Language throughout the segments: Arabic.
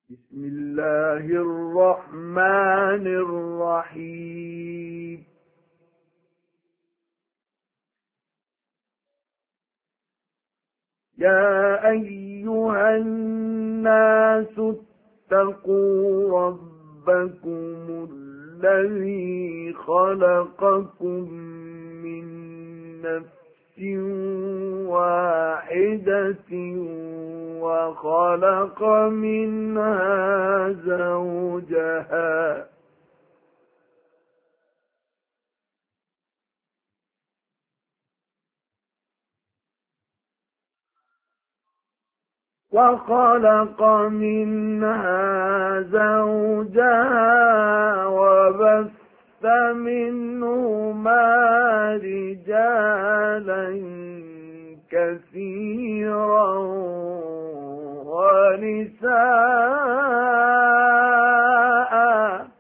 بسم الله الرحمن الرحيم. يا أيها الناس اتقوا ربكم الذي خلقكم من نفس واحدة وخلق منها زوجها وبث منهما رجالا كثيرا ونساء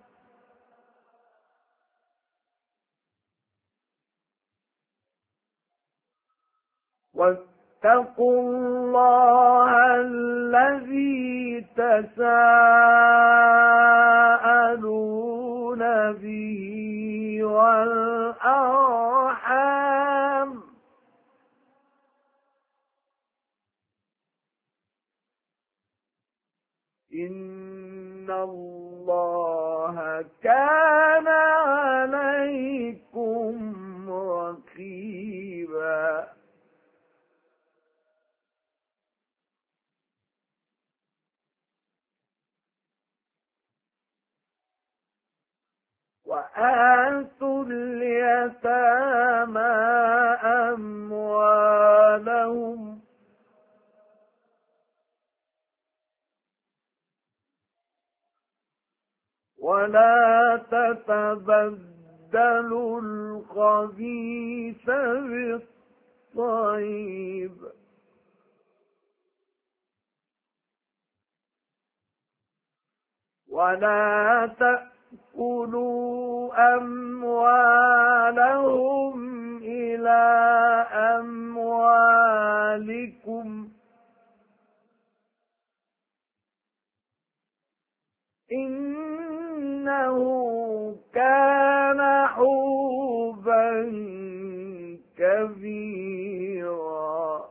واتقوا الله الذي تساءلون به والأرحام إن الله كان عليكم رقيبا. وآتوا اليتامى أموالهم ولا تتبدلوا الخبيث بالطيب ولا تأكلوا أموالهم إلى أموالكم إنه كان حوبا كبيرا.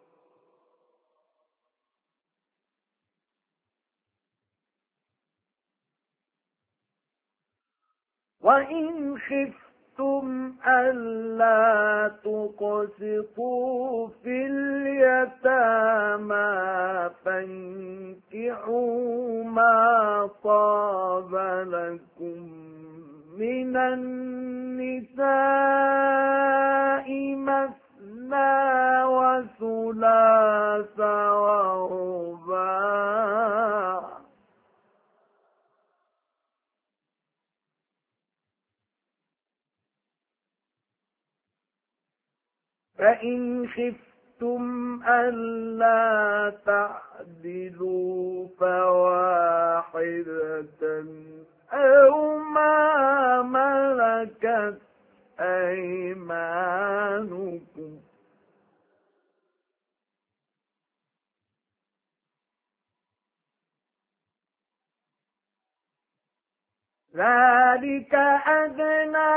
وإن خفتم ألا تقسطوا في اليتامى فانكحوا ما طاب لكم من النساء مثنى وثلاث ورباع فإن خفتم ألا تعدلوا فواحدة أو ما ملكت أيمانكم ذلك أدنى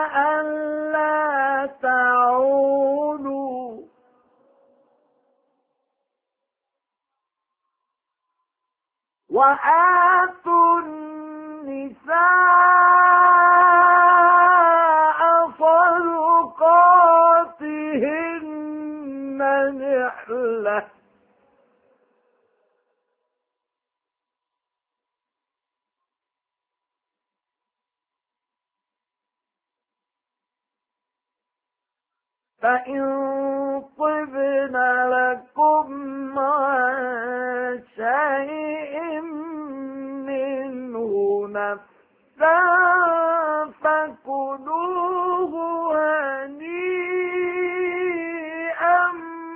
ألا تعولوا وآتوا النساء صدقاتهن نحلة فإن طبن لكم عن شيء منه نفسا فكلوه هنيئا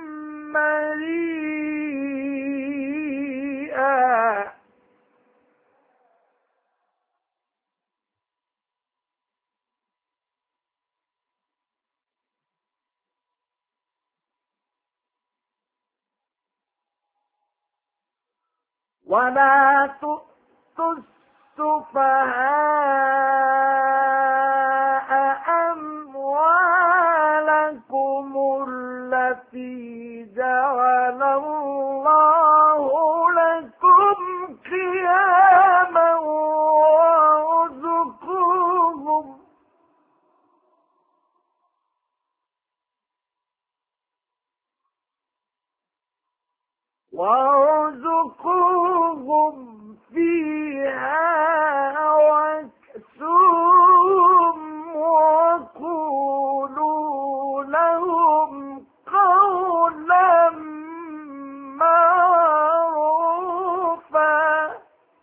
مريئا. ولا تؤتوا السفهاء أموالكم التي جعل الله لكم قياما وارزقوهم فيها واكسوهم وقولوا لهم قولا معروفا.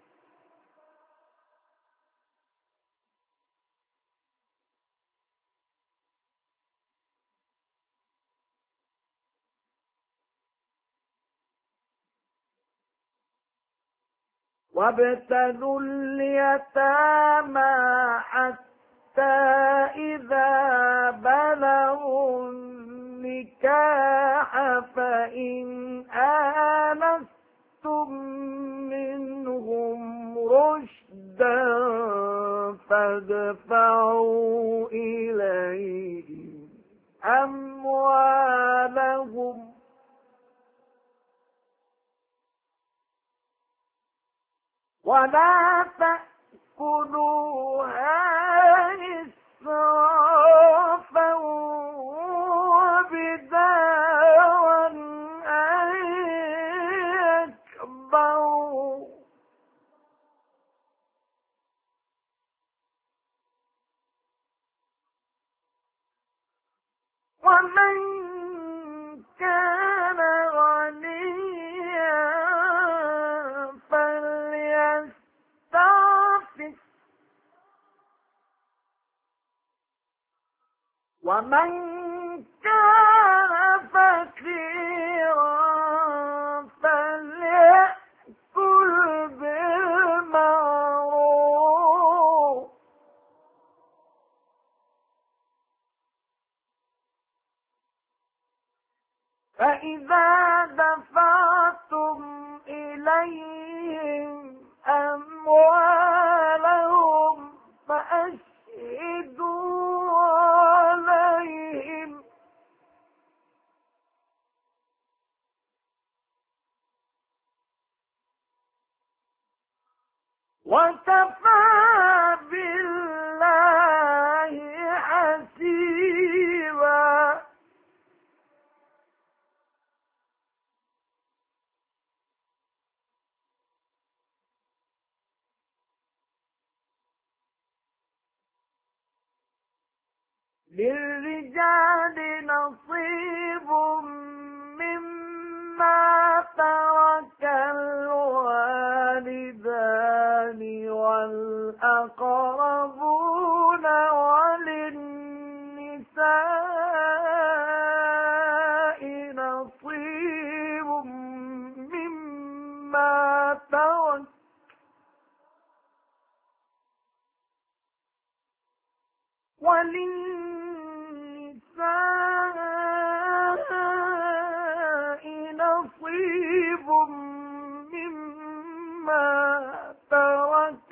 وابتلوا اليتامى حتى إذا بلغوا النكاح فإن آنستم منهم رشدا فادفعوا إليهم أموالهم ولا تأكلوها إسرافا وبدارا أن يكبروا ومن كان غنيا فليستعفف ومن كان فقيرا فليأكل بالمعروف فإذا دفعتم إليهم أموالهم فأشهدوا عليهم وكفى بالله حسيبا. للرجال نصيب مما ترك الوالدان والأقربون وللنساء نصيب مما ترك وللنساء نصيب مما ترك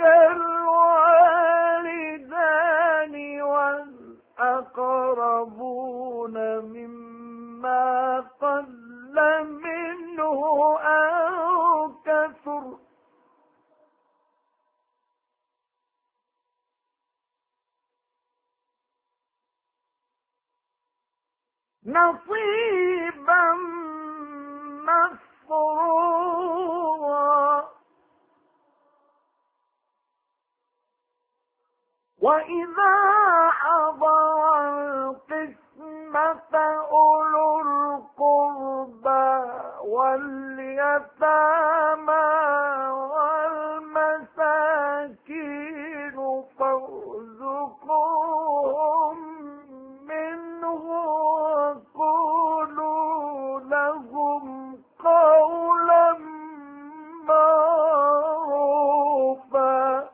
الوالدان والأقربون مما قل منه أو كثر نصيبا مفروضا. وإذا حضر القسمة أولو القربى واليتامى والمساكين فارزقوهم منه وقولوا لهم قولا معروفا.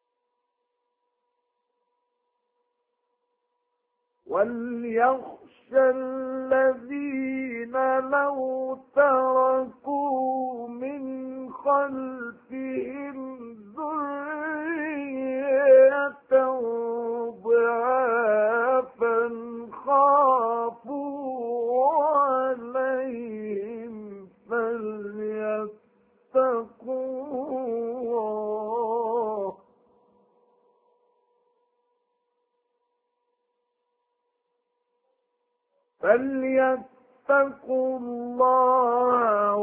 وليخشى الذين لو تركوا من خلفهم ذرية ضعافا خافوا عليهم فليتقوا الله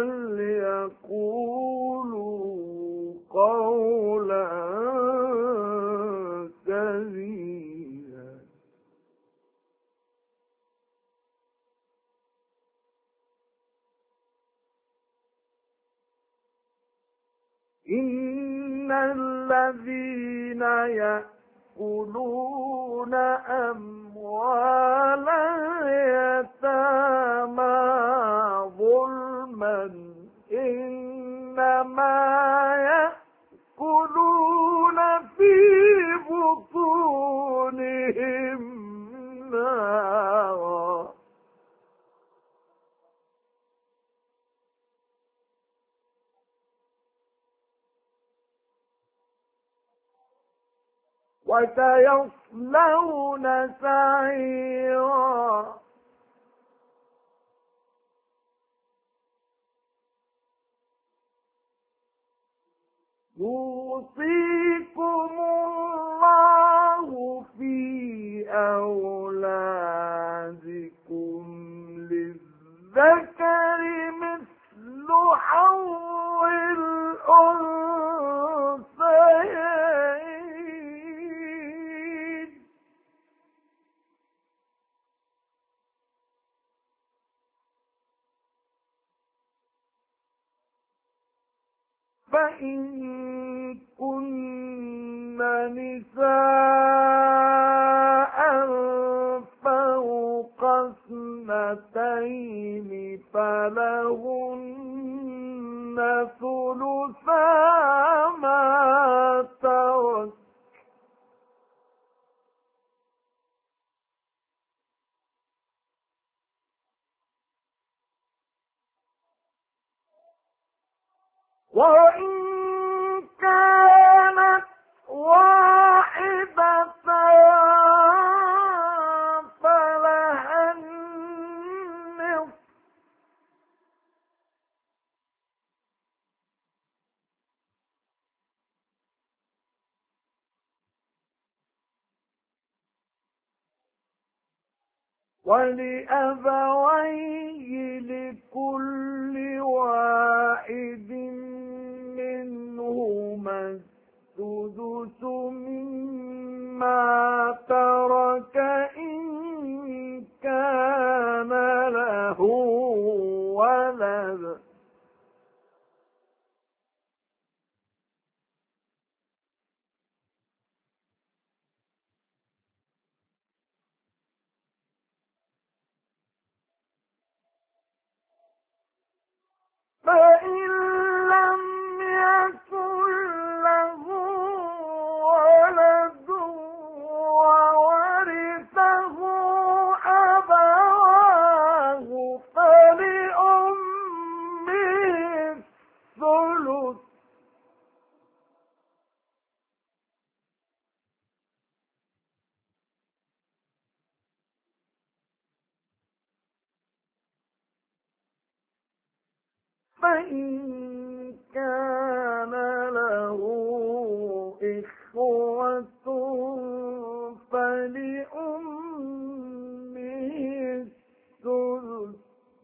وليقولوا قولا سديدا. إن الذين يأكلون أموال اليتامى ظلما إنما يأكلون في بطونهم نارا وسيصلون سعيرا. يوصيكم الله في أولادكم للذكر مثل حظ الأنثيين. فإن كن نساء فوق اثنتين فلهن ثلثا ما ترك وإن كانت واحدة فلها النصف. ولأبويه لكل واحد منهما السدس مما ترك إن كان له ولد. فإن لم يكن له ولد وورثه أبواه فلأمه الثلث. فإن كان له إخوة فلأمه السدس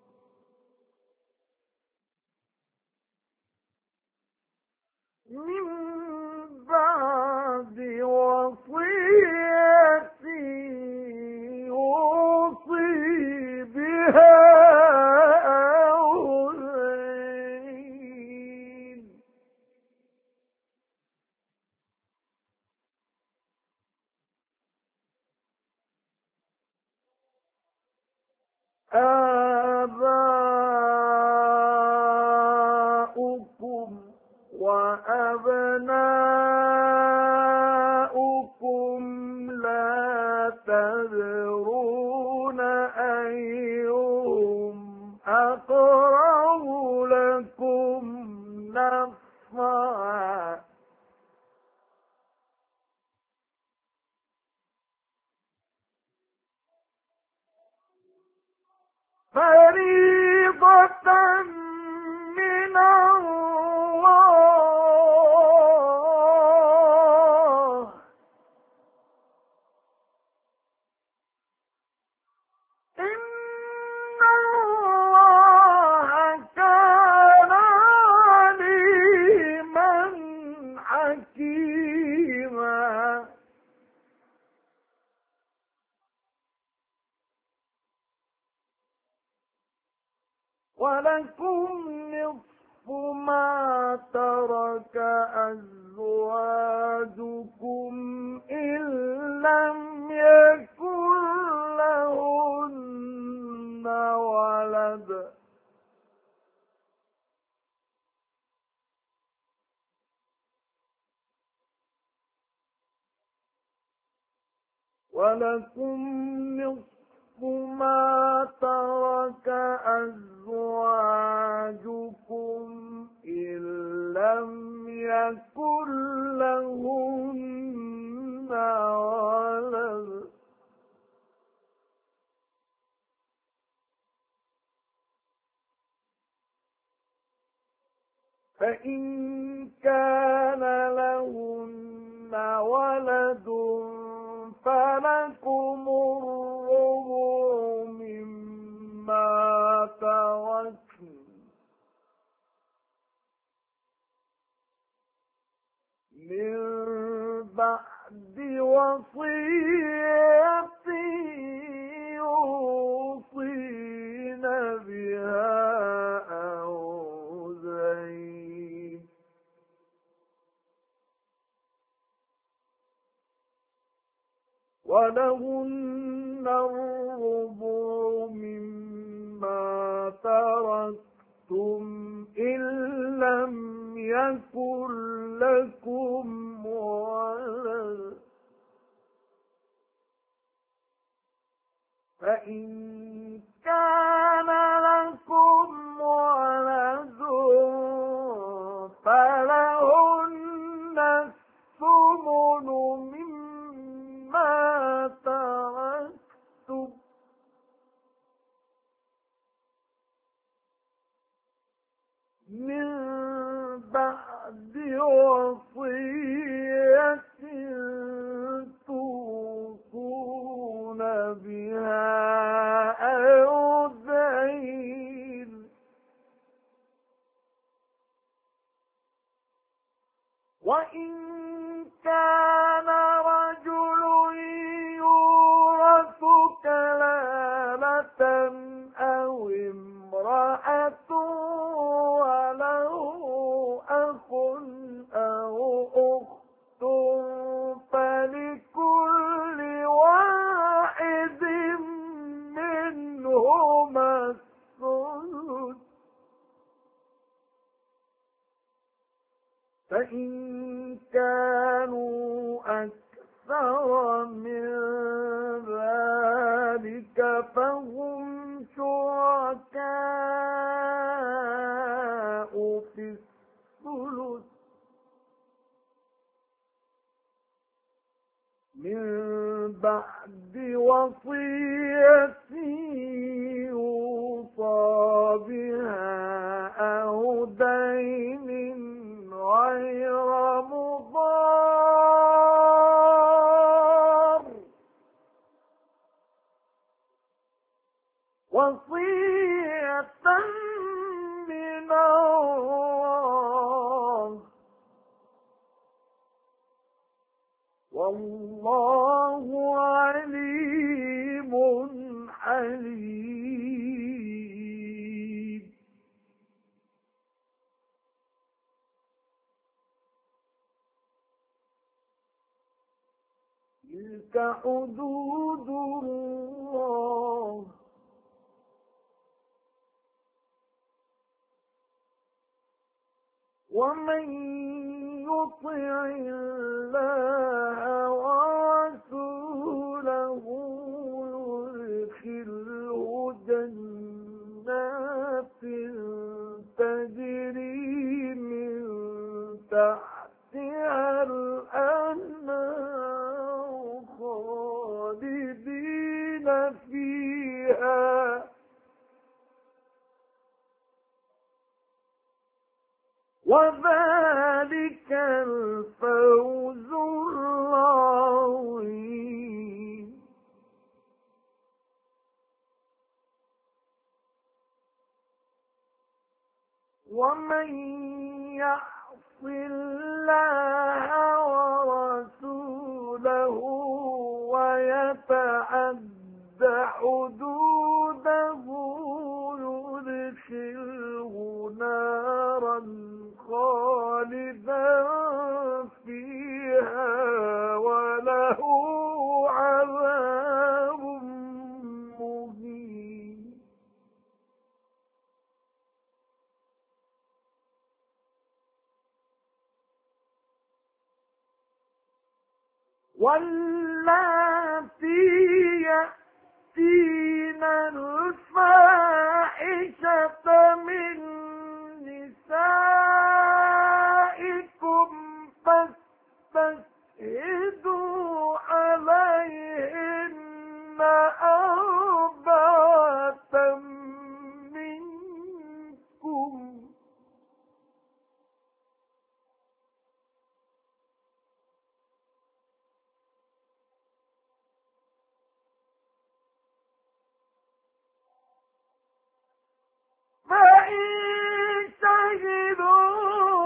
من بعد وصية يوصي بها آباؤكم وأبناؤكم لا تدرون أيهم أقرب لكم نفعا فريضة من الله إن الله كان عليما حكيما ولكم نصف ما ترك أزواجكم إن لم يكن لهن ولد ولكم نصف ما ترك أزواجكم إن لم يكن لهن ولد فإن كان لهن ولد فلكم الربع مما تركن من بعد وصية يوصين بها أو دين ولهن الربع مما تركتم إن لم يكن لكم ولد فإن كان لكم ولد فلهن الثمن مما تركتم من بعد وصية توصون بها أو دين وإن كان رجل يورث كلالة أو امرأة وله أخ أو أخت فلكل واحد منهما الثلث فإن كانوا أكثر من ذلك فهم شركاء في الثلث من بعد وصية يوصى بها أو دين غير مضار وصية من الله والله عليم حليم تلك حدود الله ومن يطع الله ورسوله يدخله وذلك الفوز العظيم. ومن يعص الله ورسوله ويتعد حدوده يدخله نارا خالدا فيها وله عذاب مهين. واللاتي يأتين الفاحشة من نسائكم فاستشهدوا عليهن أربعة منكم فإن شهدوا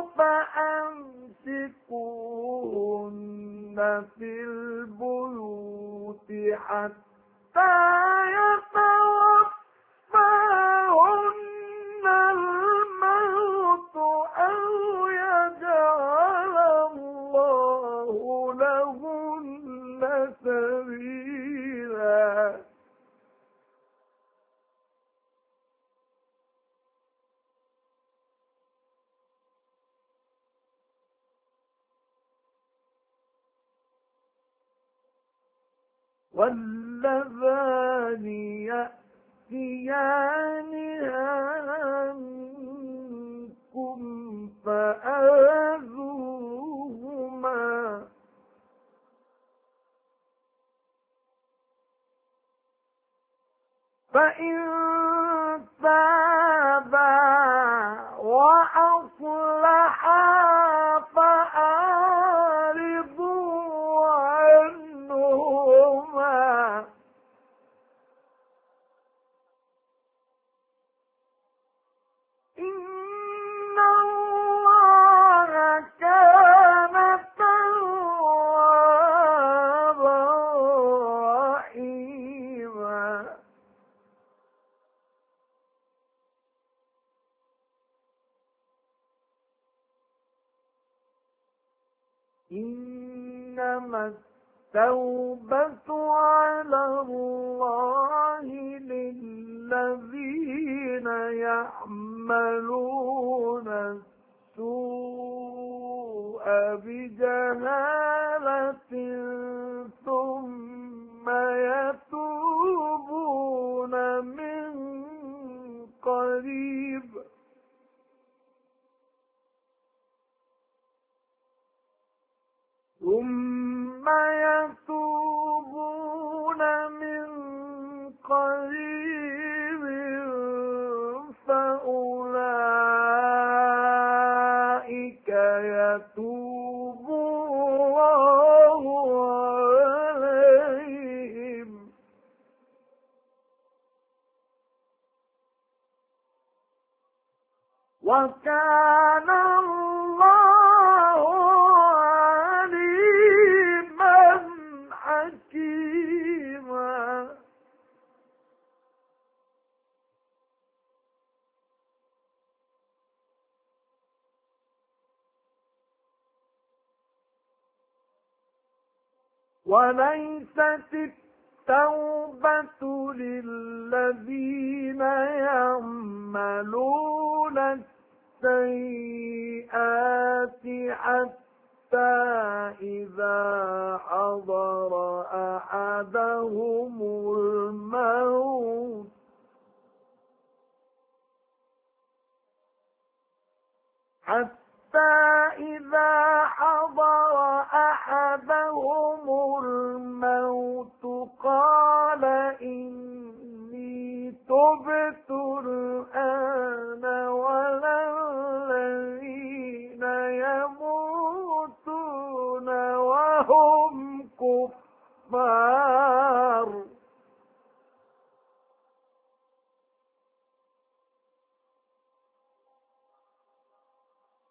فأمسكوهن في البيوت حتى يتوفاهن الموت أو يجعل الله لهن سبيلا. واللذان يأتيانها منكم فآذوهما فإن تابا وأصلحا فأعرضوا عنهما إن الله كان توابا رحيما. إنما التوبة على الله للذين يعملون السوء بجهالة ثم يتوبون من قريب فأولئك يتوب الله عليهم وكان الله عليما حكيما. وليست التوبة للذين يعملون السيئات حتى إذا حضر أحدهم الموت قال إني تبت الآن ولا الذين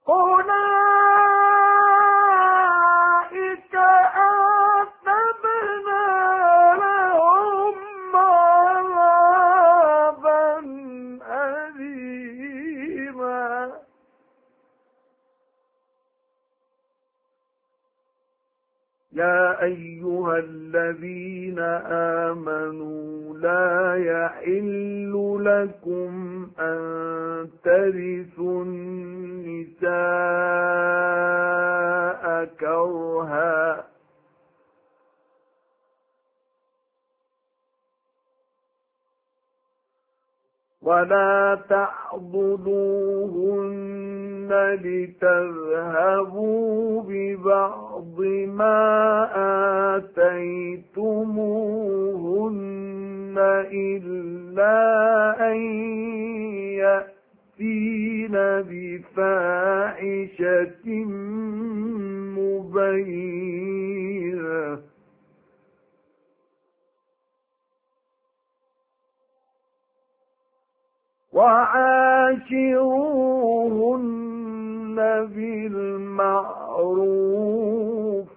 أولئك أعتدنا لهم عذابا أليما يا أيها الذين آمنوا لا يحل لكم أن ترثوا النساء كرها ولا تعضلوهن لتذهبوا ببعض ما آتيتموهن إلا أن يأتين بفاحشة مبينة وعاشروهن بالمعروف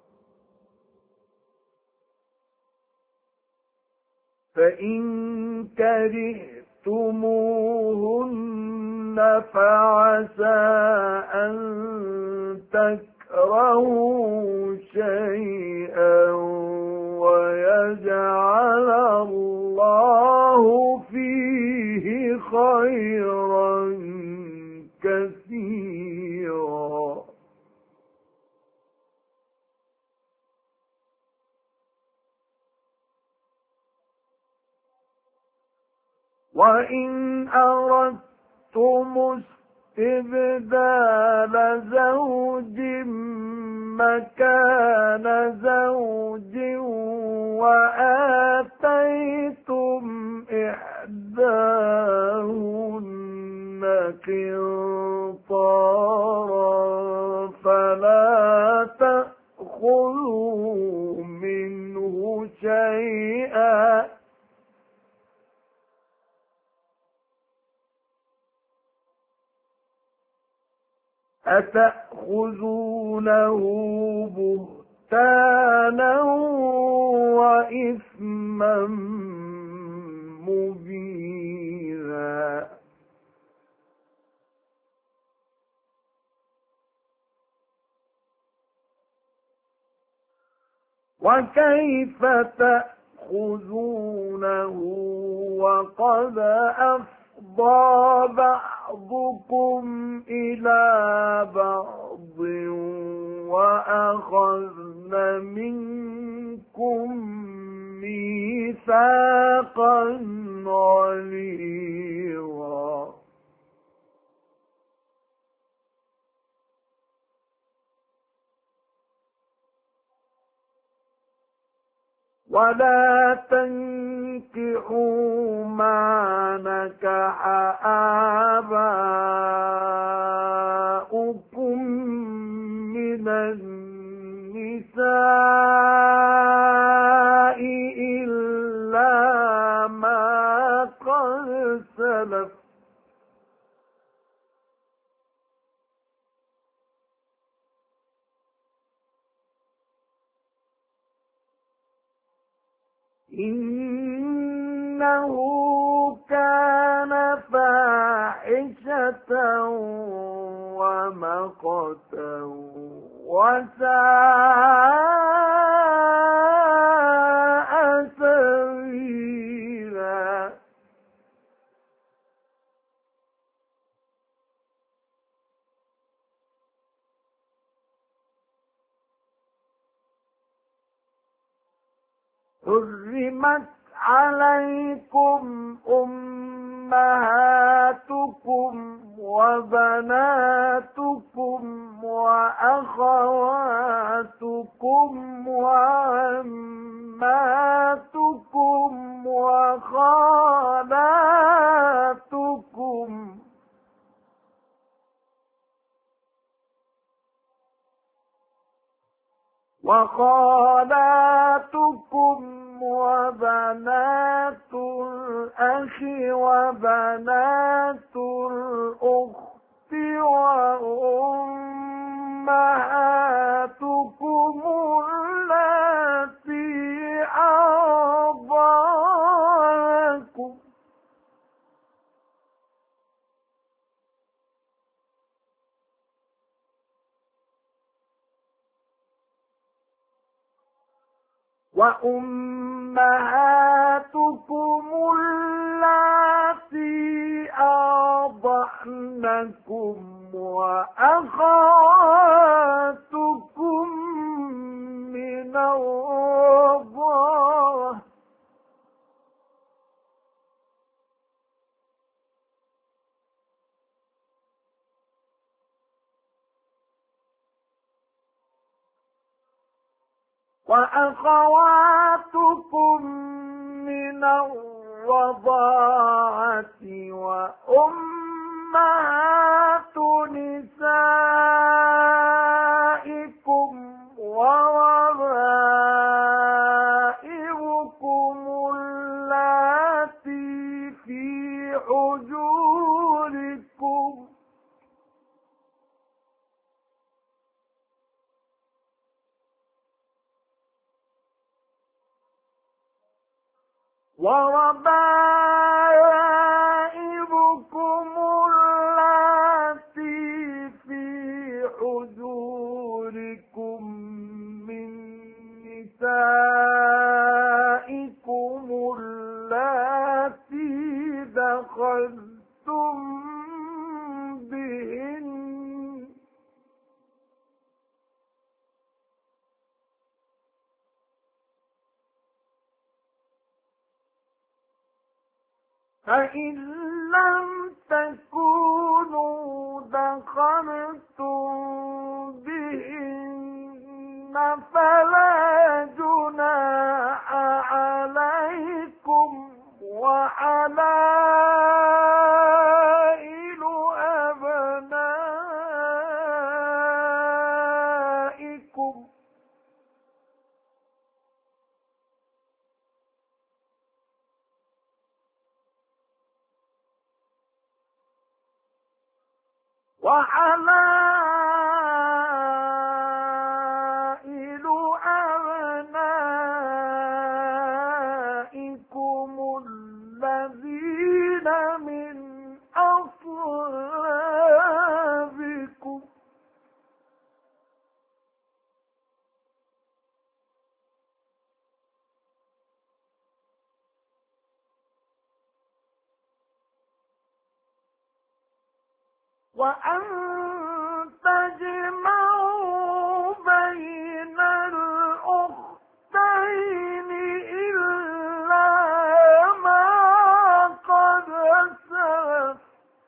فإن كرهتموهن فعسى أن تكرهوا شيئا ويجعل الله فيه خيرا كثيرا وإن أردتم استبدال زوج مكان زوج وآتيتم إحداهن قنطارا فلا تأخذوا منه شيئا أتأخذونه بهتانا وإثما مبينا وكيف تأخذونه وقد أفضى بعضكم إلى بعض وأخذن منكم ميثاقا غليظا ولا تنكحوا ما نكح آباؤكم من النساء إلا ما قد سلف إنه كان فاحشة ومقتا وساء سبيلا حرمت عليكم أمهاتكم وبناتكم وأخواتكم وعماتكم وخالاتكم وبنات الأخ وبنات الأخت وأمهاتكم وأمهاتكم اللاتي أرضعنكم وأخواتكم من الرضاعة وأمهات نسائكم وربائبكم اللاتي في حجوركم من نسائكم اللاتي دخلتم بهن فإن لم تكونوا دخلتم بهن فلا جناح عليكم وحلائل أبنائكم الذين من أصلابكم وأن تجمعوا بين الأختين إلا ما قد سلف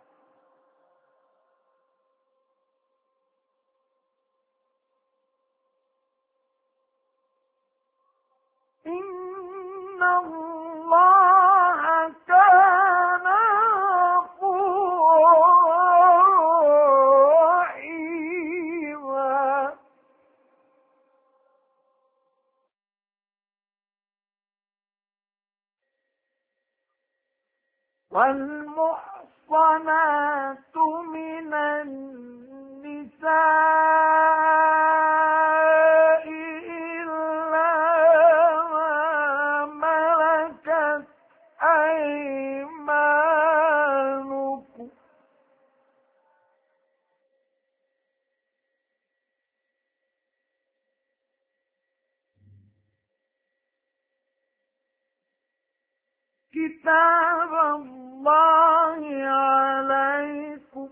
إن الله كان والمحصنات من النساء إلا ما ملكت أيمانكم كتاب الله عليكم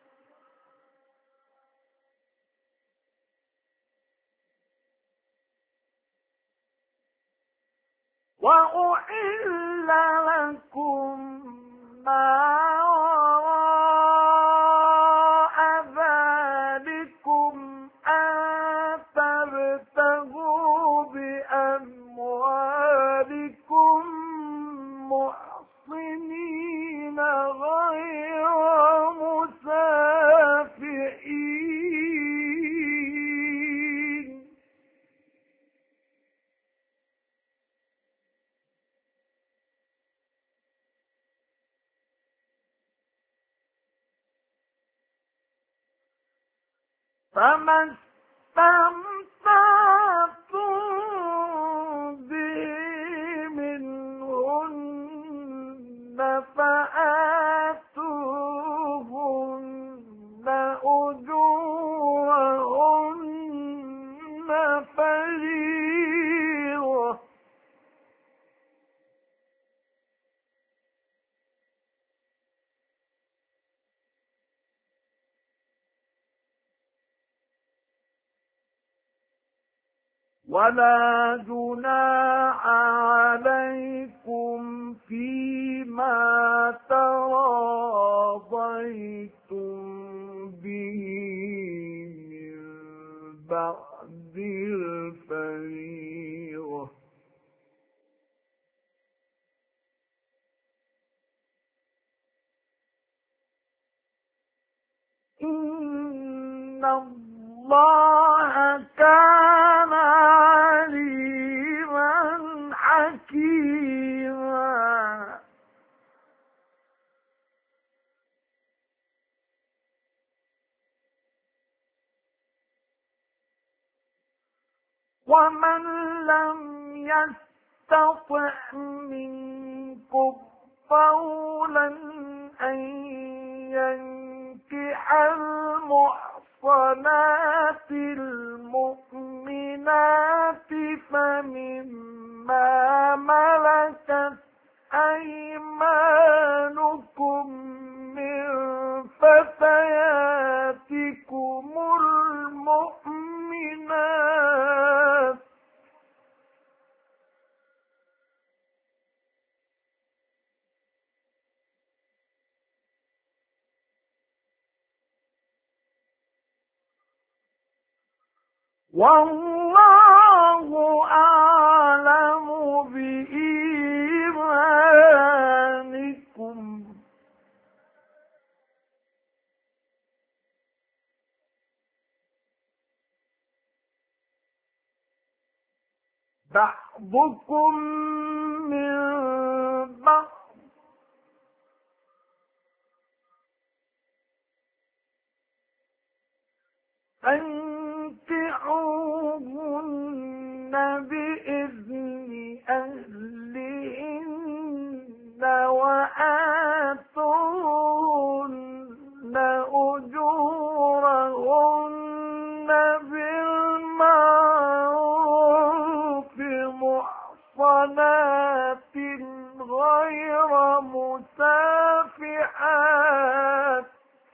وأحل لكم ما وراء ذلكم أن تبتغوا بأموالكم محصنين غير مسافحين فما استمتعتم به منهن فآتوهن أجورهن فريضة ولا جناح عليكم فيما تراضيتم به من بعد الفريضة، إن الله كان عليما حكيما. ومن لم يستطع منكم طولا أن ينكح المحصنات المؤمنات فمما ملكت أيمانكم من فتياتكم المؤمنات والله أعلم بإيمانكم. بعضكم من بعض فانكحوهن بإذن أهلهن وآتوهن أجورهن بالمعروف محصنات غير مسافحات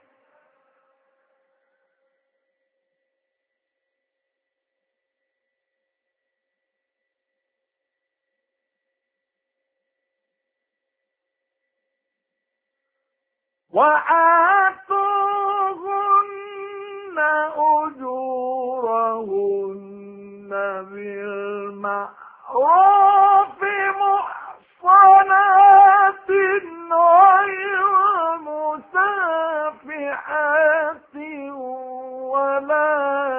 وآتوهن أجورهن بالمعروف محصنات غير مسافحات ولا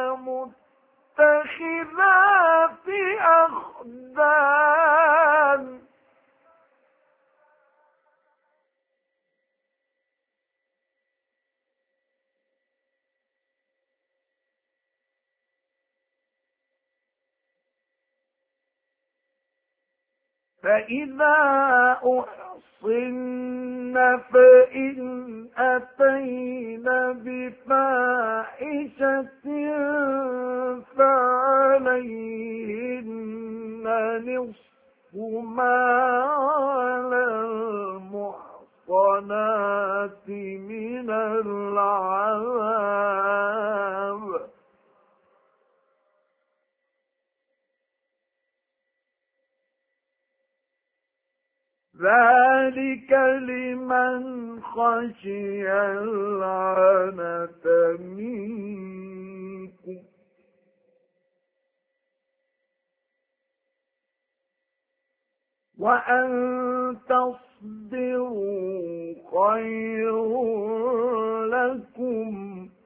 متخذات أخدان. فإذا أحصن فإن أتين بفاحشة فعليهن نصف ما على المحصنات من العذاب، ذلك لمن خشي العنة منكم. وأن تصبروا خير لكم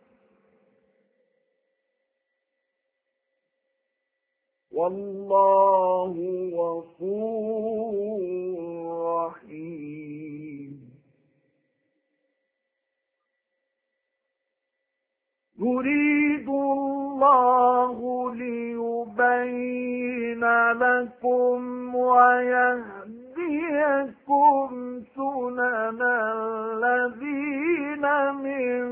والله غفور رحيم. يريد الله ليبين لكم ويهديكم سنن الذين من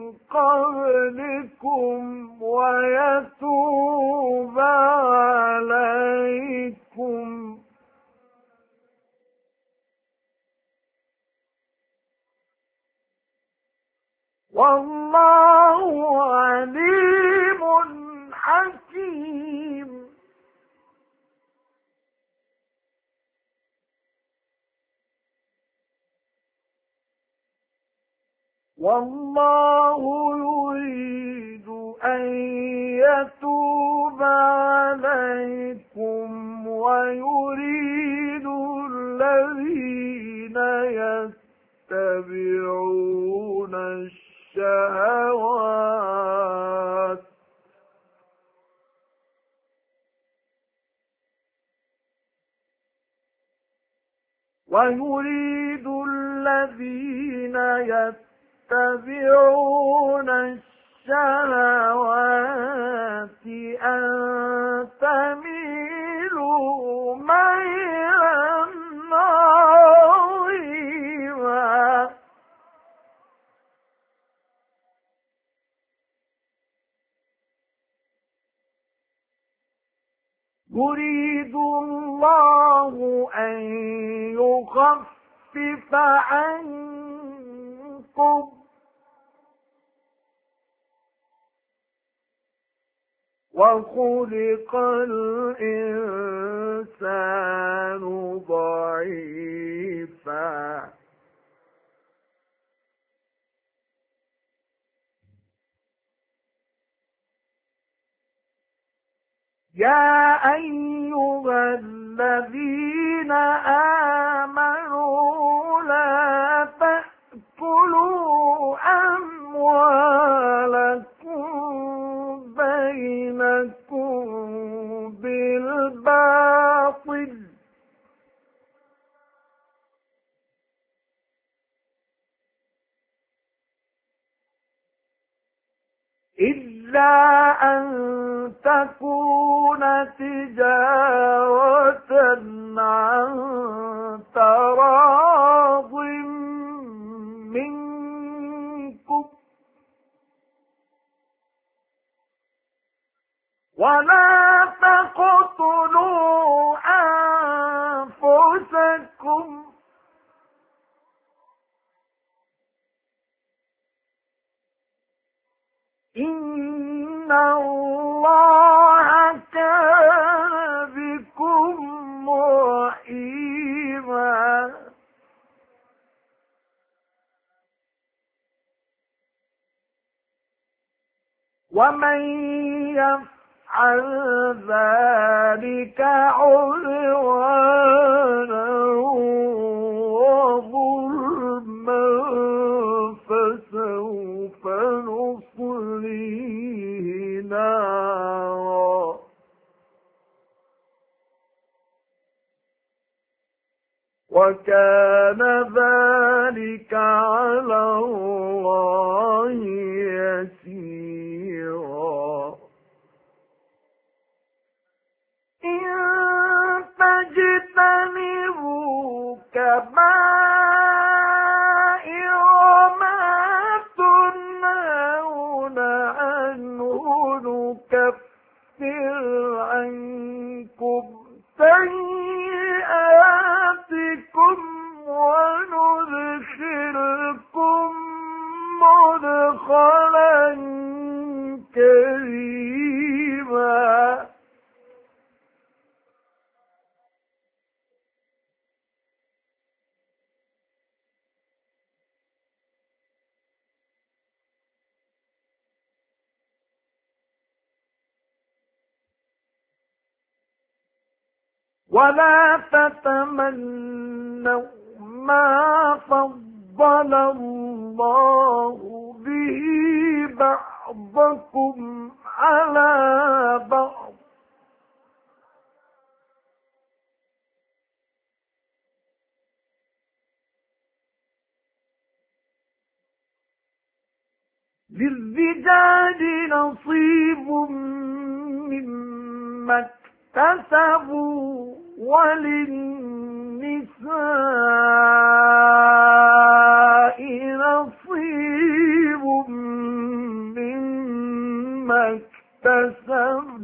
قبلكم ويتوب عليكم والله عليم حكيم. والله يريد أن يتوب عليكم ويريد الذين يتبعون الشهوات أن تميلوا ميلا عظيما يريد الله أن يخفف عنكم وخلق الإنسان ضعيفا يا أيها الذين آمنوا لا تأكلوا أموالكم بينكم بالباطل إلا أن تكون تجارة عن تراض منكم ولا تقتلوا أنفسكم إن الله كان بكم رحيما ومن يفعل ذلك عدوانا وظلما فسوف نصليه نارا وكان ذلك على الله يسيرا إن تجتنبوا كبائر ما تنهون عنه نكفر عنكم سيئاتكم وندخلكم مدخلا كريما ولا تتمنوا ما فضل الله به بعضكم على بعض للرجال نصيب مما اكتسبوا وللنساء نصيب مما اكتسبن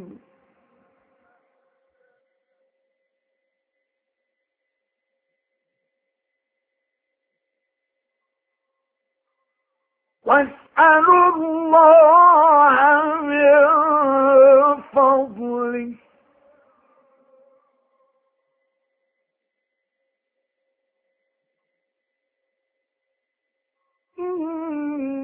واسألوا الله من فضله إن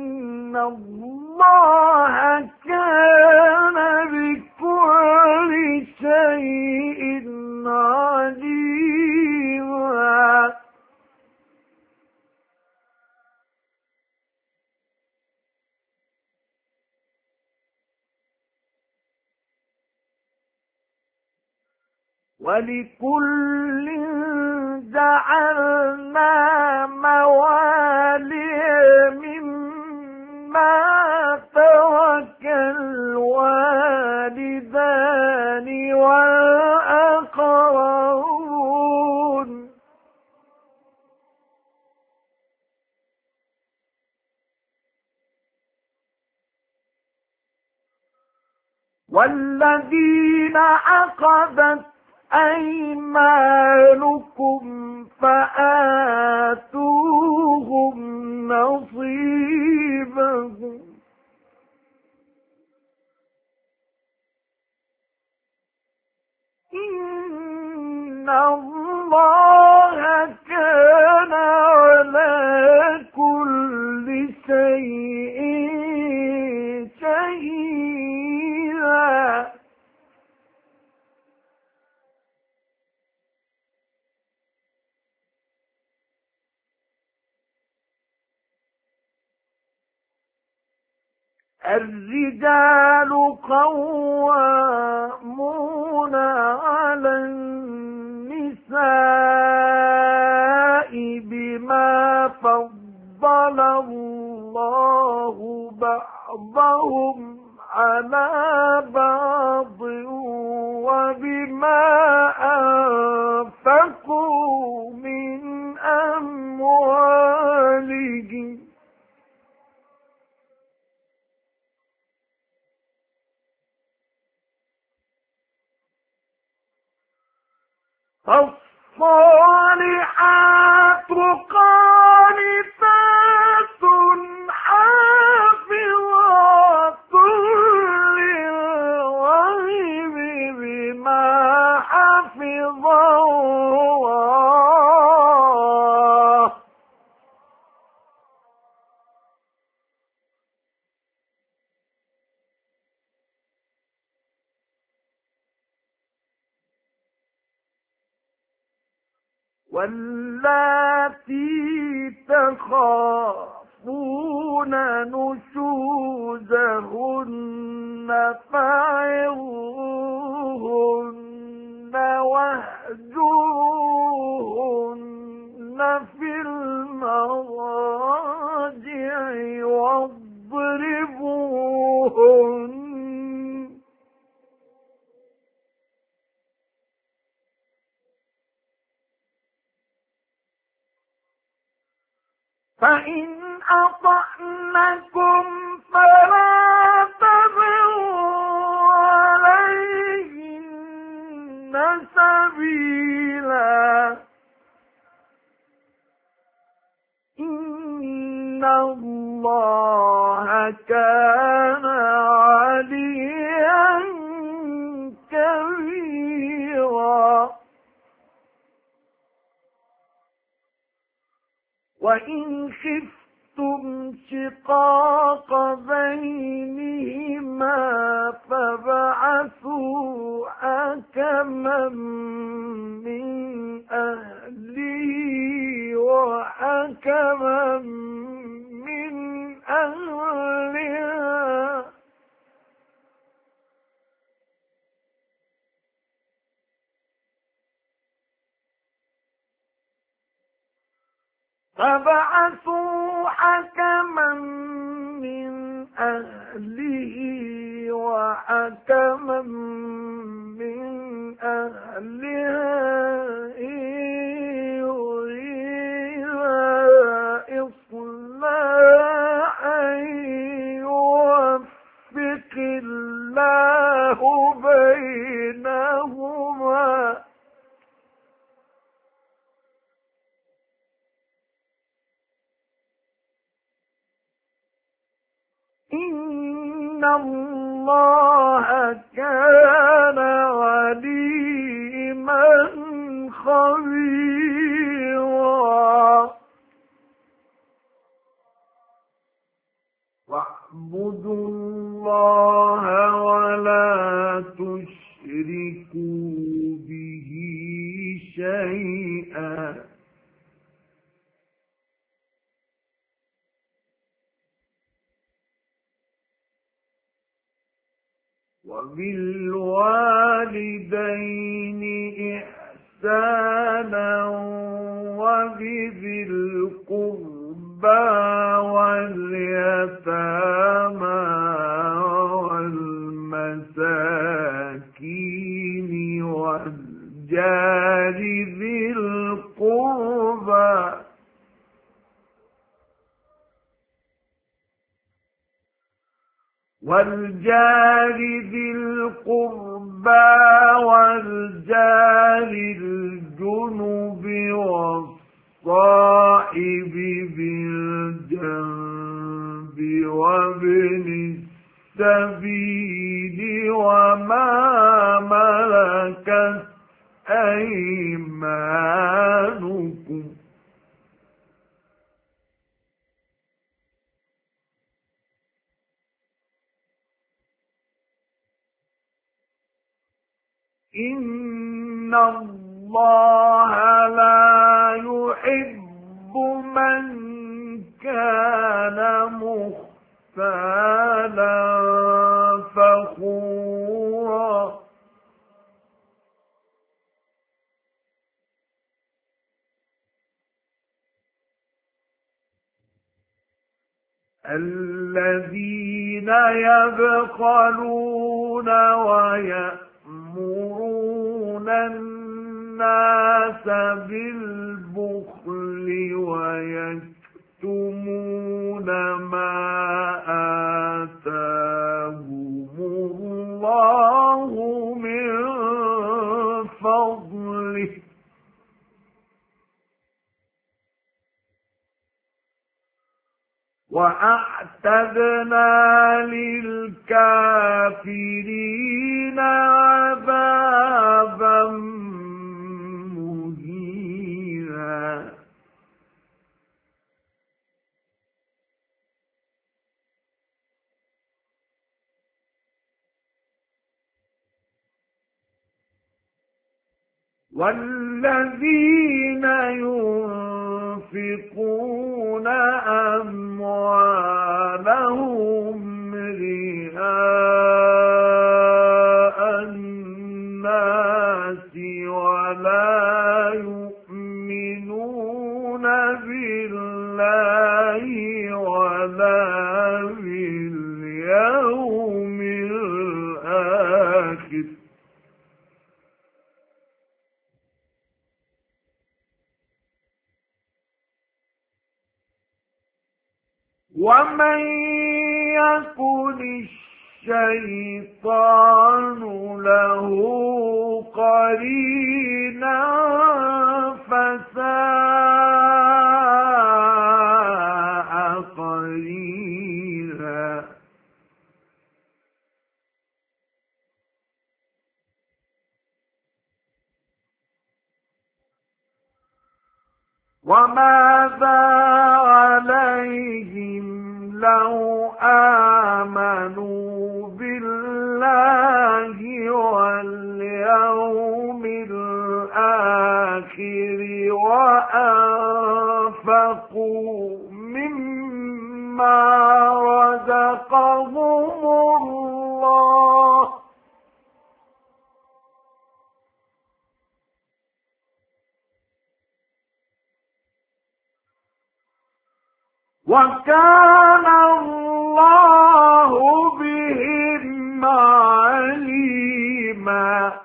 الله كان بكل شيء عليما. ولكل جعلنا موالي مما ترك الوالدان والأقربون والذين عقدت أيمانكم فآتوهم نصيبهم إن الله كان على كل شيء شهيدا. الرجال قوامون على النساء بما فضل الله بعضهم على بعض وبما أنفقوا من أموالهم فالصالحات قانتات حافظات للغيب بما حفظ الله واللاتي تخافون نشوزهن فعظوهن واهجروهن في المضاجع واضربوهن فإن أطعنكم فلا تبغوا عليهن سبيلا إن الله كان عليا كبيرا. وإن خفتم شقاق بينهما فابعثوا حكما من أهله وحكما من أهلها فبعثوا حكما من أهله وحكما من أهلها إن يريدا إصلاحا يوفق الله بينهما إن الله كان عليما خبيرا. واعبدوا الله ولا تشركوا به شيئا وبالوالدين إحسانا وبذي القربى واليتامى والمساكين والجار ذي القربى والجار الجنب والصاحب بالجنب وابن السبيل وما ملكت أيمانكم إن الله لا يحب من كان مختالا فخورا الذين يبخلون ويأمرون الناس بالبخل ويكتمون ما آتاهم الله من فضله وأعتدنا للكافرين عذابا مهينا والذين ينفقون أموالهم رئاء الناس ولا يؤمنون بالله ولا باليوم الآخر ومن يكن الشيطان له قرينا فساء قرينا وماذا عليهم لو آمنوا بالله واليوم الآخر وأنفقوا مما رزقهم الله وكان الله بهم عليما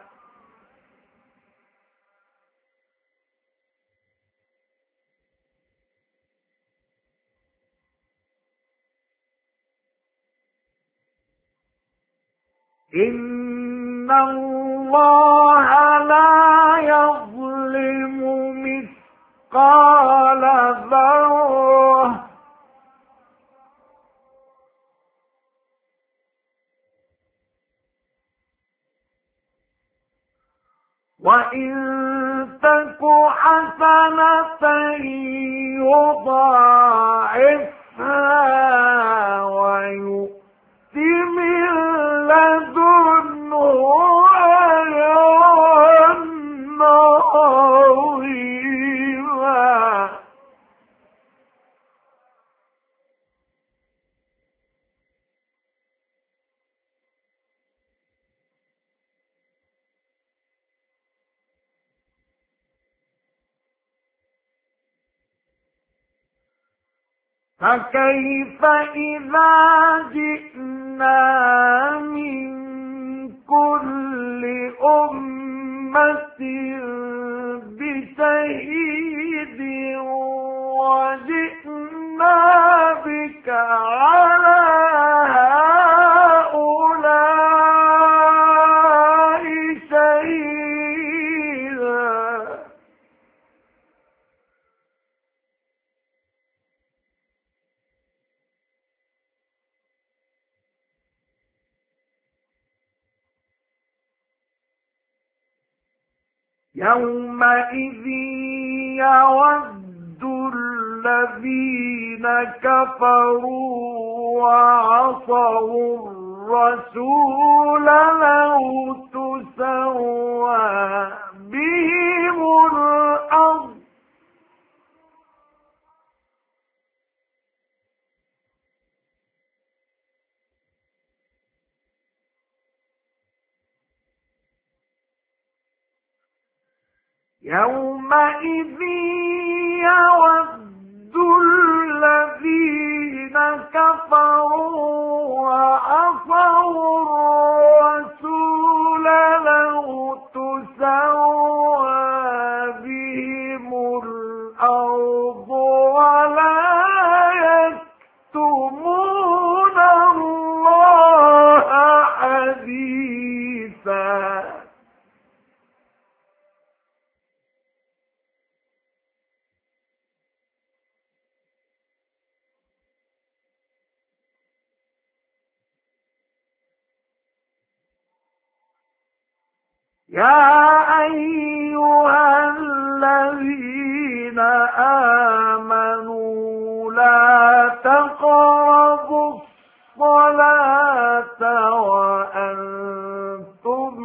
إن الله لا يظلم مثقال ذرة وإن تك حسنة يضاعفها ويؤتي فكيف إذا جئنا من كل أمة بشهيد وجئنا بك على هؤلاء شهيدا يومئذ يود الذين كفروا وعصوا الرسول لو تسوى بهم الأرض يومئذ يود الذين كفروا وعصوا الرسول لو تسوى بهم الأرض ولا يكتمون الله حديثا يا أيها الذين آمنوا لا تقربوا الصلاة وأنتم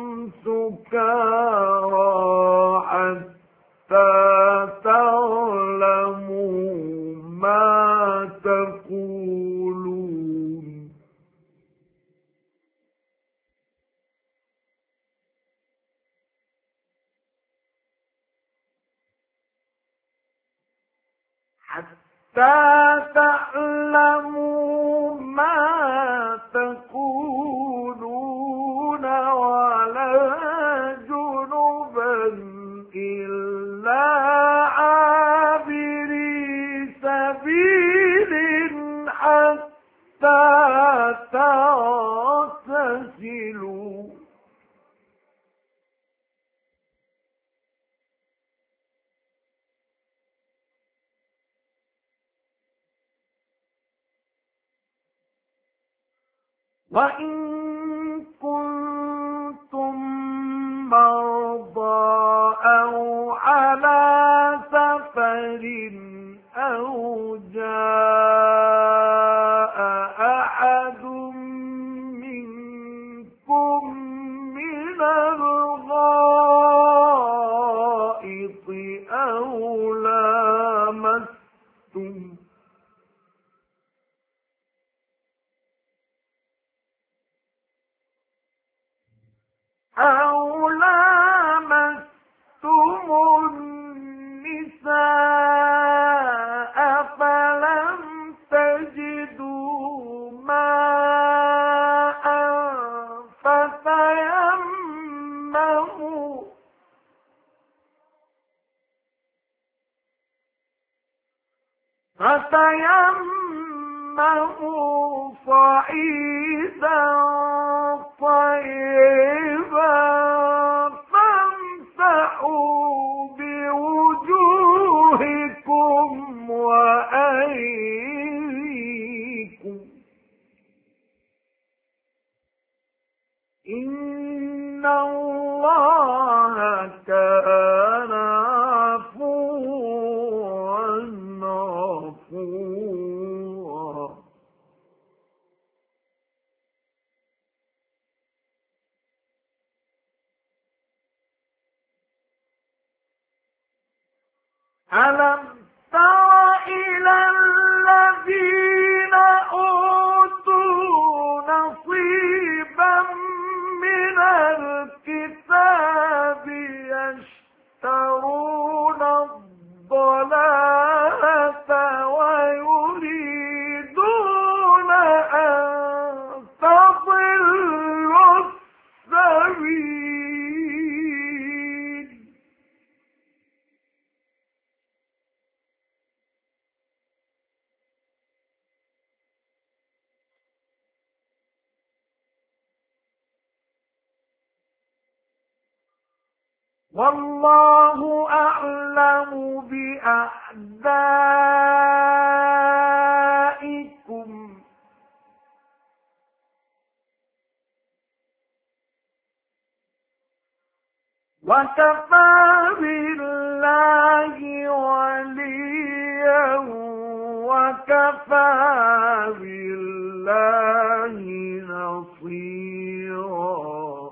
سكارى حتى تعلموا ما تقولون حتى تعلموا ما تقولون ولا جنبا إلا عابري سبيل حتى تغتسلوا وإن كنتم مرضى أو على سفر أو جاء أحد منكم من الغائط أو لامستم النساء فلم تجدوا ماء فتيمموا صعيدا طيبا فامسحوا بوجوهكم وأيديكم إن الله كان عفوا غفورا ألم تر إلى الذين أوتوا نصيبا من الكتاب يشترون الضلالة ويريدون والله أعلم بأعدائكم وكفى بالله وليا وكفى بالله نصيرا.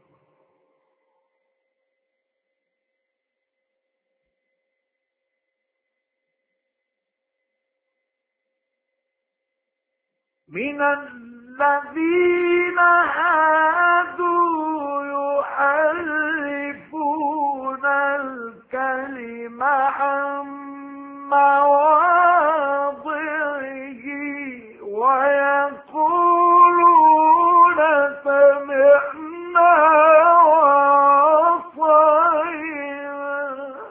من الذين هادوا يحرفون الكلم عن مواضعه ويقولون سمعنا وعصينا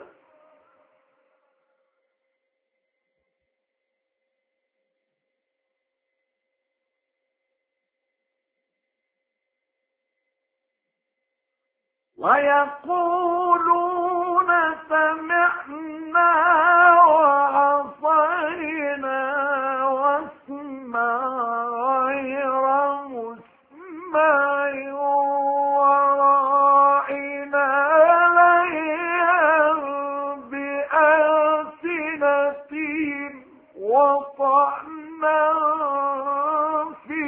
واسمع غير مسمع وراعنا ليا بألسنتهم وطعنا في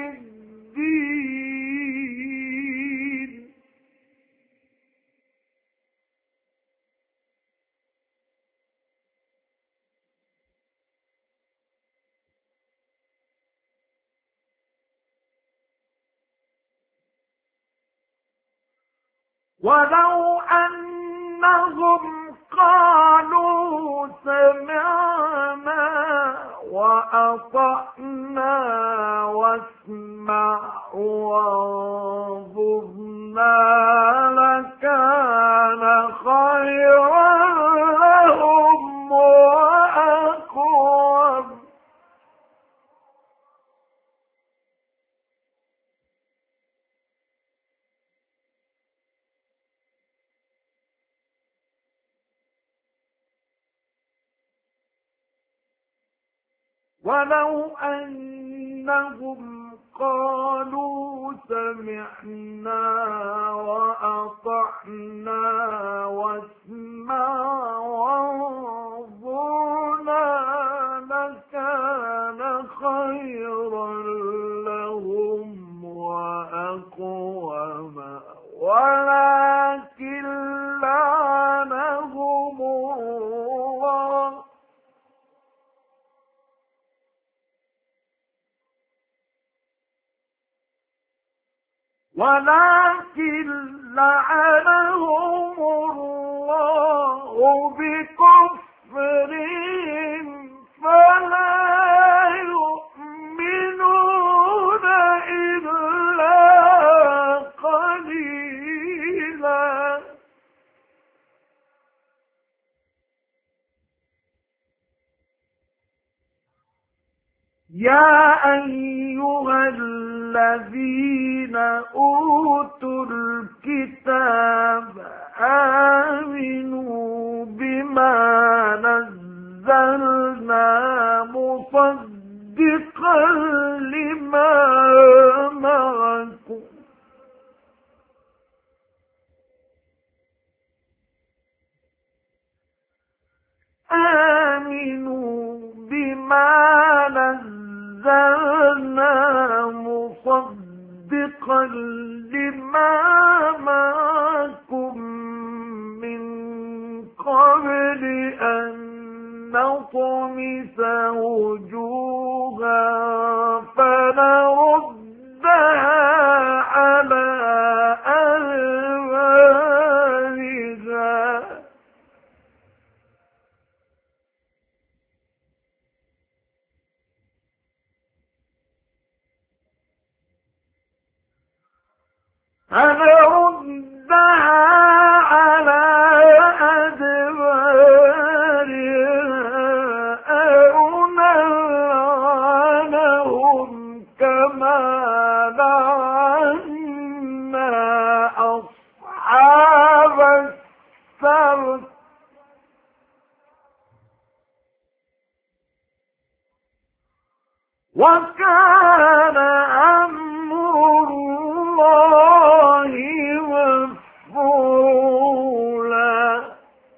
الدين. ولو أنهم قالوا سمعنا وأطعنا واسمع وانظرنا لكان خيرا لهم وأقوم. ولو أنهم قالوا سمعنا وأطعنا واسمع وانظرنا لكان خيرا لهم وأقوم ولكن لعنهم الله بكفرهم فلا يؤمنون إلا قليلا. يا أيها الذين أوتوا الكتاب آمنوا بما نزلنا مصدقا لما معكم مصدقا لما معكم من قبل أن نطمس وجوها فنردها على أدبارها أو نلعنهم كما لعنا أصحاب وكان أمر الله مفعولا.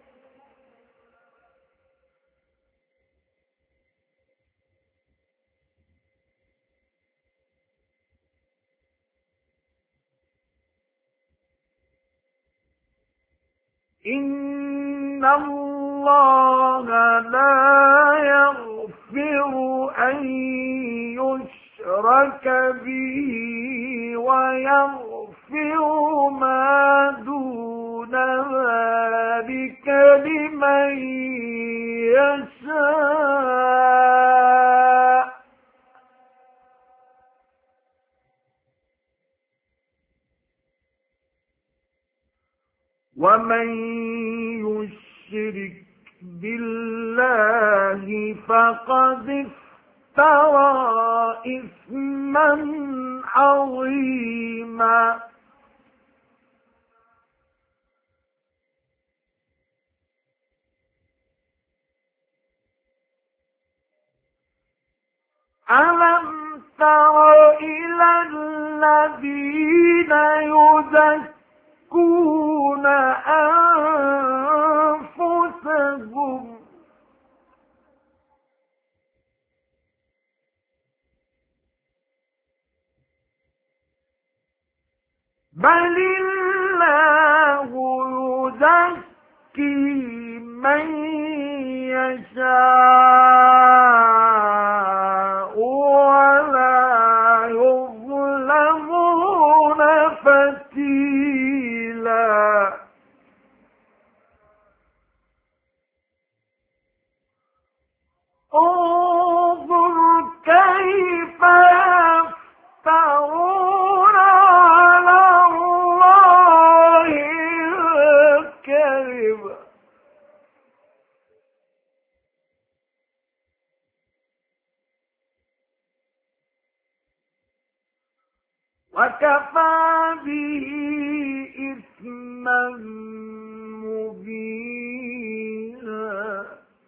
إن الله لا يغفر أن يشرك به ويغفر ما دون ذلك لمن يشاء. ومن يشرك بالله فقد افترى إثما عظيما. ألم تر إلى الذين يزكون أنفسهم بل الله يزكي من يشاء ولا يظلمون فتيلا. انظر كيف يفترون على الله الكذب وكفى به إثما مبينا.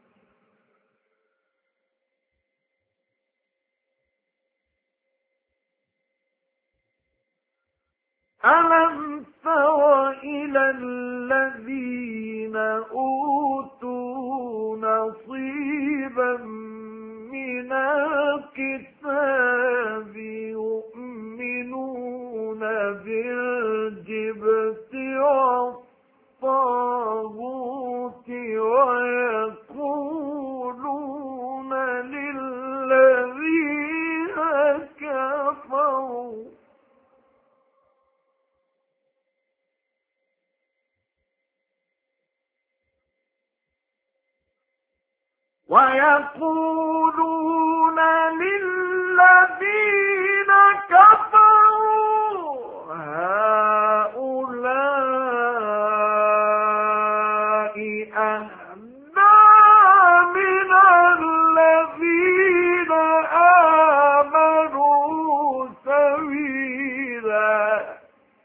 ألم تر إلى الذين أوتوا نصيبا من الكتاب يؤمنون بالجبت والطاغوت ويقولون للذين كفروا هؤلاء أهدى من الذين آمنوا سبيلا.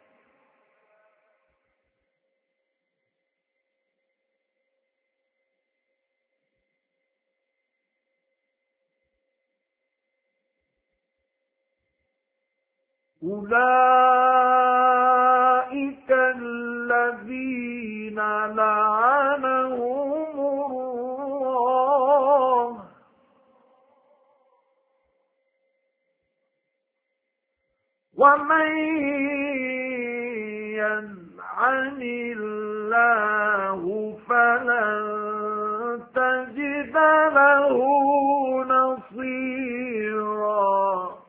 أولئك الذين لعنهم الله ومن يلعن الله فلن تجد له نصيرا.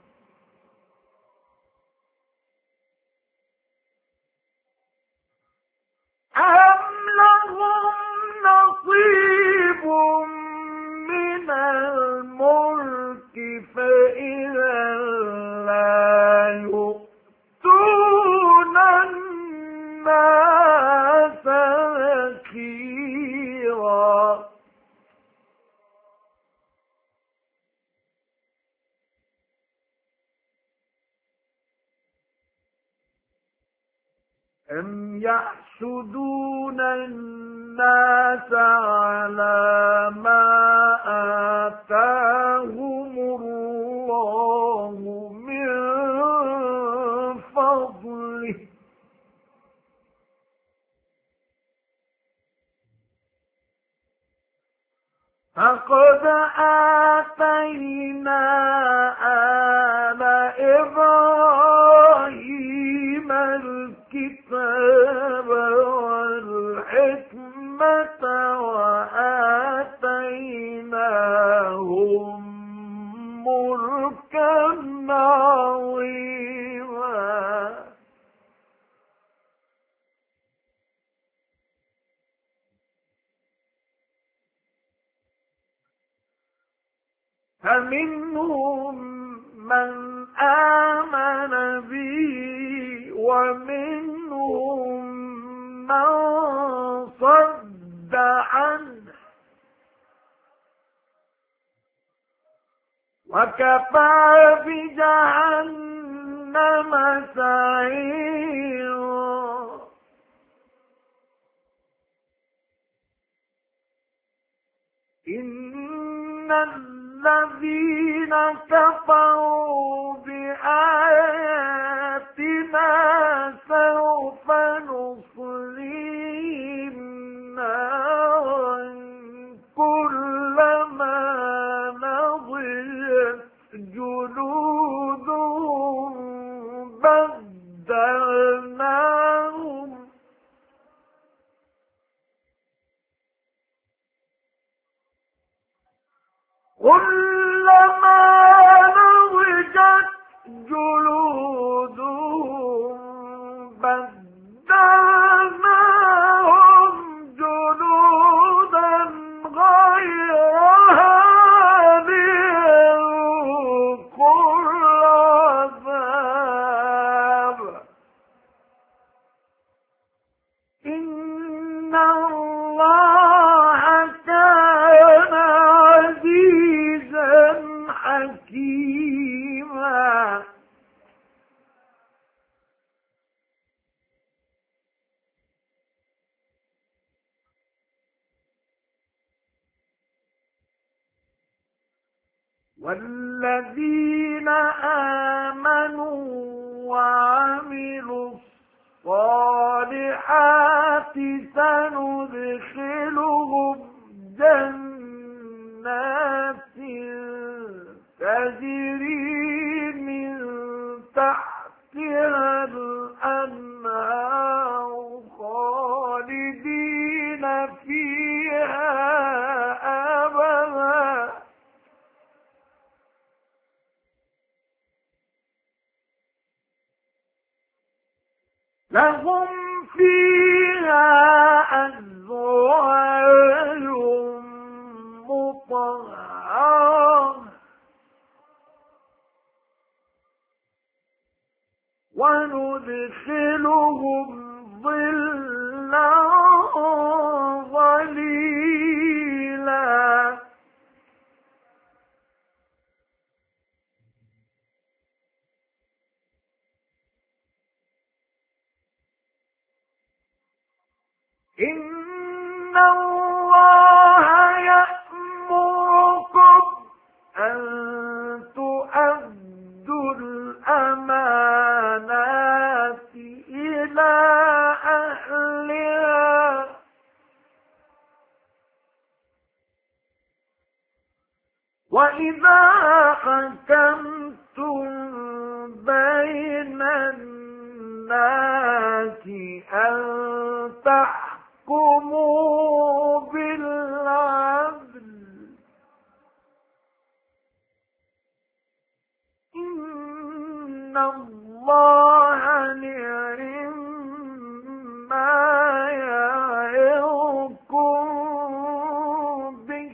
أم لهم نصيب من الملك فإذا لا يؤتون الناس نكيرا. أم يحسدون الناس على ما آتاهم الله عباده فقد آتينا آل إبراهيم الكتاب والحكمة وآتيناهم ملكا عظيما فمنهم من آمن به ومنهم من صد عنه وكفى بجهنم سعيرا إن الذين كفروا بآياتنا سوف نصليهم نارا كلما نضجت جلودهم بدلناهم كلما نضجت جلودهم بدلناهم جلودا غيرها ليذوقوا العذاب إن الله كان عزيزا حكيما والذين آمنوا وعملوا الصالحات سندخلهم جنات تجري من تحتها الأنهار خالدين فيها أبدا لهم فيها أزواج مطهرة وندخلهم ظلا ظليلا إن الله يأمركم أن تؤدوا الأمانات إلى أهلها وإذا حكمتم بين الناس أن تحكموا بالعدل إن الله نعم ما يعظكم به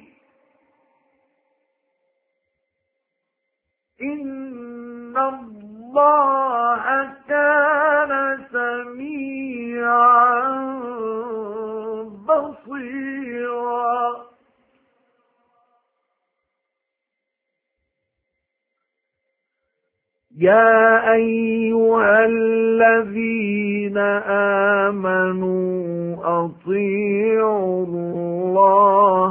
إن الله كان سميعا بصيرا يا أيها الذين آمنوا أطيعوا الله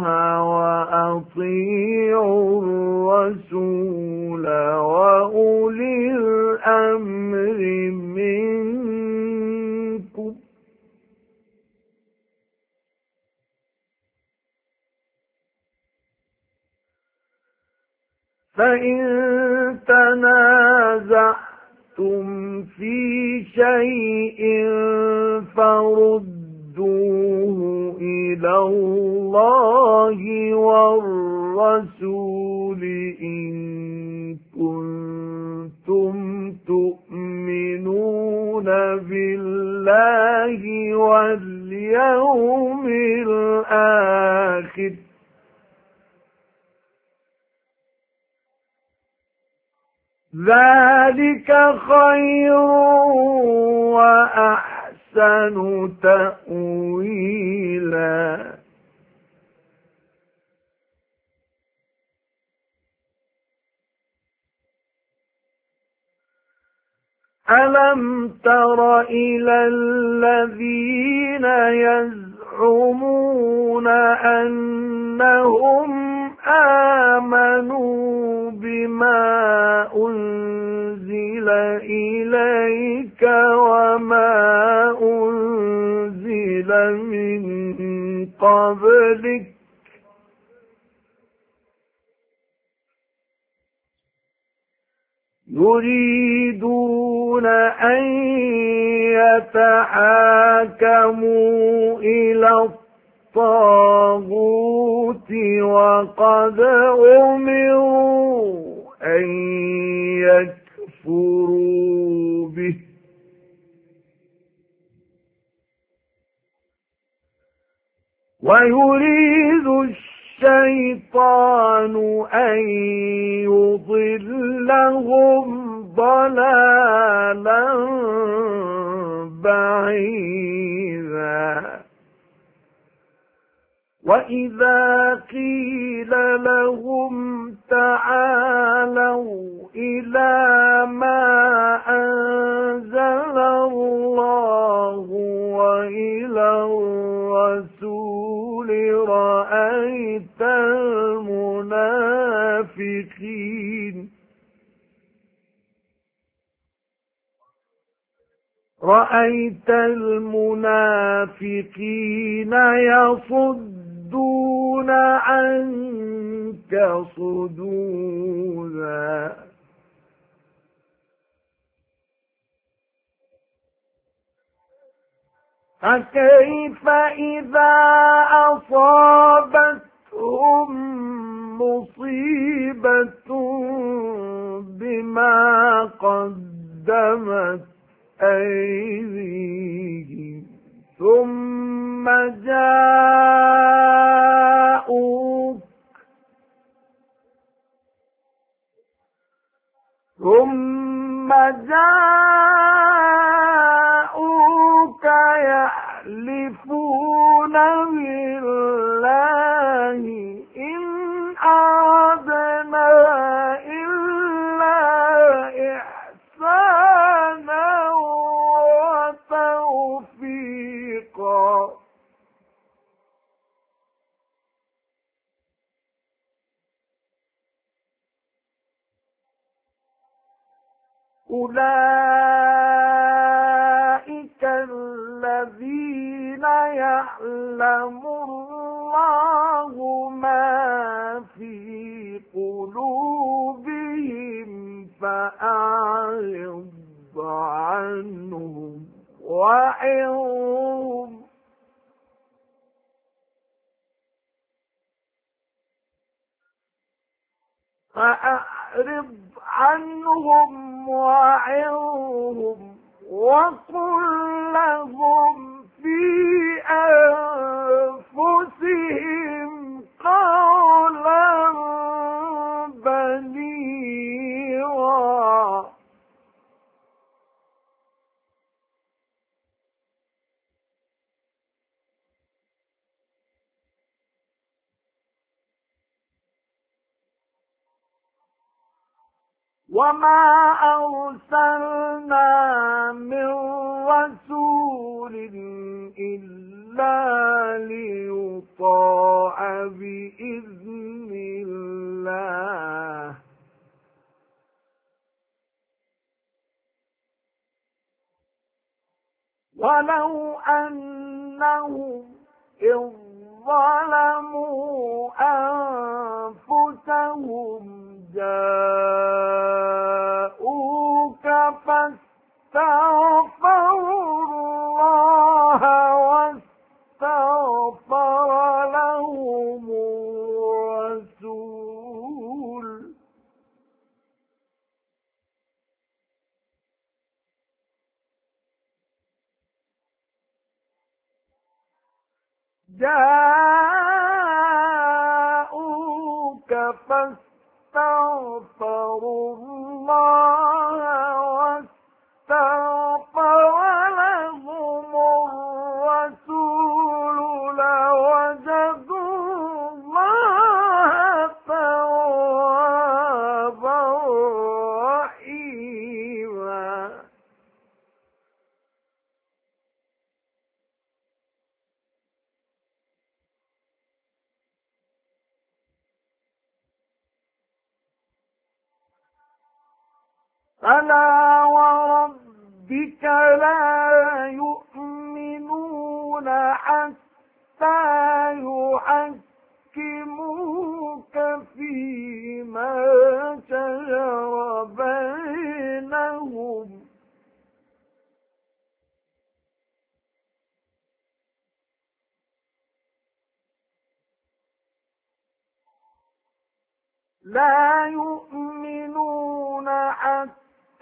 وأطيعوا الرسول وأولي الأمر منكم فإن تنازعتم في شيء فردوه إلى الله والرسول إن كنتم تؤمنون بالله واليوم الآخر ذلك خير وأحسن تأويلا ألم تر إلى الذين يزعمون أنهم آمنوا بما أنزل إليك وما أنزل من قبلك يريدون أن يتحاكموا إلى الطاغوت وقد أمروا أن يكفروا به ويريد الشيطان أن يضلهم ضلالا بعيدا وإذا قيل لهم تعالوا إلى ما أنزل الله وإلى الرسول رأيت المنافقين يصدون عنك صدودا فكيف إذا أصابتهم مصيبة بما قدمت أيديهم ثم جاءوك يحلفون بالله إن أردنا إلا إحسانا وتوفيقا أولئك الذين يعلم الله ما في قلوبهم فأعرض عنهم وعظهم وعظهم وقل لهم في أنفسهم قولا بليغا وما أرسلنا من رسول إلا ليطاع بإذن الله ولو أنهم إذ ظلموا أنفسهم جاءوك فاستغفروا الله واستغفر لهم الرسول جاءوك فاستغفروا الله واستغفر لهم الرسول لوجدوا الله توابا رحيما فلا وربك لا يؤمنون حتى يحكموك فيما شجر بينهم لا يؤمنون حتى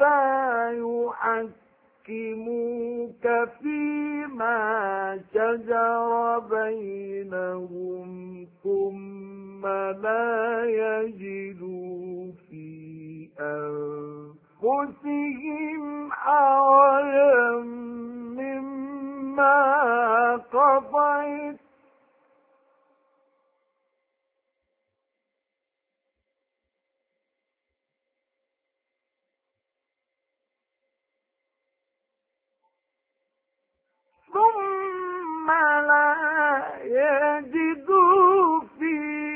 يحكموك فيما شجر بينهم ثم لا يجدوا في أنفسهم حرجا مما قضيت ثم لا يجدوا في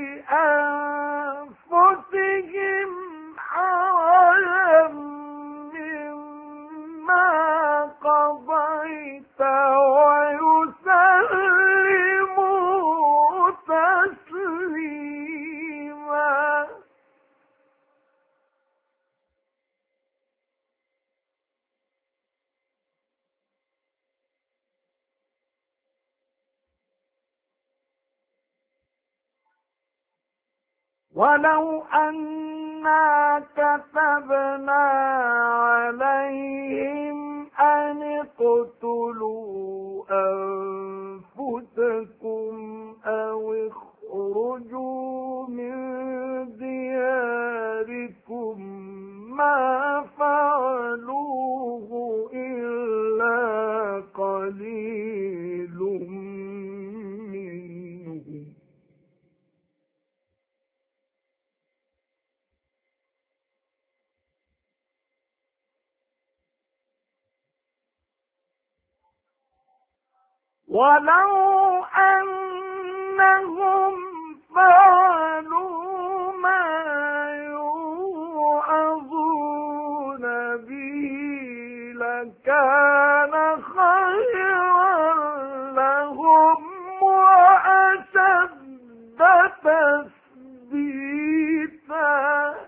أنفسهم حرجا مما قضيت ويسلموا تسليما ولو أنا كتبنا عليهم أن اقتلوا أنفسكم أو اخرجوا من دياركم ما فعلوه إلا قليل منهم ولو أنهم فعلوا ما يوعظون به لكان خيرا لهم وأشد تثبيتا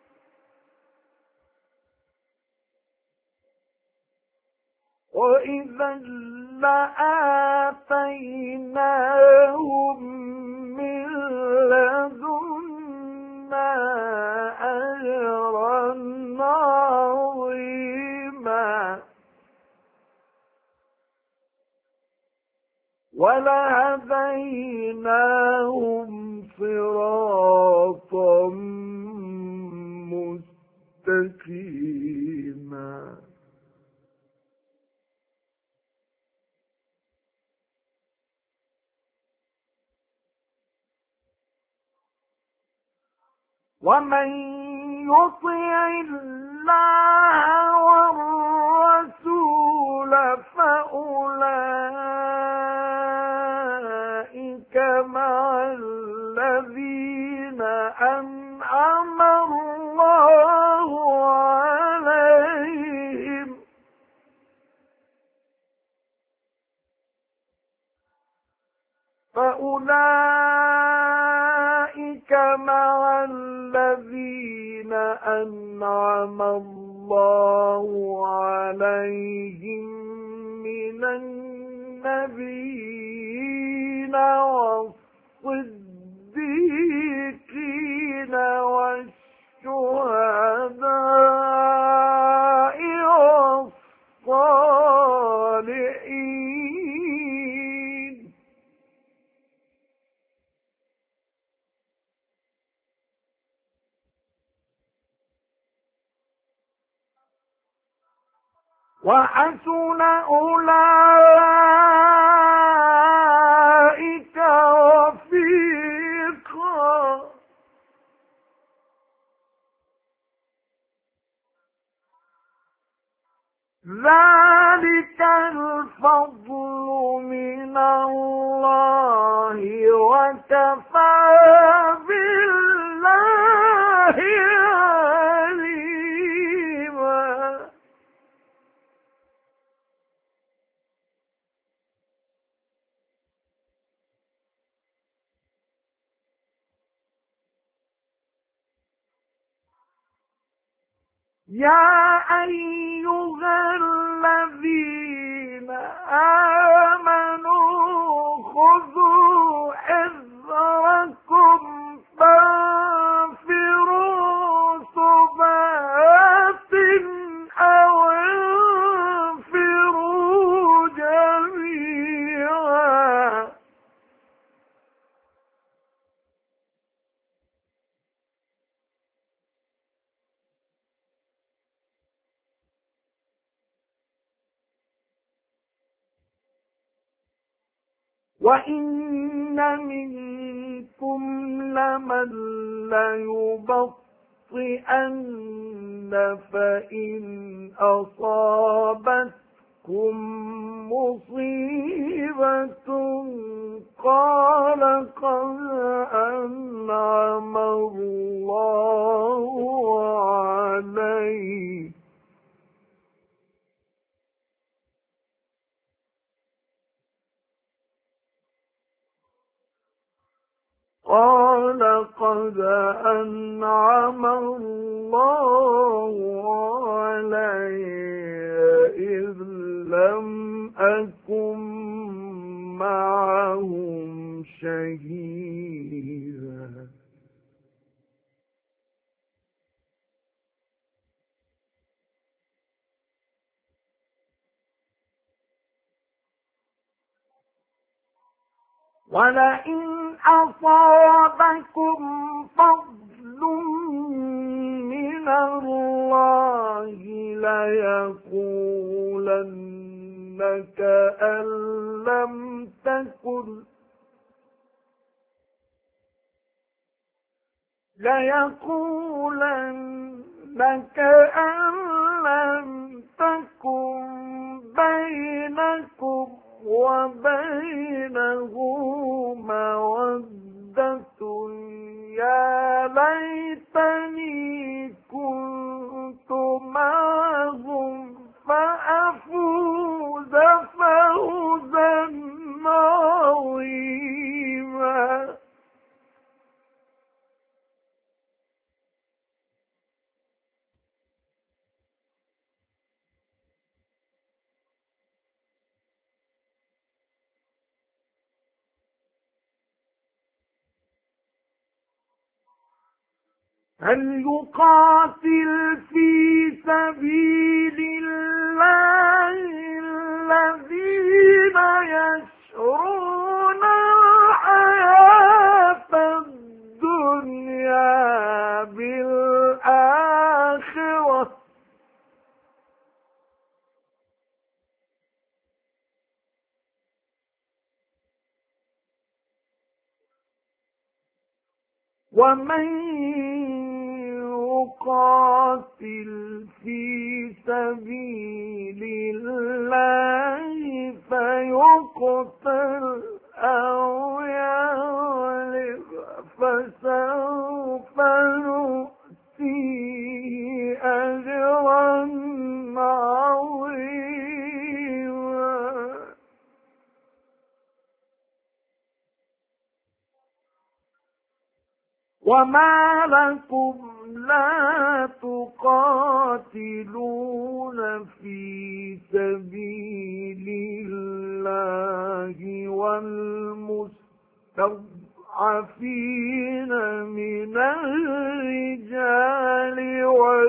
وإذا لآتيناهم من لدنا أجرا عظيما ولهديناهم صراطا مستقيما ومن يطع الله والرسول فأولئك مع الذين أنعم الله عليهم فأولئك مع الذين أنعم الله عليهم من النبيين والصديقين والشهداء والصالحين. وحسن أولئك رفيقا. ذلك الفضل من الله وكفى بالله عليما. يا أيها الذين آمنوا خذوا حذركم فانفروا ثبات أو انفروا جميعا. وإن منكم لمن ليبطئن فإن أصابتكم مصيبة قال قد أنعم الله علي. قال قد أنعم الله علي إذ لم أكن معهم شهيدا. ولئن أصابكم فضل من الله ليقولن كأن لم تكن بينكم وبينه مودة يا ليتني كنت معهم فأفوز فوزا عظيما. هل يقاتل في سبيل الله الذين يشرون الحياة الدنيا بالآخرة ومن يقاتل في سبيل الله فيقتل أو يغلب فسوف نؤتيه أجرا عظيما. وما لكم لا تقاتلون يقاتلون في سبيل الله والمستضعفين من الرجال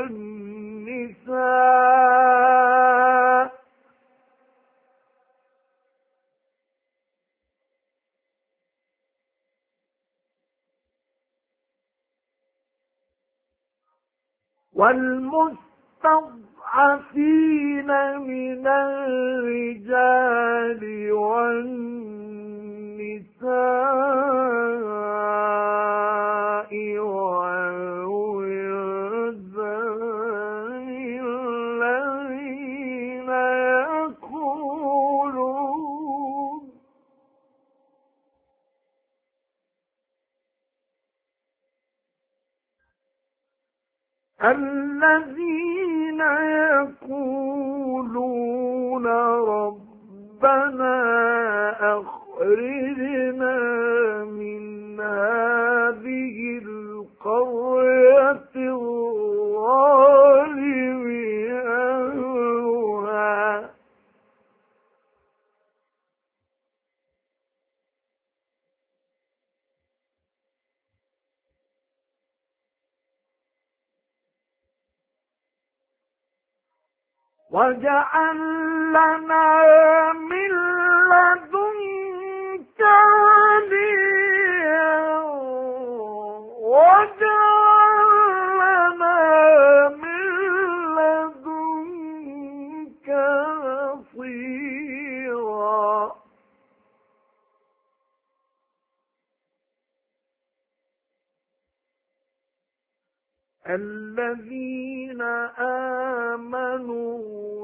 والمستضعفين من الرجال والنساء والولدان الذين يقولون ربنا أخرجنا من هذه القرية الظالم أهلها واجعل لنا من لدنك وليا واجعل لنا من لدنك نصيرا الذين آمنوا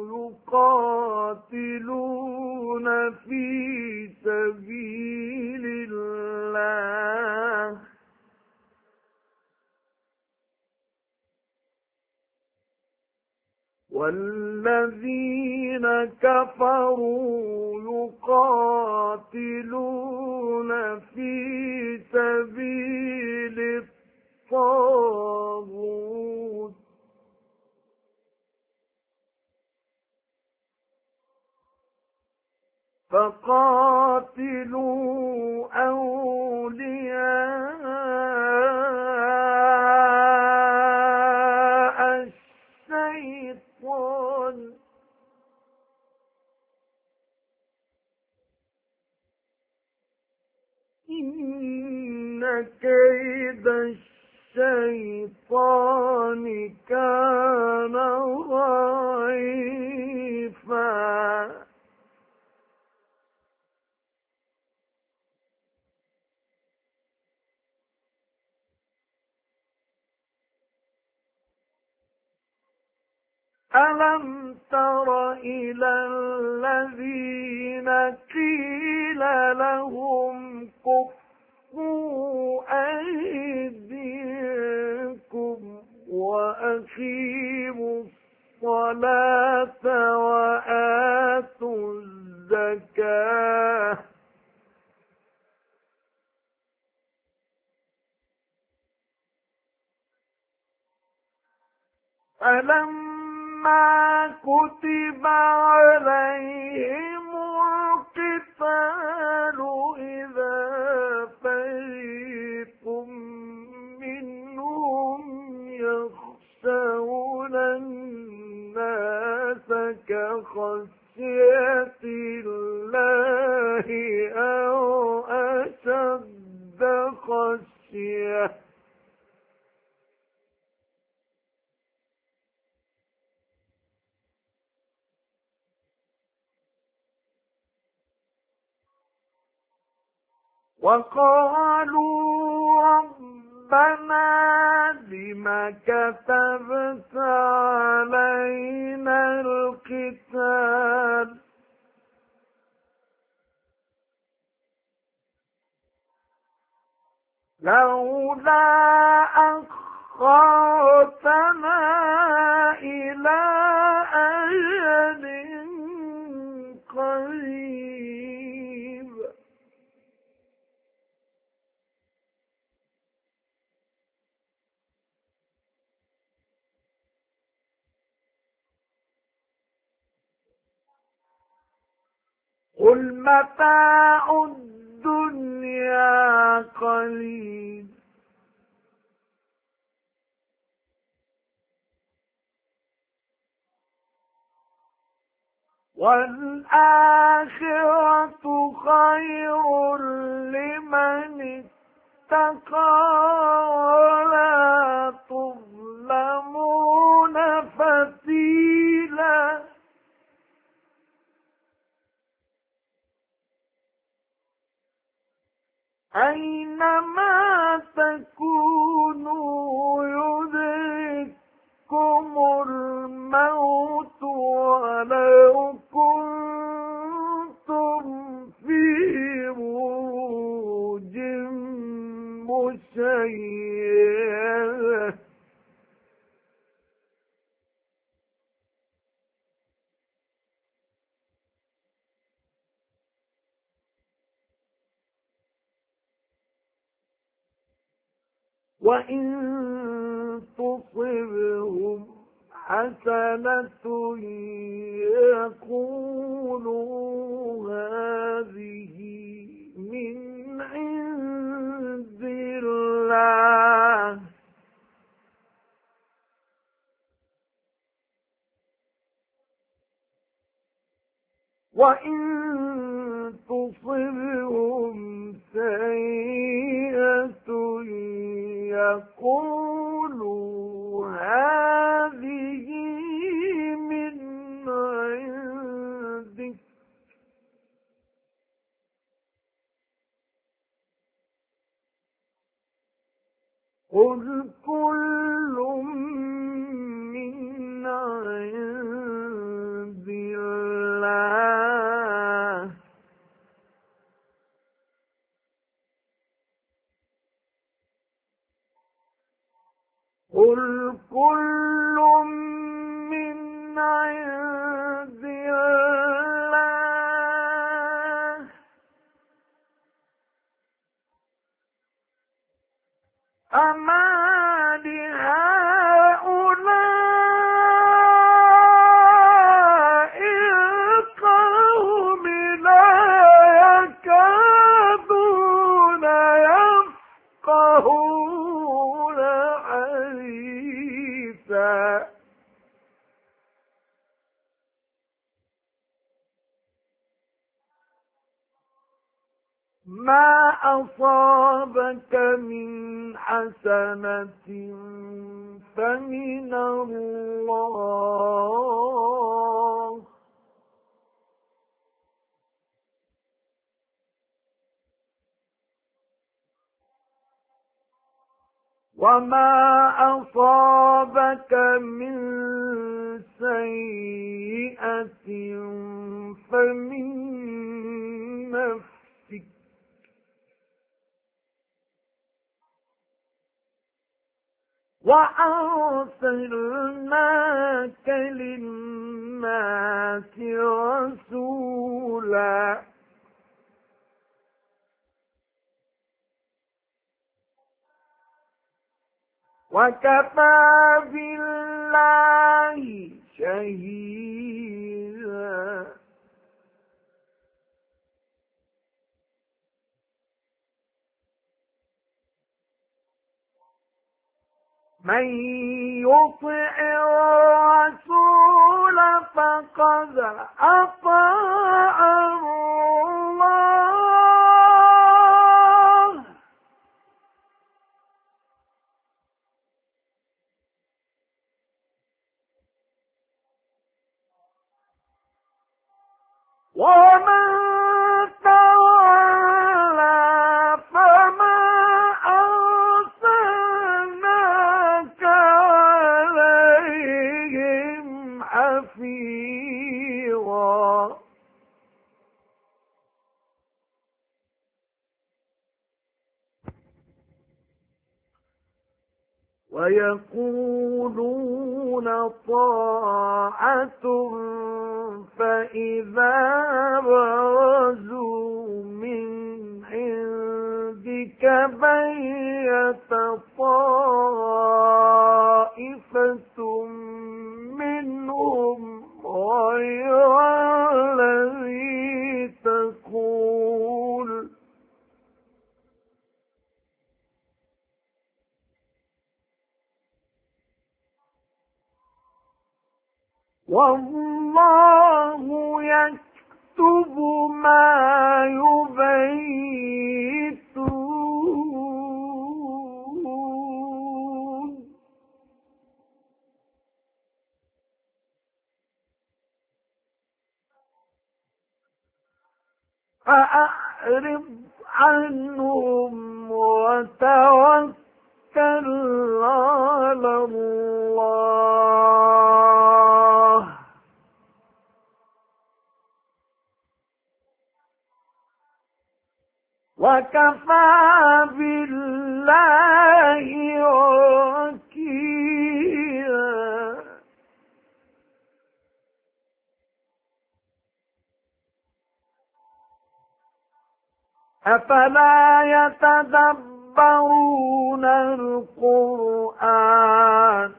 يقاتلون في سبيل الله والذين كفروا يقاتلون في سبيل الطاغوت فقاتلوا أولياء الشيطان إن كيد الشيطان كان ضعيفا ألم تر إلى الذين قيل لهم كفوا أيديكم وأقيموا الصلاة وآتوا الزكاة فلما كتب عليهم القتال إذا فريق منهم يخشون الناس كخشية الله أو أشد خشية وقالوا ربنا لم كتبت علينا القتال لولا أخرتنا إلى أجل قريب قل متاع الدنيا قليل والآخرة خير لمن اتقى ولا تظلمون فتيلا أينما تكونوا يدرككم الموت ولو كنتم في بروج مشيدة وإن تصبهم حسنة يقولوا هذه من عند الله وإن تصبهم سيئة يقولوا هذه من عندك قل كل من عند الله قل كل من عند الله أما لهؤلاء القوم لا يكادون يفقهون حديثا ما أصابك من حسنة فمن الله وما أصابك من سيئة فمن نفسك وأرسلناك للناس رسولا وكفى بالله شهيدا من يطع الرسول فقد أطاع الله ومن تولى فما أرسلناك عليهم حفيظا ويقولون طاعة فإذا برزوا من عندك بيت طائفة منهم غير الذي والله يكتب ما يبيتون فأعرض عنهم وتوكل على الله وكفى بالله وكيلا أفلا يتدبرون القرآن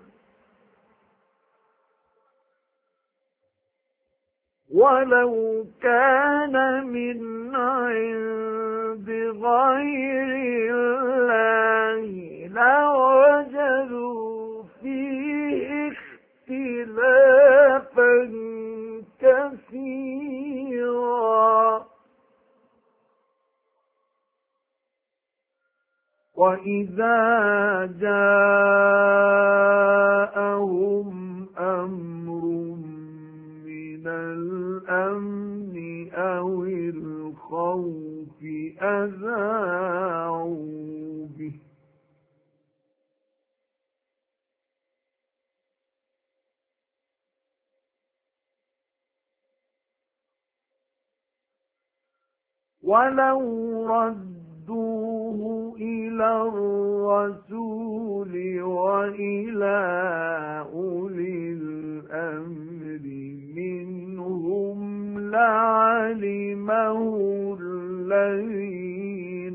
ولو كان من عند غير الله لوجدوا فيه اختلافا كثيرا وإذا جاءهم أمر من الأمن أو الخوف أذاعوا به ولو ردوه إلى الرسول وإلى أولي الأمر منهم لعلمه الذين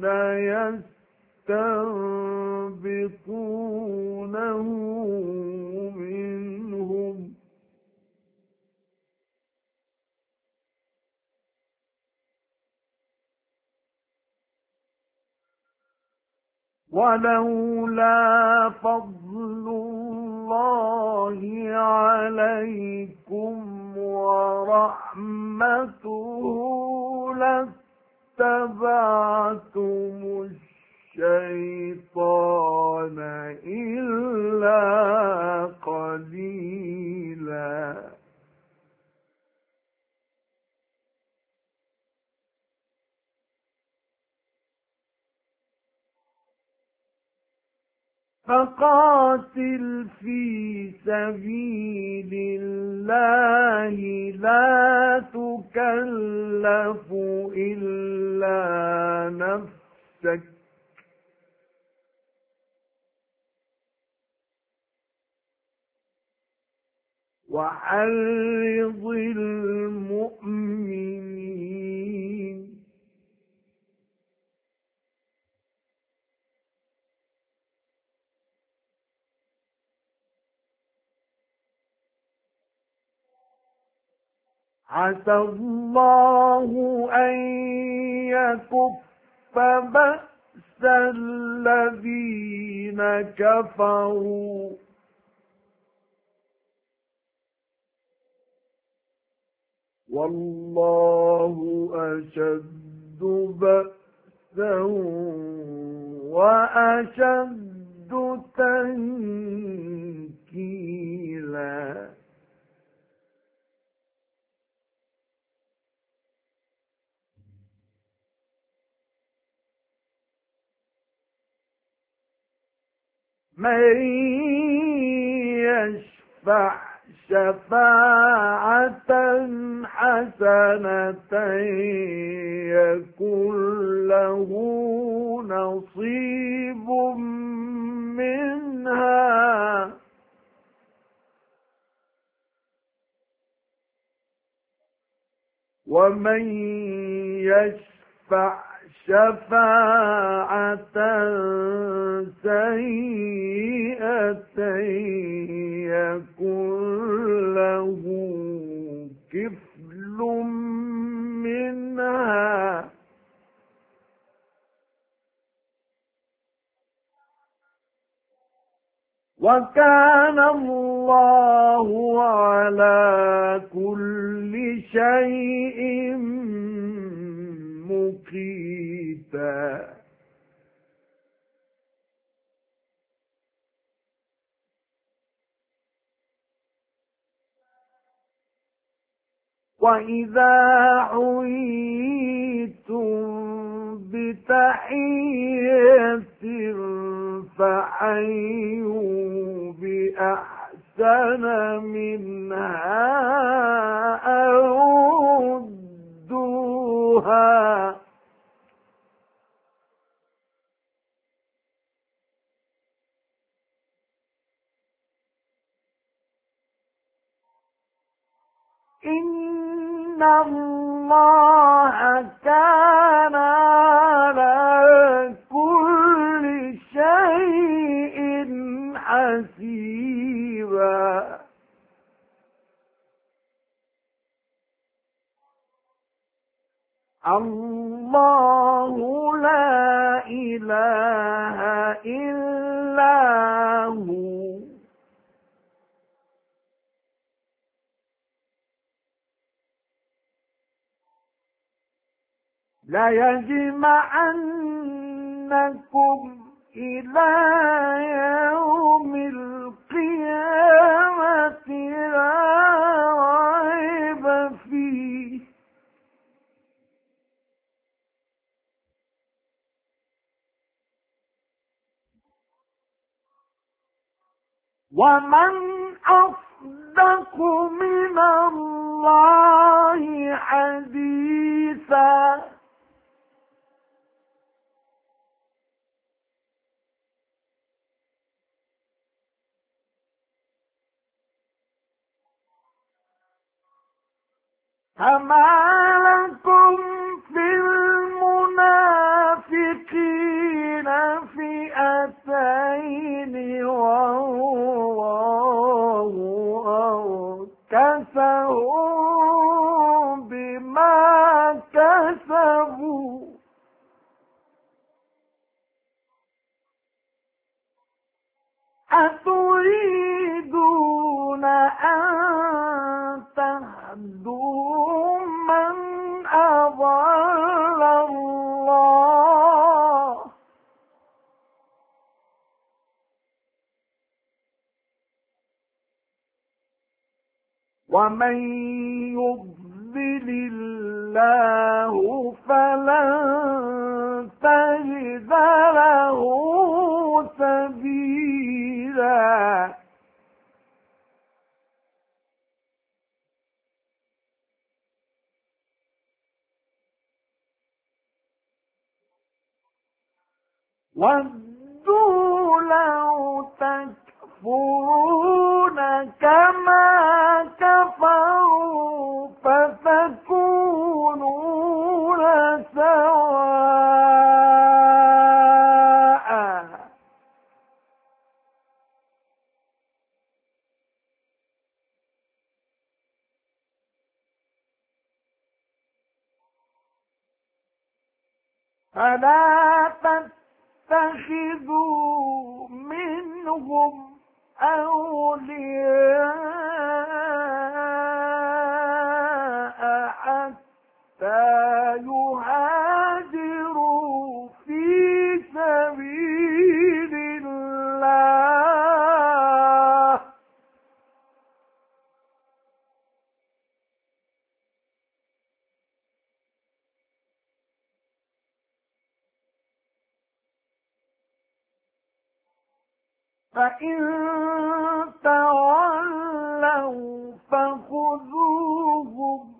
يستنبطونه منهم ولولا فضل الله عليكم ورحمته لاتبعتم الشيطان إلا قليلا فقاتل في سبيل الله لا تكلف إلا نفسك وحرض المؤمنين عسى الله أن يكف بأس الذين كفروا والله أشد بأسا وأشد تنكيلا من يشفع شفاعة حسنة يكن له نصيب منها ومن يشفع شفاعة سيئة يكن له كفل منها وكان الله على كل شيء مقيتا وإذا حييتم بتحية فحيوا بأحسن منها أو ردوها إن الله كان على كل شيء حسيبا الله لا إله إلا هو ليجمعنكم إلى يوم القيامة لا ريب فيه ومن أصدق من الله حديثا فما لكم في المنافقين فئتين والله أركسهم بما كسبوا أتريدون أن تهدوا من أضل الله ومن يضلل الله فلن تجد له سبيلا ودوا لو تكفرون كما كفروا فتكونون سواء فلا تتخذوا منهم أولياء حتى يهاجروا في سبيل الله فإن تولوا فخذوهم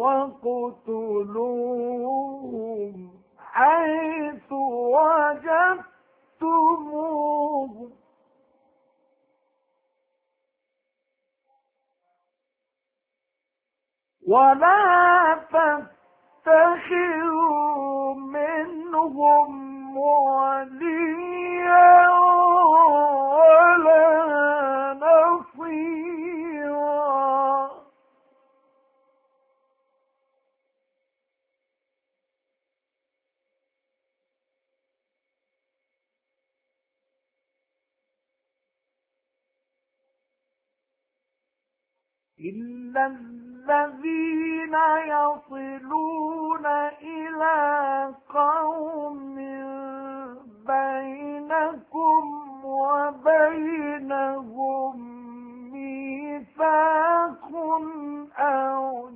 وَاقْتُلُوهُمْ حَيْثُ وَجَدتُّمُوهُمْ وَلَا تَتَّخِذُوا مِنْهُمْ وَلِيًّا وَلَا نَصِيرًا إلا الذين يصلون إلى قوم بينكم وبينهم ميثاق أو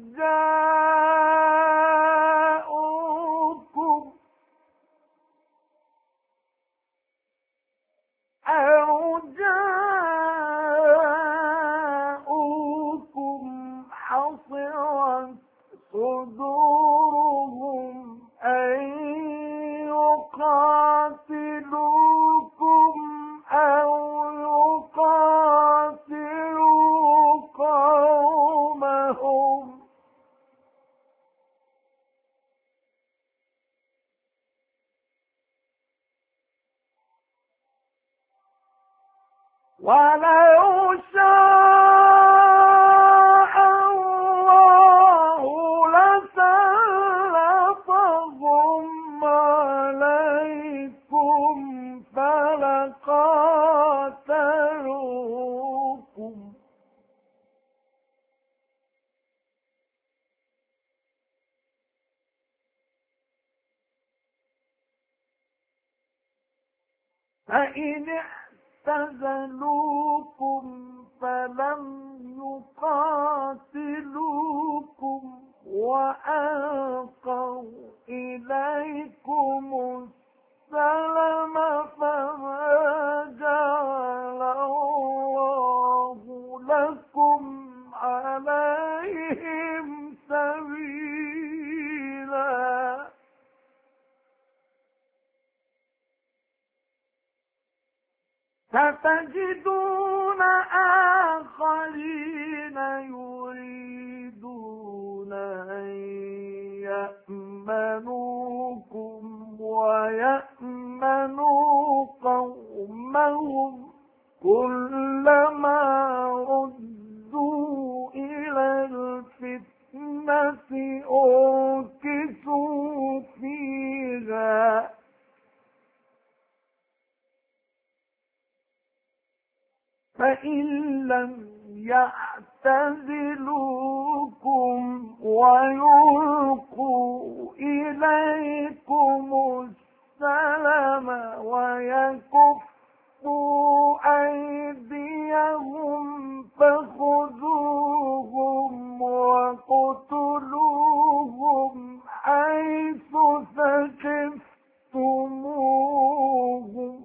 جاءوكم حصرت صدورهم أن يقاتلوكم أو يقاتلوا قومهم ولو شاء الله لسلطهم عليكم فلقاتلوكم فإن اعتزلوكم فلم يقاتلوكم وألقوا إليكم السلم فما جعل الله لكم عليهم سبيلا ستجدون آخرين يريدون أن يأمنوكم ويأمنوا قومهم كلما ردوا إلى الفتنة أركسوا فيها فإن لم يعتزلوكم ويلقوا إليكم السلم ويكفوا أيديهم فخذوهم وقتلوهم حيث ثقفتموهم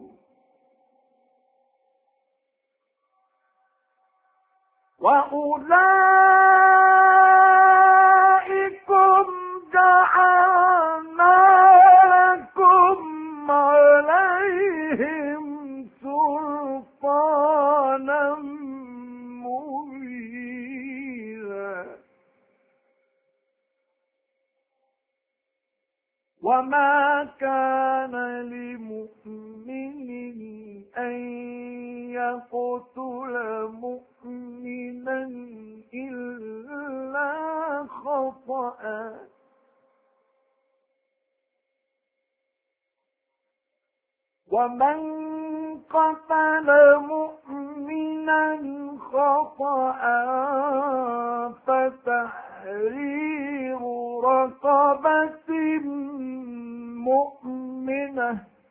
وأولئكم جعلنا لكم عليهم سلطانا مبينا وما كان لمؤمن أن يقتل مؤمنا إلا خطأ ومن قتل مؤمنا خطأ فتحرير رقبة مؤمنة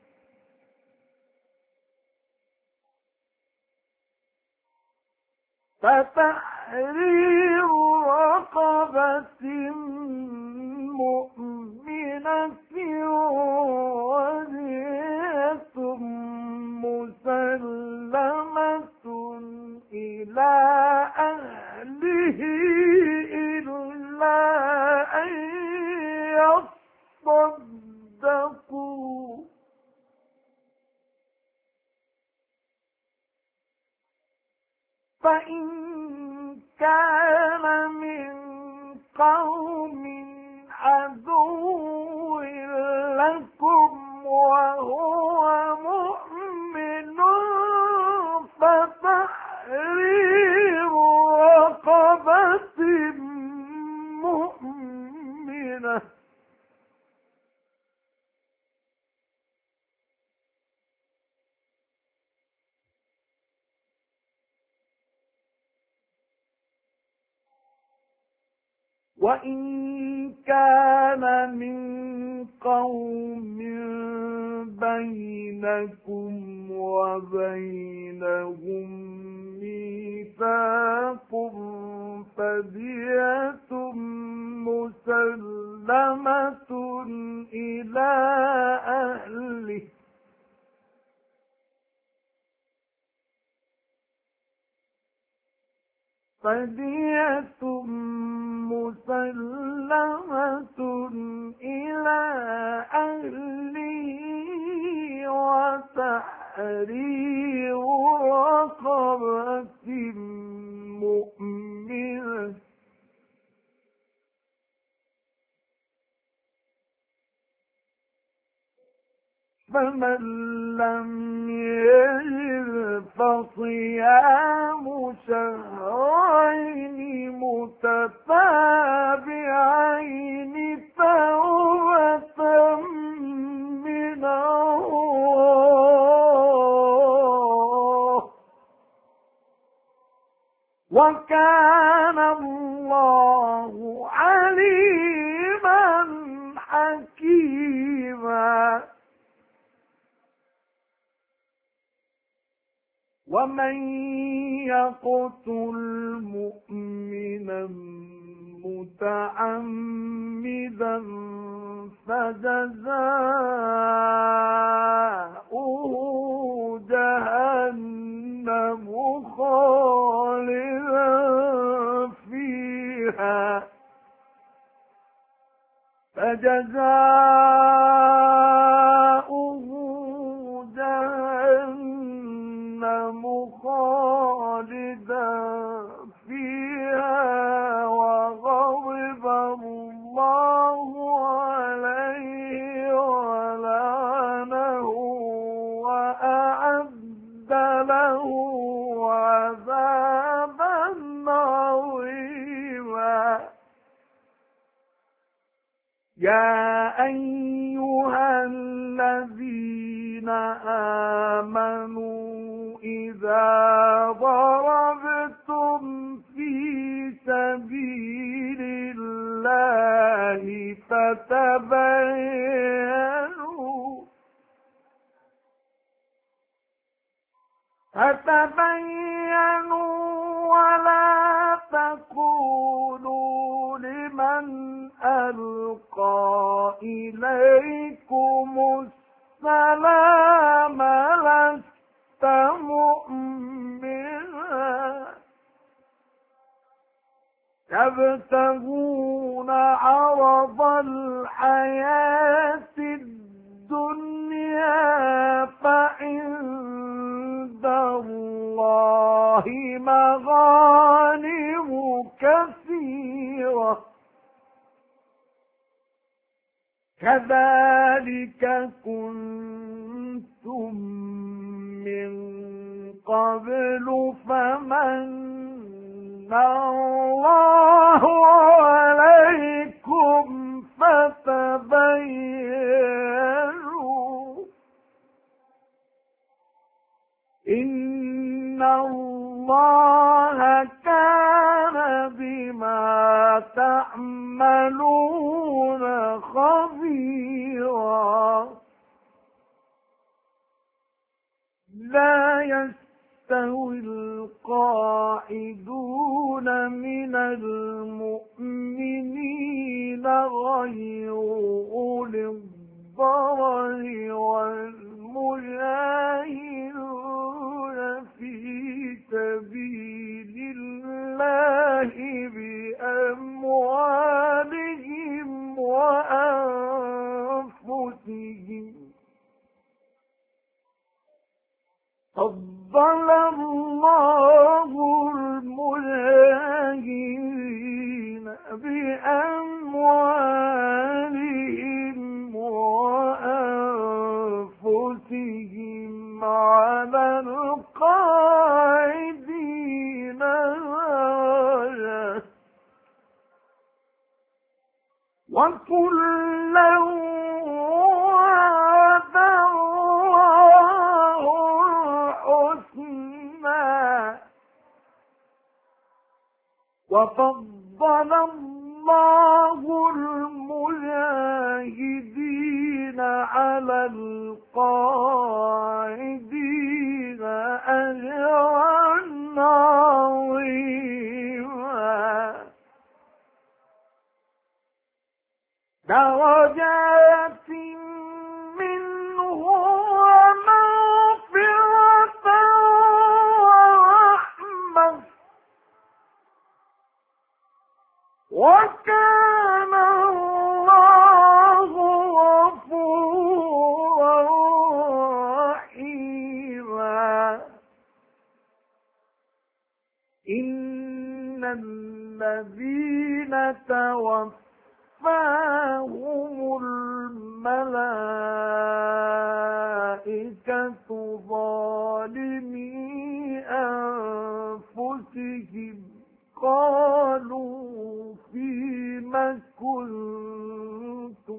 مؤمنة ودية مسلمة إلى أهله إلا أن يصدقوا فإن كان من قوم عدو لكم وهو مؤمن فتحرير رقبة مؤمنة وإن كان من قوم بينكم وبينهم ميثاق فدية مسلمة إلى أهله وتحرير رقبة مؤمنة فمن لم يجد فصيام شهرين متتابعين توبة من الله وكان الله عليما حكيما. ومن يقتل مؤمنا متعمدا فجزاؤه جهنم خالدا فيها وغضب الله عليه ولعنه وأعد له عذابا عظيما. يا أيها الذين آمنوا إذا ضربتم في سبيل الله فتبينوا ولا تقولوا لمن ألقى إليكم السلام لست مؤمنا تبتغون عرض الحياة الدنيا فعند الله مغانم كثيرة كذلك كنتم من قبل فمن الله عليكم فتبينوا إن الله كان بما تعملون خبيرا. لا يستوي القاعدون من المؤمنين غير أولي الضرر والمجاهدون في سبيل الله بأموالهم وأنفسهم فضل الله المجاهدين بأموالهم وأنفسهم على القاعدين درجة وكلا وعد الله الحسنى وفضل اللَّهُ الْمُجَاهِدِينَ عَلَى الْقَاعِدِينَ أَجْرًا عَظِيمًا درجات منه ومغفرة ورحمة وكان الله غفورا رحيما إن الذين توفاهم الملائكة ظالمي أنفسهم قالوا فيم كنتم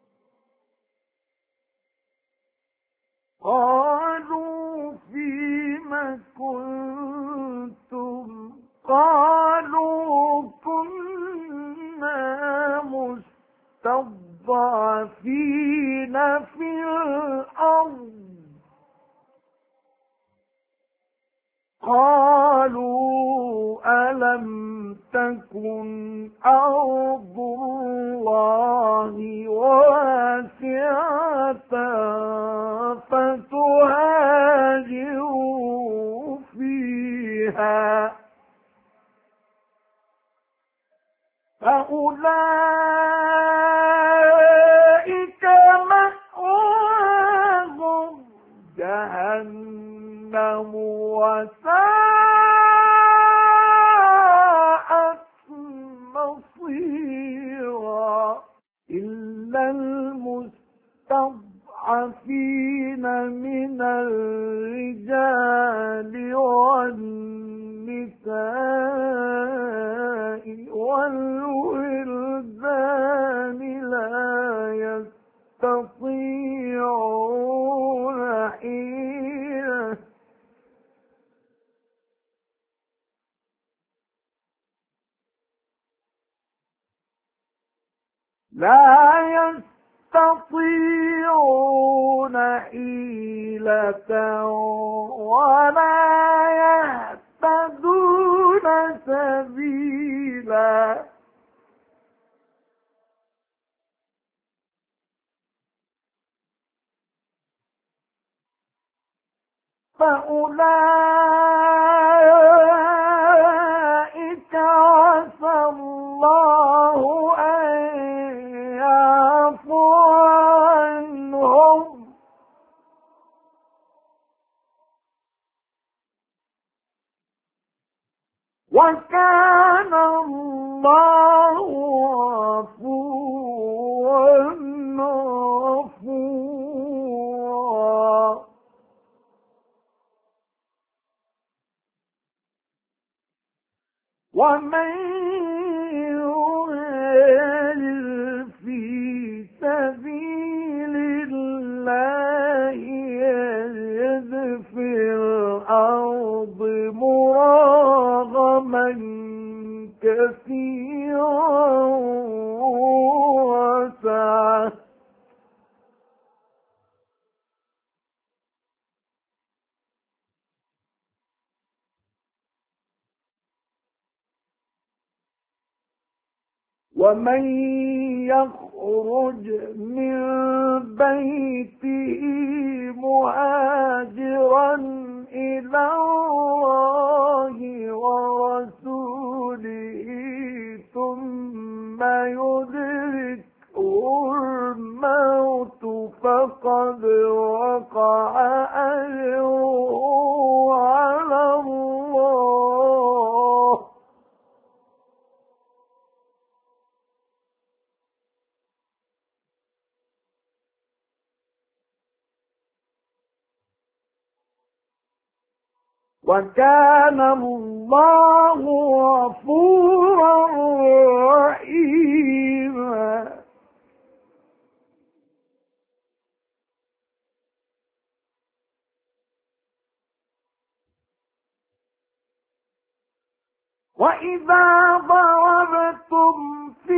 قالوا كنا مستضعفين في الأرض قالوا ألم تكن أرض الله واسعة فتهاجروا فيها فأولئك مأواهم جهنم وساءت مصيرا إلا المستضعفين من الرجال والنساء والولدان لا يستطيعون حيلة ولا يهتدون سبيلا فأولئك عسى الله أن يعفو عنهم وكان الله غفورا غفورا ومن يهاجر في سبيل الله يجد في الأرض مراغما كثيرا وسعة ومن يخرج من بيته مهاجرا إلى الله ورسوله ثم يدركه الموت فقد وقع أجره على الله وكان الله غفورا رحيما وإذا ضربتم في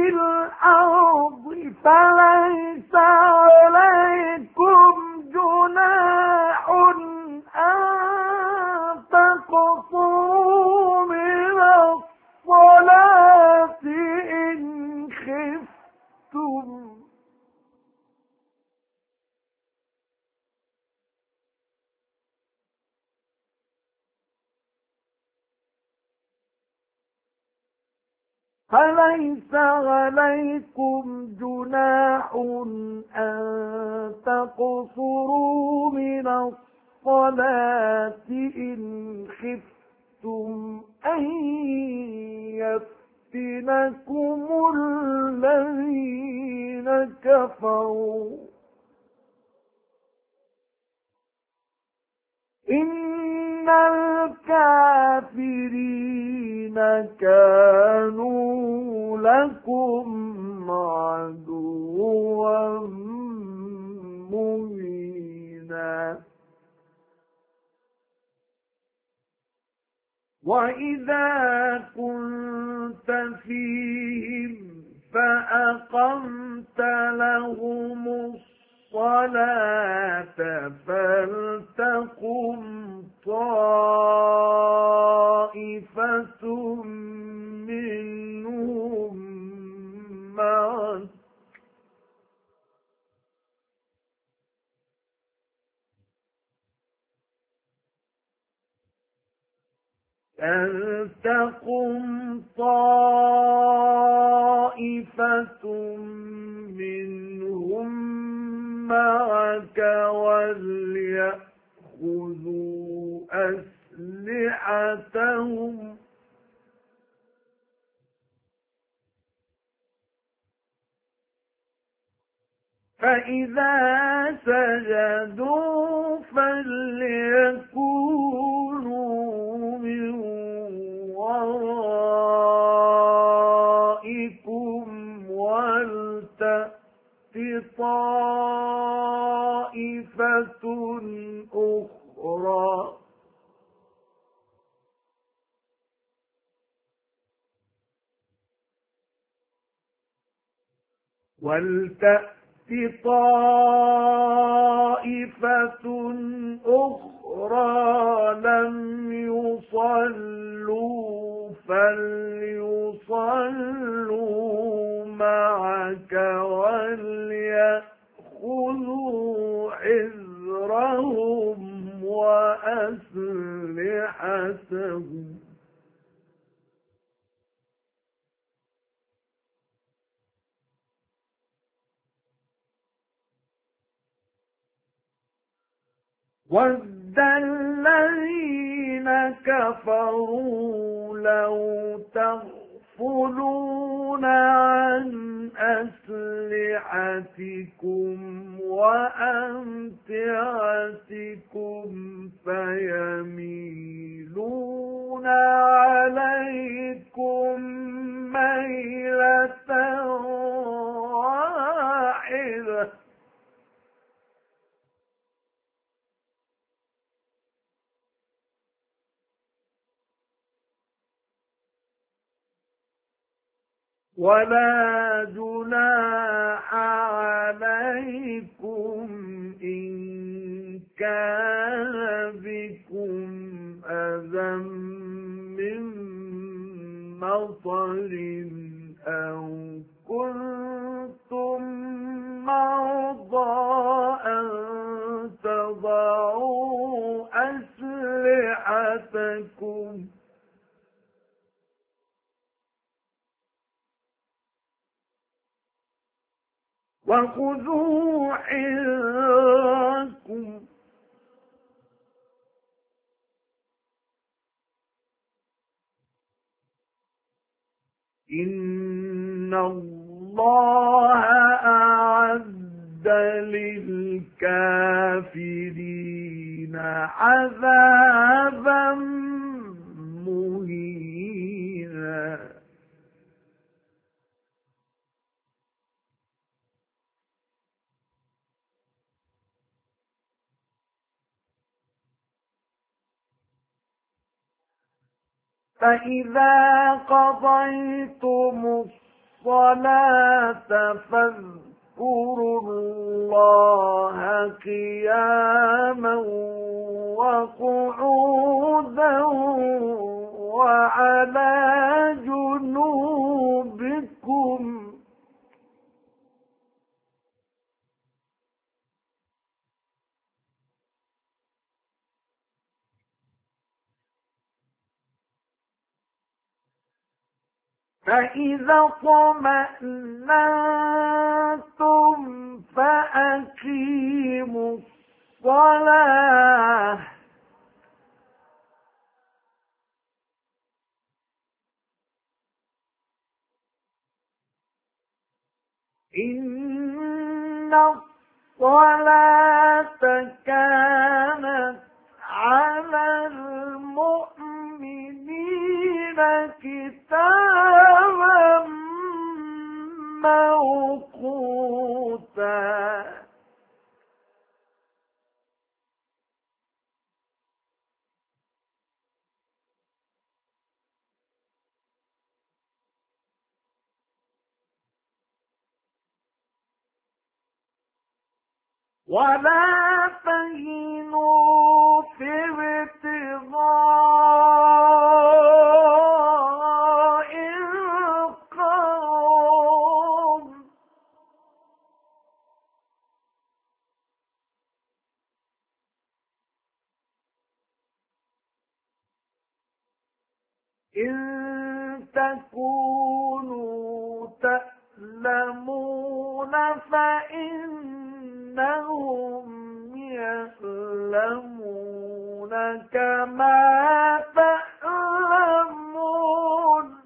الأرض فليس عليكم جناح أن تقصروا من الصلاة إن خفتم فليس عليكم جناح أن تقصروا من الصلاة إن خفتم أن يفتنكم الذين كفروا إن الكافرين كانوا لكم عدوا مبينا وإذا كنت فيهم فأقمت لهم الصلاة فلتقم طائفة منهم معك فلتقم طائفة منهم معك وليأخذوا أسلحتهم فإذا سجدوا فليكونوا من ورائكم ولتأت طائفة أخرى طائفة أخرى لم يصلوا فليصلوا معك وليأخذوا حذرهم وأسلحتهم وَدَّ الَّذِينَ كَفَرُوا لَوْ تَغْفُلُونَ عَنْ أَسْلِحَتِكُمْ وَأَمْتِعَتِكُمْ فَيَمِيلُونَ عَلَيْكُمْ مَيْلَةً وَاحِدَةً ولا جناح عليكم إن كان بكم أذى من مطر أو كنتم مرضى أن تضعوا أسلحتكم وخذوا حذركم إن الله أعد للكافرين عذابا مهينا فإذا قضيتم الصلاة فاذكروا الله قياما وقعودا وعلى جنوبكم فإذا اطمأننتم فأقيموا الصلاة إن الصلاة كانت على المؤمنين كتابا موقوتا ولا تهنوا في ابتغاء القوم إن تكونوا تألمون فإنهم يألمون كما تألمون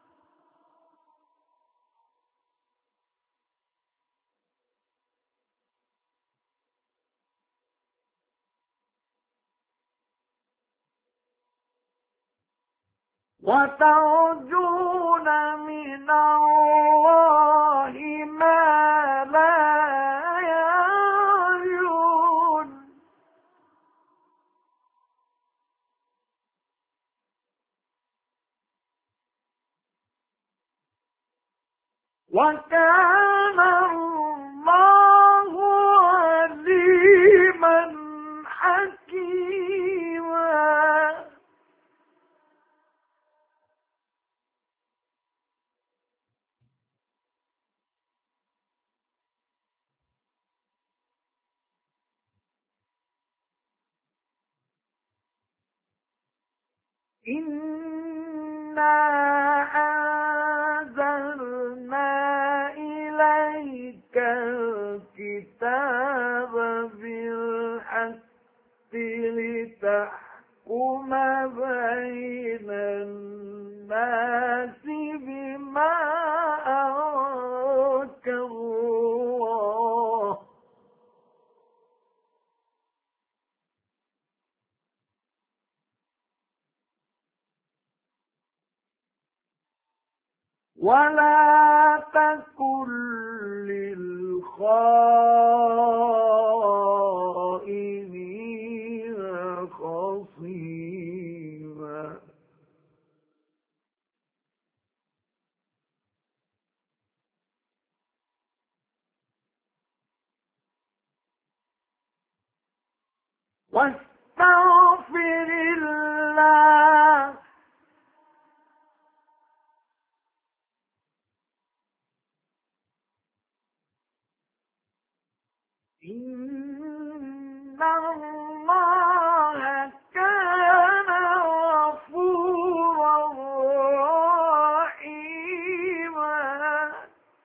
وترجون من الله ما لا يرجون وكان الله عليما حكيما إنا أنزلنا إليك الكتاب بالحق لتحكم بين الناس بما أراك الله ولا تكن للخائنين خصيما واستغفر الله إن الله كان غفورا رحيما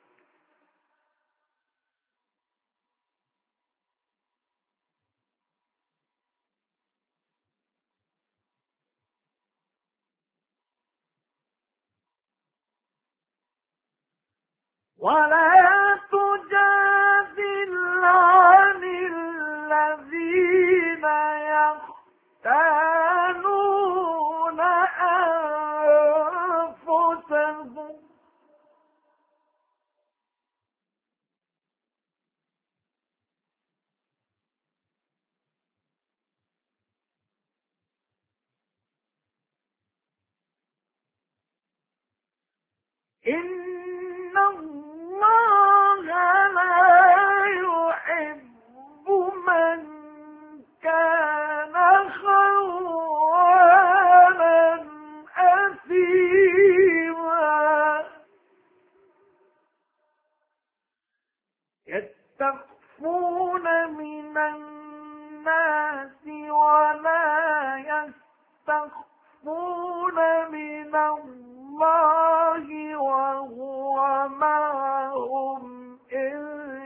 ولا تجادل عن الذين يختانون أنفسهم إن الله يستخفون من الناس ولا يستخفون من الله وهو معهم إذ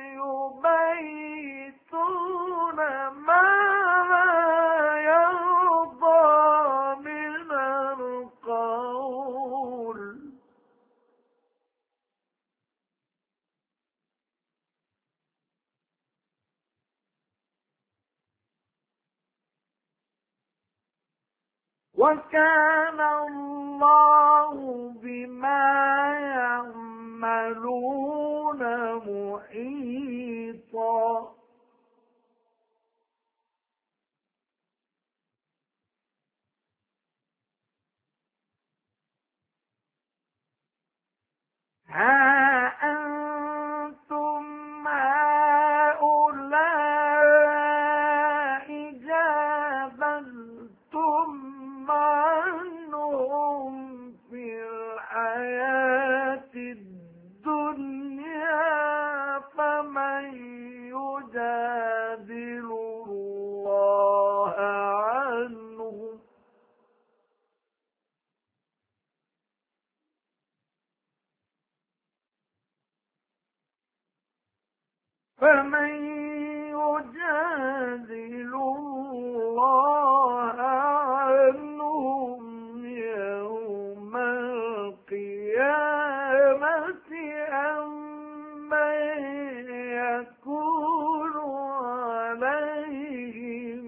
يبيتون ما لا يرضى من القول وكان الله بما يعملون محيطا ها أنتم هؤلاء جادلتم عنهم في الحياة الدنيا فمن يجادل الله عنهم عنهم يوم القيامة أم من يكون عليهم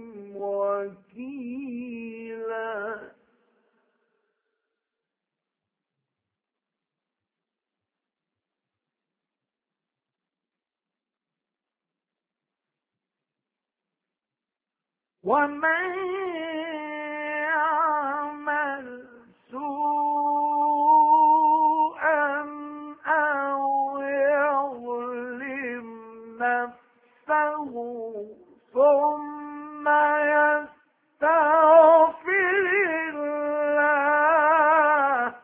وكيلا ومن يعمل سوءا أو يظلم نفسه ثم يستغفر الله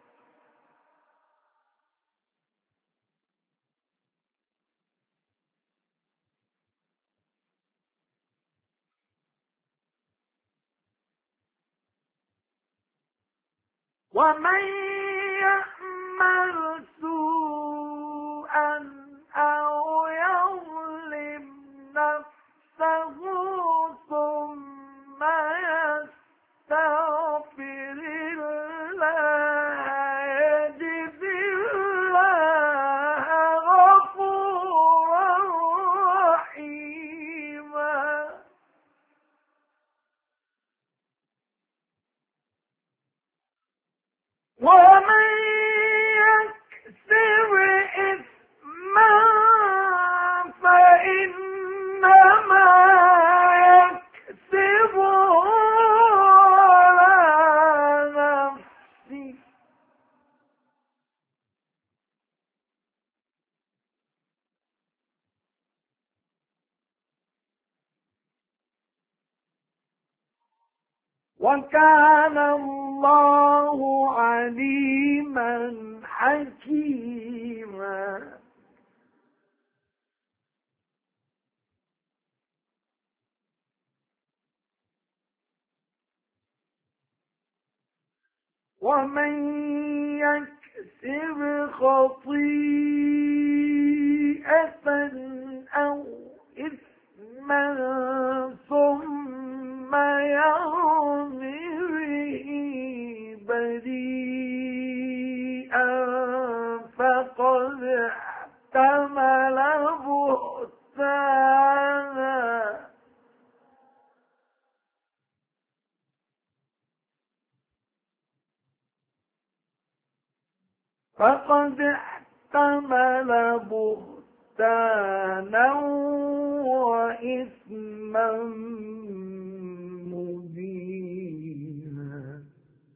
ومن يعمل سوءا أو يظلم نفسه ثم يستغفر الله يجد الله غفورا رحيما ومن يكسب إثما فإنما يكسبه على نفسه وكان الله عليما حكيما ومن يكسب خطيئة أو إثما ثم يرم به بريئا فقد احتمل بهتانا وإثما مبينا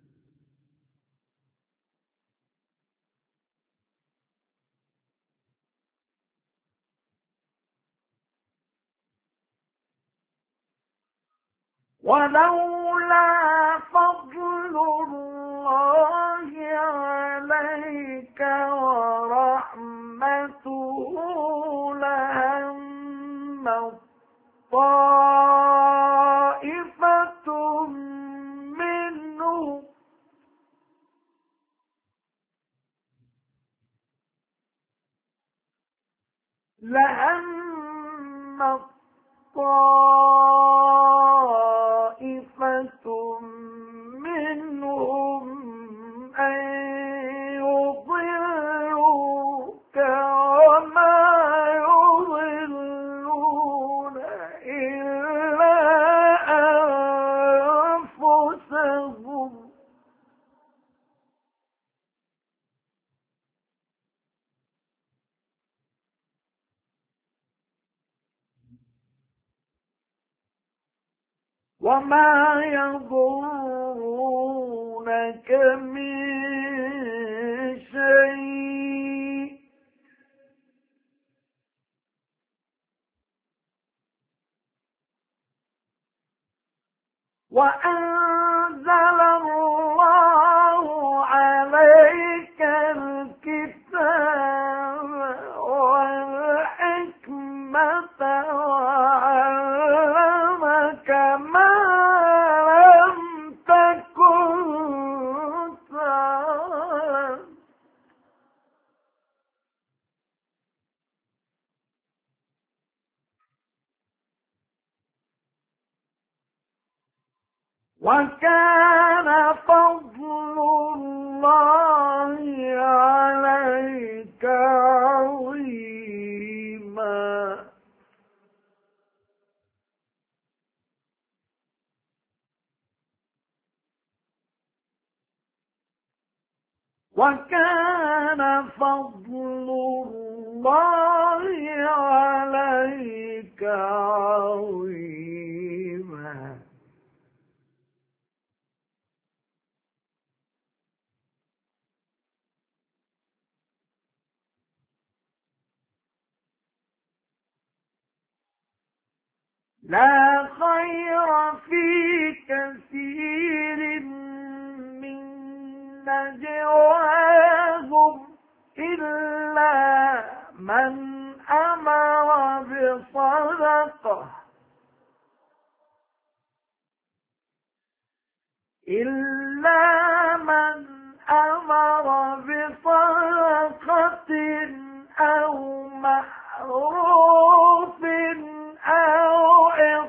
ولولا فضل الله عليك ورحمته لهم طائفة منهم أن يضلوك وما يضلون إلا أنفسهم وما يضرونك من شيء وأنزل الله عليك الكتاب والحكمة وعلمك ما لم تكن تعلم وكان فضل الله عليك عظيما وكان فضل الله عليك عظيما لا خير في كثير من نجواهم إلا من أمر بصدقة أو معروف أو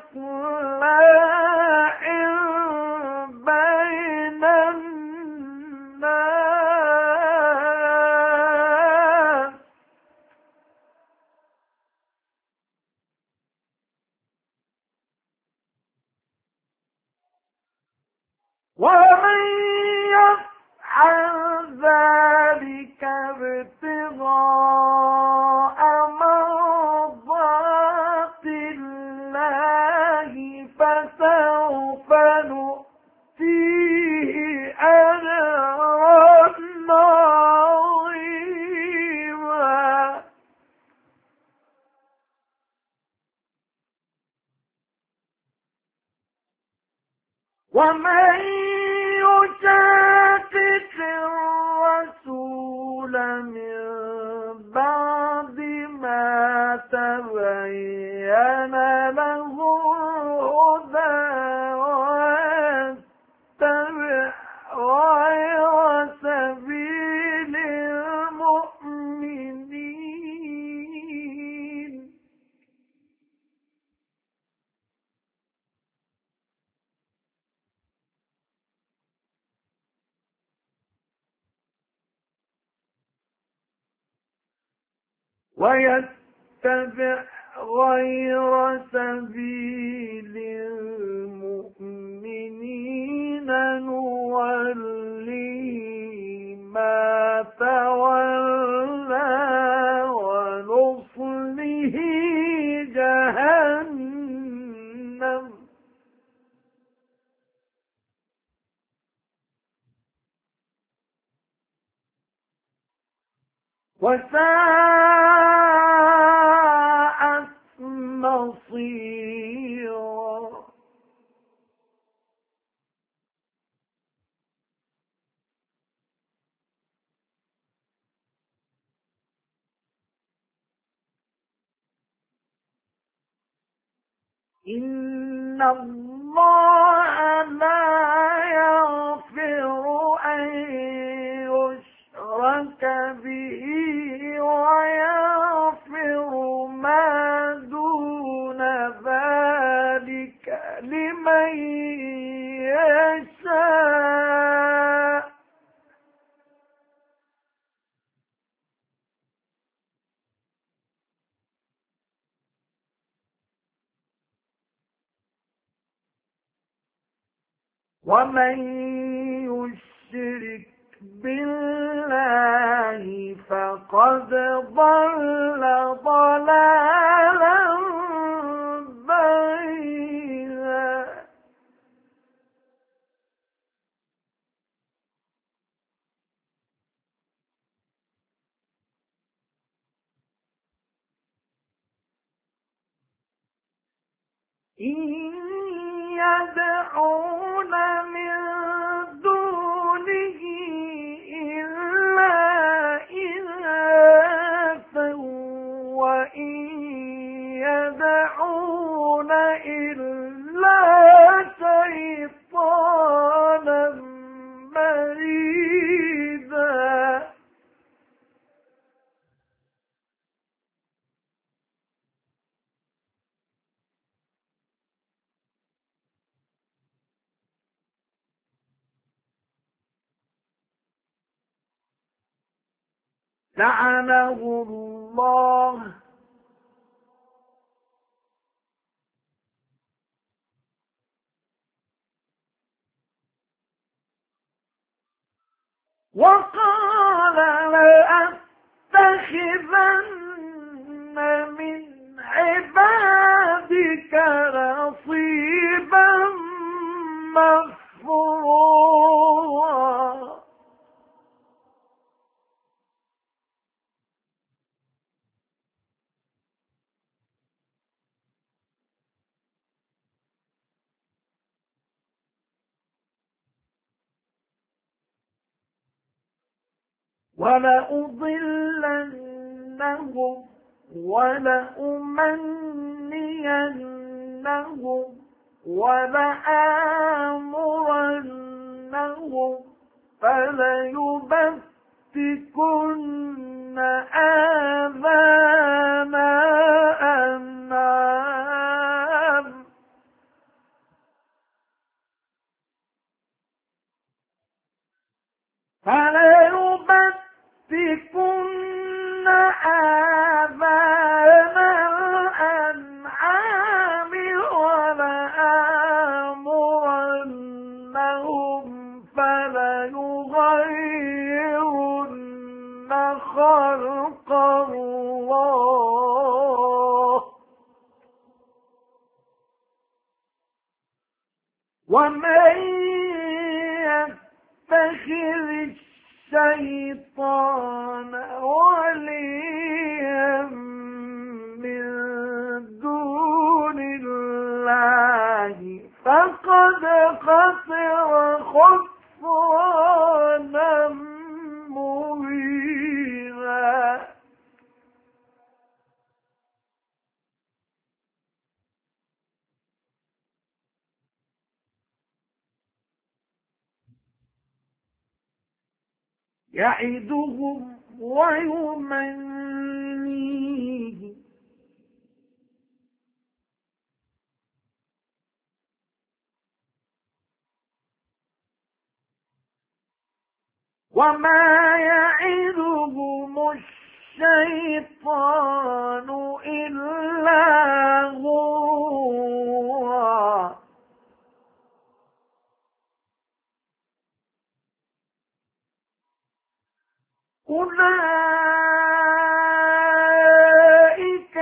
إصلاح بين الناس ومن يفعل ذلك ابتغاء مرضات الله فسوف نؤتيه أجرا عظيما ومن يشاقق الرسول من بعد ما تبين له الهدى ويتبع غير سبيل المؤمنين ويتبع غير سبيل المؤمنين نوليه ما تولى ونصله جهنم وساءت مصيرا إن الله لا يغفر أن يشرك به ويغفر ومن يشرك بالله فقد ضل ضلالا بعيدا. إن يدعون من دونه إلا إناثا وإن يدعون إلا شيطانا مريدا. لعنه الله وقال لأتخذن من عبادك نصيبا مفروضا. ولأضلنهم ولأمنينهم ولآمرنهم فليبتكن آذان الأنعام فليبتكن آذان الأنعام ولآمرنهم فليغيرن خلق الله ومن يتخذ الشيطان وليا من دون الله فقد خسر خسرانا مبينا. يعدهم ويمنيهم وما يعدهم الشيطان إلا غرورا. أولئك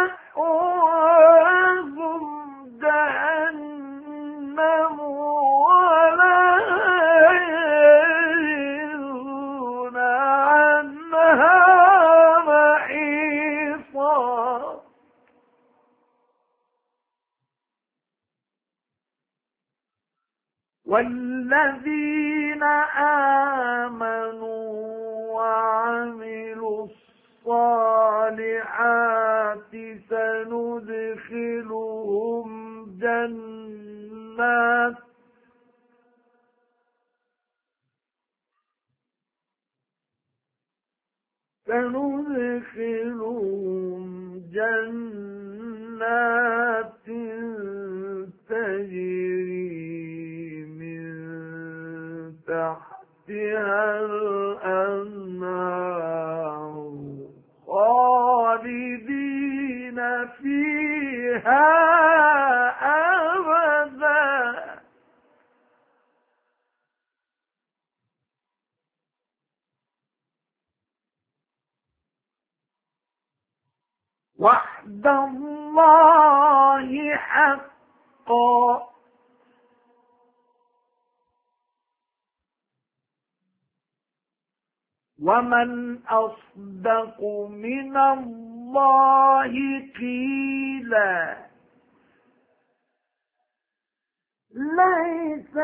مأواهم جهنم ولا يجدون عنها محيصا. والذين آمنوا وعملوا الصالحات سندخلهم جنات تجري من تحتها الأنهار خالدين فيها أبدا وعد الله حقا ومن أصدق من الله قيلا ليس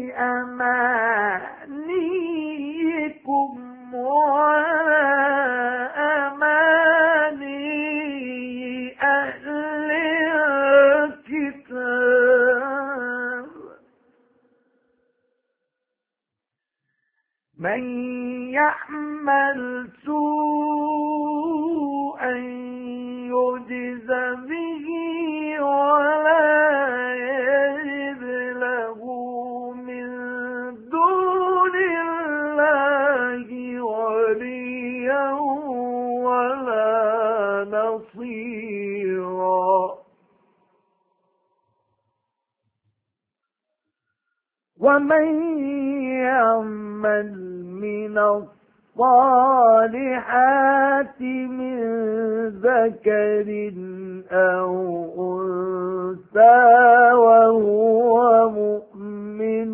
بأمانيكم ولا أماني أهل الكتاب من يعمل سوءا يجز به ولا يجد له من دون الله وليا ولا نصيرا ومن يعمل من الصالحات من ذكر أو أنثى وهو مؤمن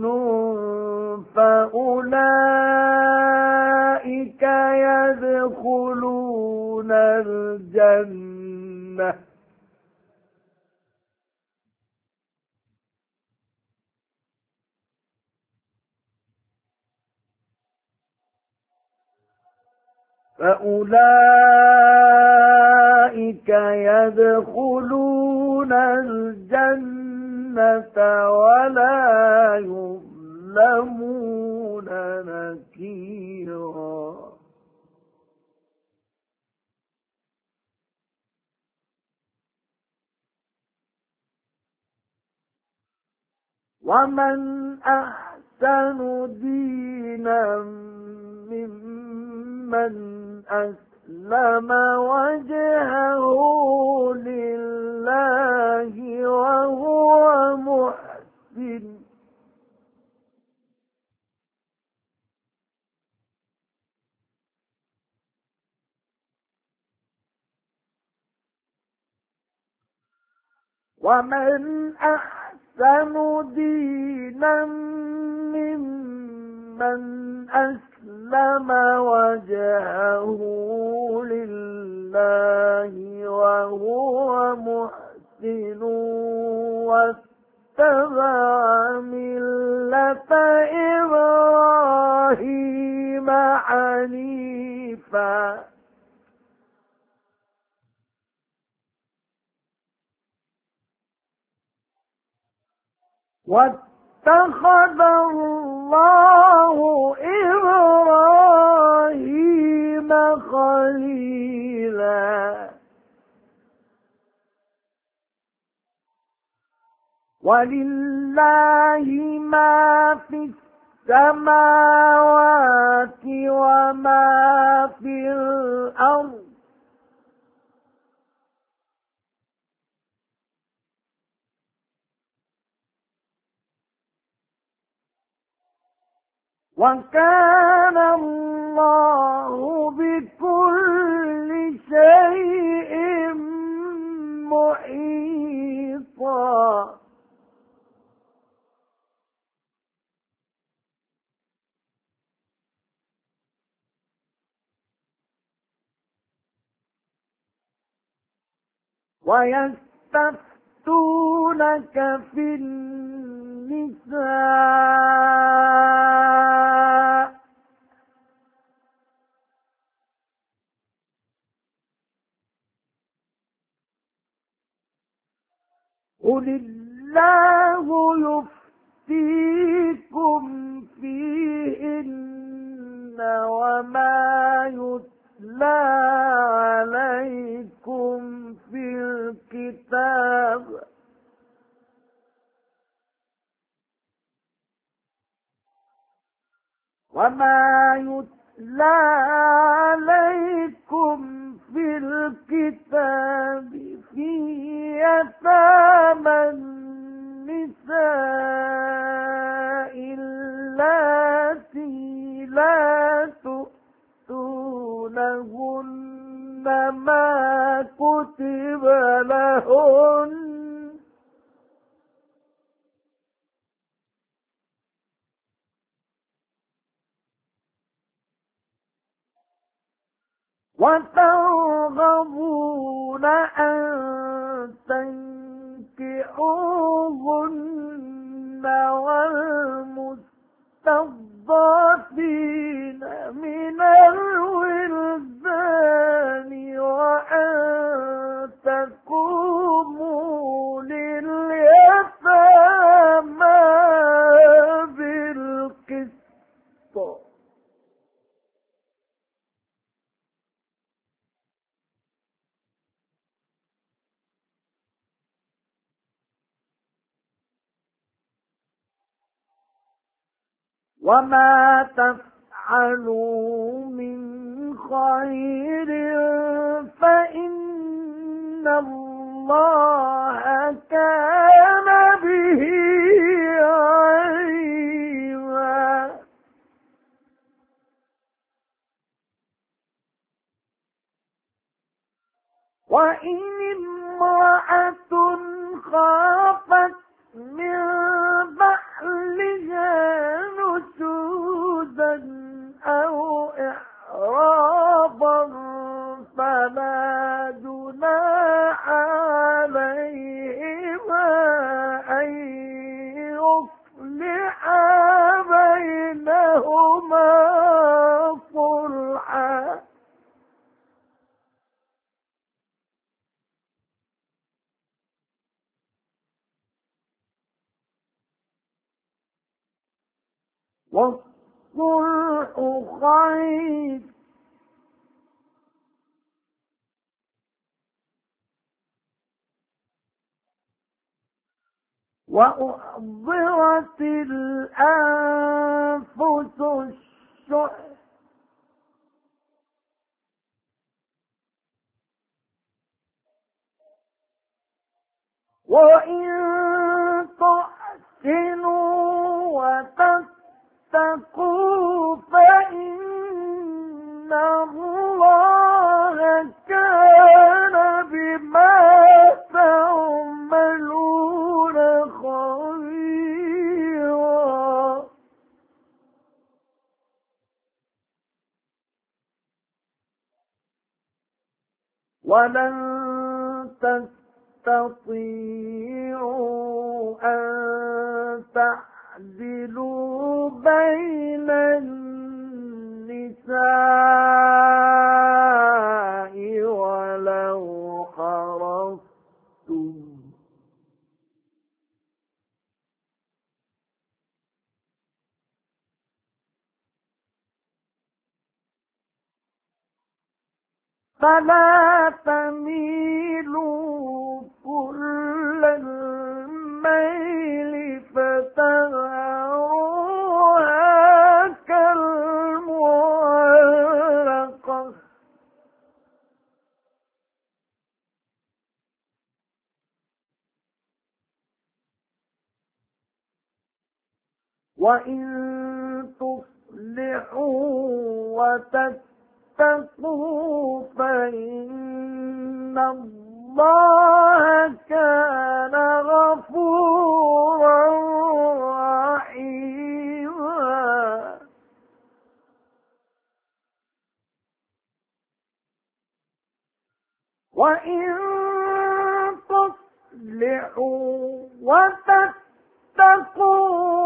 فأولئك يدخلون الجنة ولا يظلمون نكيرا ومن أحسن دينا ممن أسلم وجهه لله وهو محسن ومن أحسن دينا ممن أسلم وجهه لله وهو محسن واتبع ملة إبراهيم حنيفا واتخذ الله إبراهيم خليلا ولله ما في السماوات وما في الأرض وكان الله بكل شيء محيطا ويستفتونك في النساء قل الله يفتيكم فيهن وما يتلى عليكم في الكتاب في يتامى النساء اللاتي لا تؤتونهن ما كتب لهن وترغبون أن تنكحوهن والمستضعفين من الولدان وأن تقوموا لليتامى بالقسط وما تفعلوا من خير فإن الله كان به عليما وإن امرأة خافت من بعلها نشوزا أو إعراضا فلا جناح عليهما أن يصلحا بينهما صلحا والصلح خير وأحضرت الأنفس الشح وإن تحسنوا وتتقوا فإن الله كان بما تعملون خبيرا ولن تستطيعوا أن تعدلوا بين النساء ولو حرصتم فلا تميلوا كل الميل فتذروها كالمعلقة وإن تصلحوا وتتقوا فإن الله كان غفورا رحيما وإن تصلحوا وتتقوا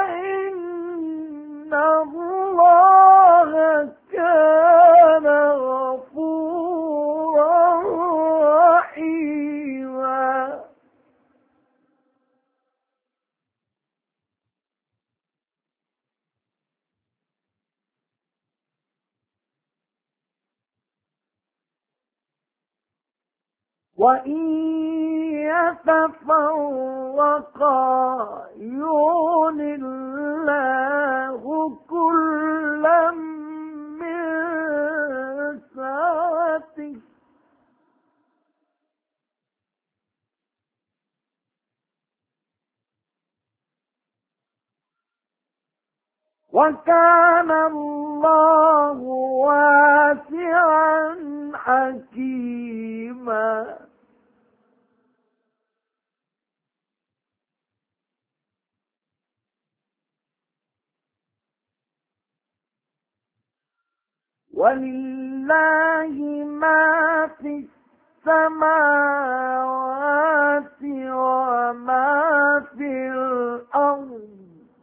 فإن الله كان غفورا رحيما وإن يتفرقا يغن الله كلا من سعته وكان الله واسعا حكيما ولله ما في السماوات وما في الأرض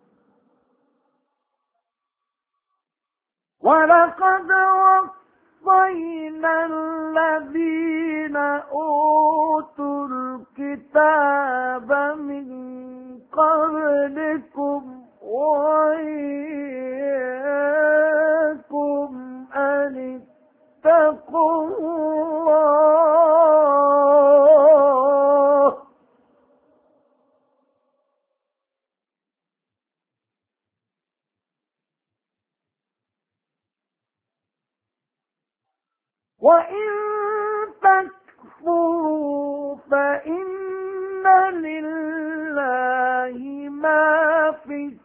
ولقد وصينا الذين أوتوا الكتاب من قبلكم وإياكم أن اتقوا الله وإن تكفروا فإن لله ما في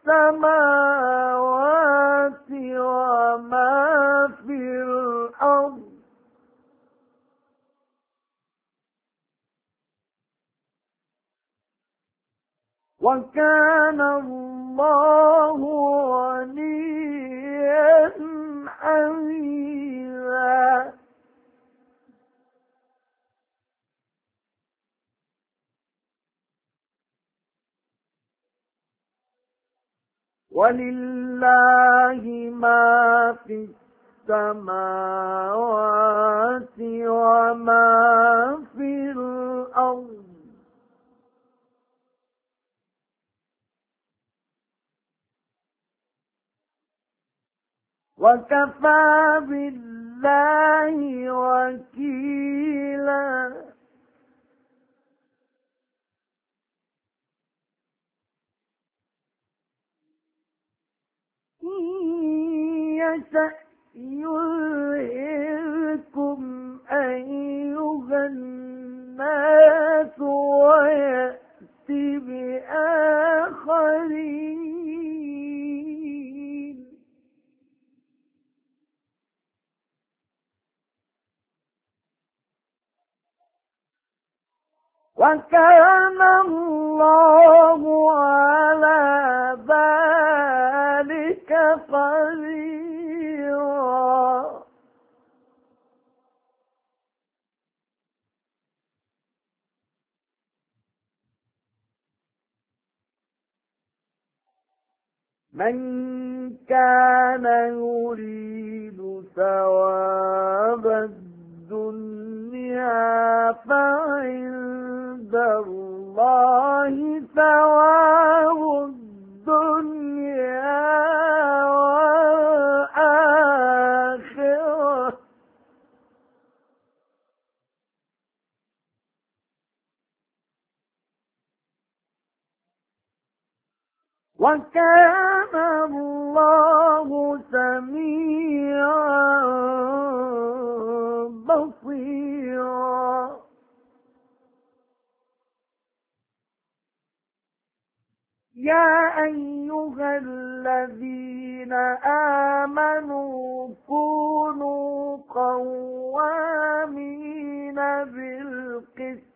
السماوات وما في الأرض وكان الله غنيا حميدا ولله ما في السماوات وما في الأرض وكفى بالله وكيلا إن يشأ يلهكم أيها الناس ويأتي بآخرين وكان الله على ذلك قديرا من كان يريد ثواب الدنيا فعند الله ثواب الدنيا والآخرة وكان الله سميعا بصيرا يا أيها الذين آمنوا كونوا قوامين بالقسط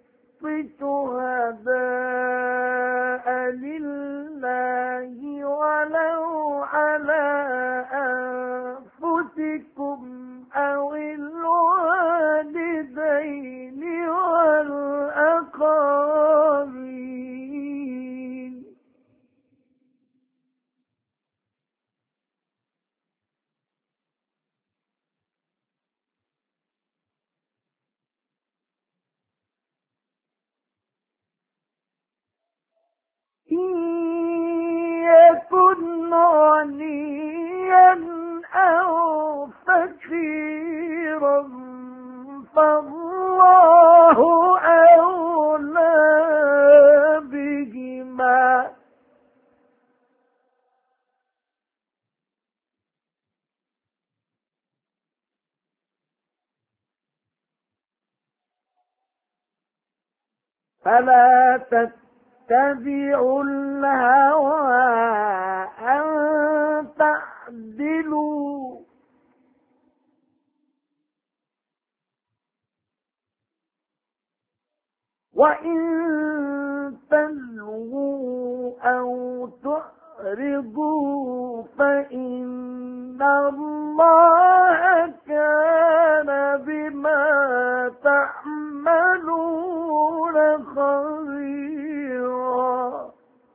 شهداء لله ولو على أنفسكم أو الوالدين والأقربين إن يكن غنيا أو فقيرا فالله أولى بهما فلا تتبعوا الهوى أن تعدلوا وإن تلووا أو تعرضوا فإن الله كان بما تعملون خبيرا.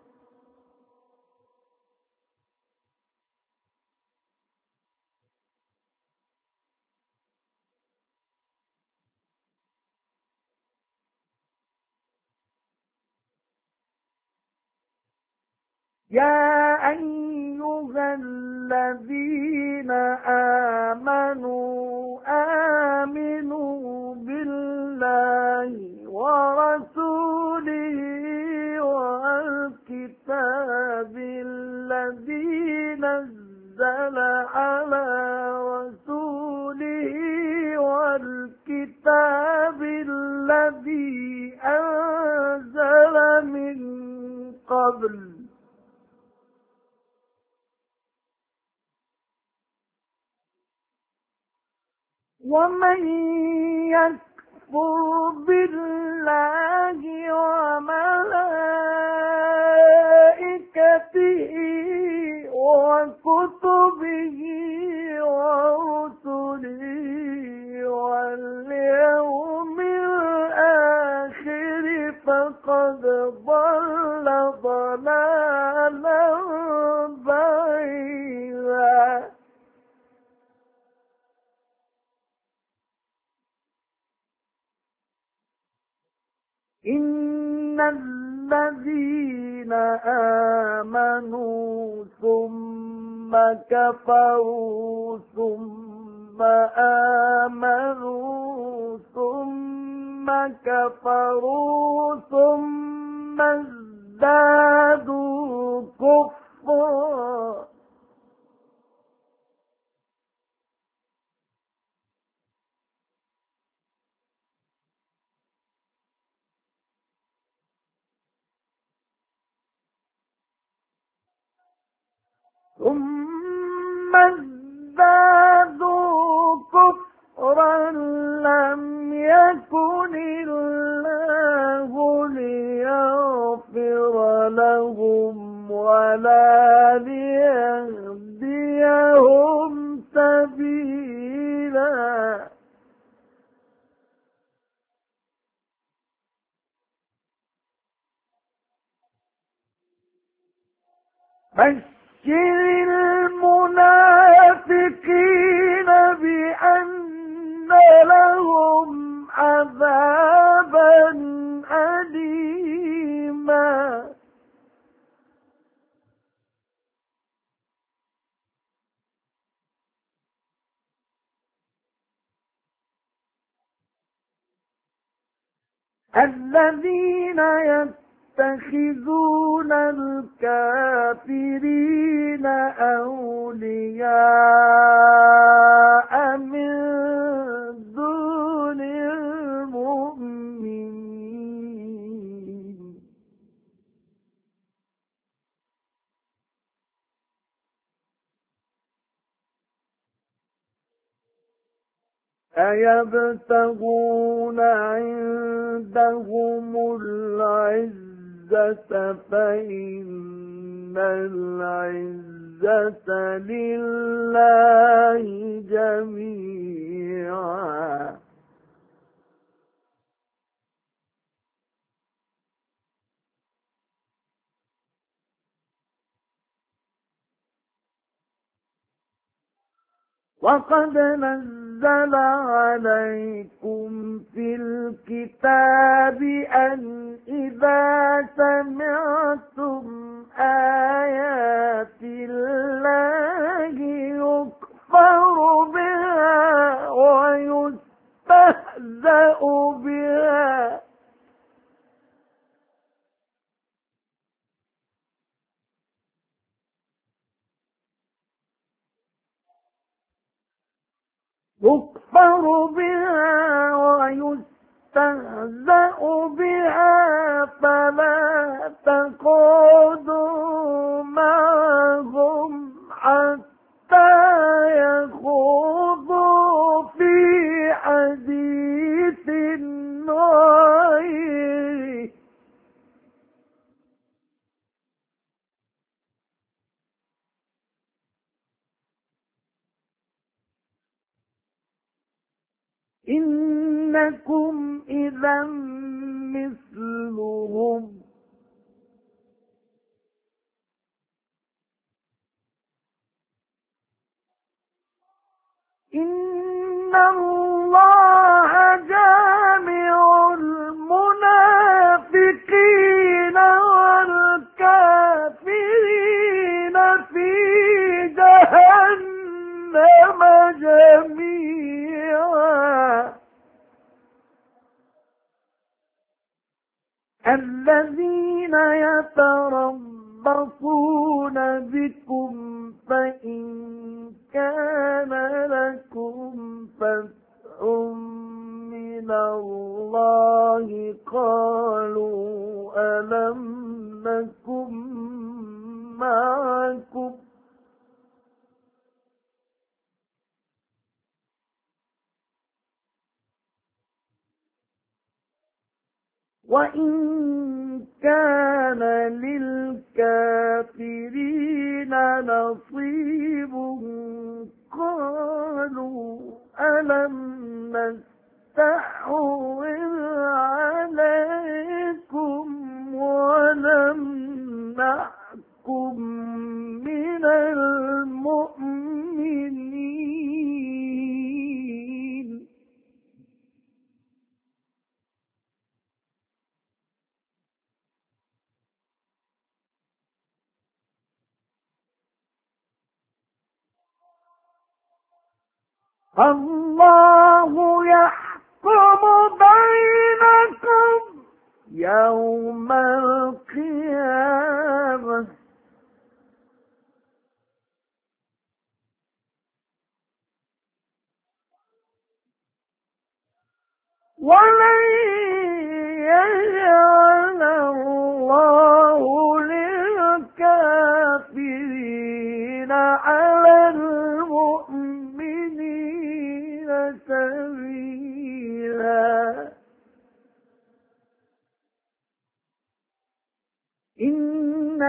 يا أيها الذين آمنوا آمنوا بالله ورسوله والكتاب الذي نزل على رسوله والكتاب الذي أنزل من قبل ومن يكفر بالله وملائكته وكتبه ورسله واليوم الآخر فقد ضل ضلالا بعيدا. إن الذين آمنوا ثم كفروا ثم آمنوا ثم كفروا ثم ازدادوا كفرا ثم ازدادوا كفرا لم يكن الله ليغفر لهم ولا ليهديهم سبيلا. بشر المنافقين بأن لهم عذابا أليما. الذين يتخذون الكافرين أولياء من دون المؤمنين أيبتغون عندهم العزة فإن العزة لله جميعا. وقد نزل عليكم في الكتاب أن إذا سمعتم آيات الله يكفر بها ويستهزأ بها ويستهزأ بها فلا تقعدوا معهم حتى يخوضوا في حديث غيره إنكم إذا مثلهم إن الله جامع المنافقين والكافرين في جهنم جميعا الذين يتربصون بكم فإن كان لكم فتح من الله قالوا ألم نكن معكم وإن كان للكافرين نصيب قالوا ألم نستحوذ عليكم ونمنعكم من المؤمنين الله يحكم بينكم يوم القيامة ولن يجعل الله للكافرين على المؤمنين سبيلا إن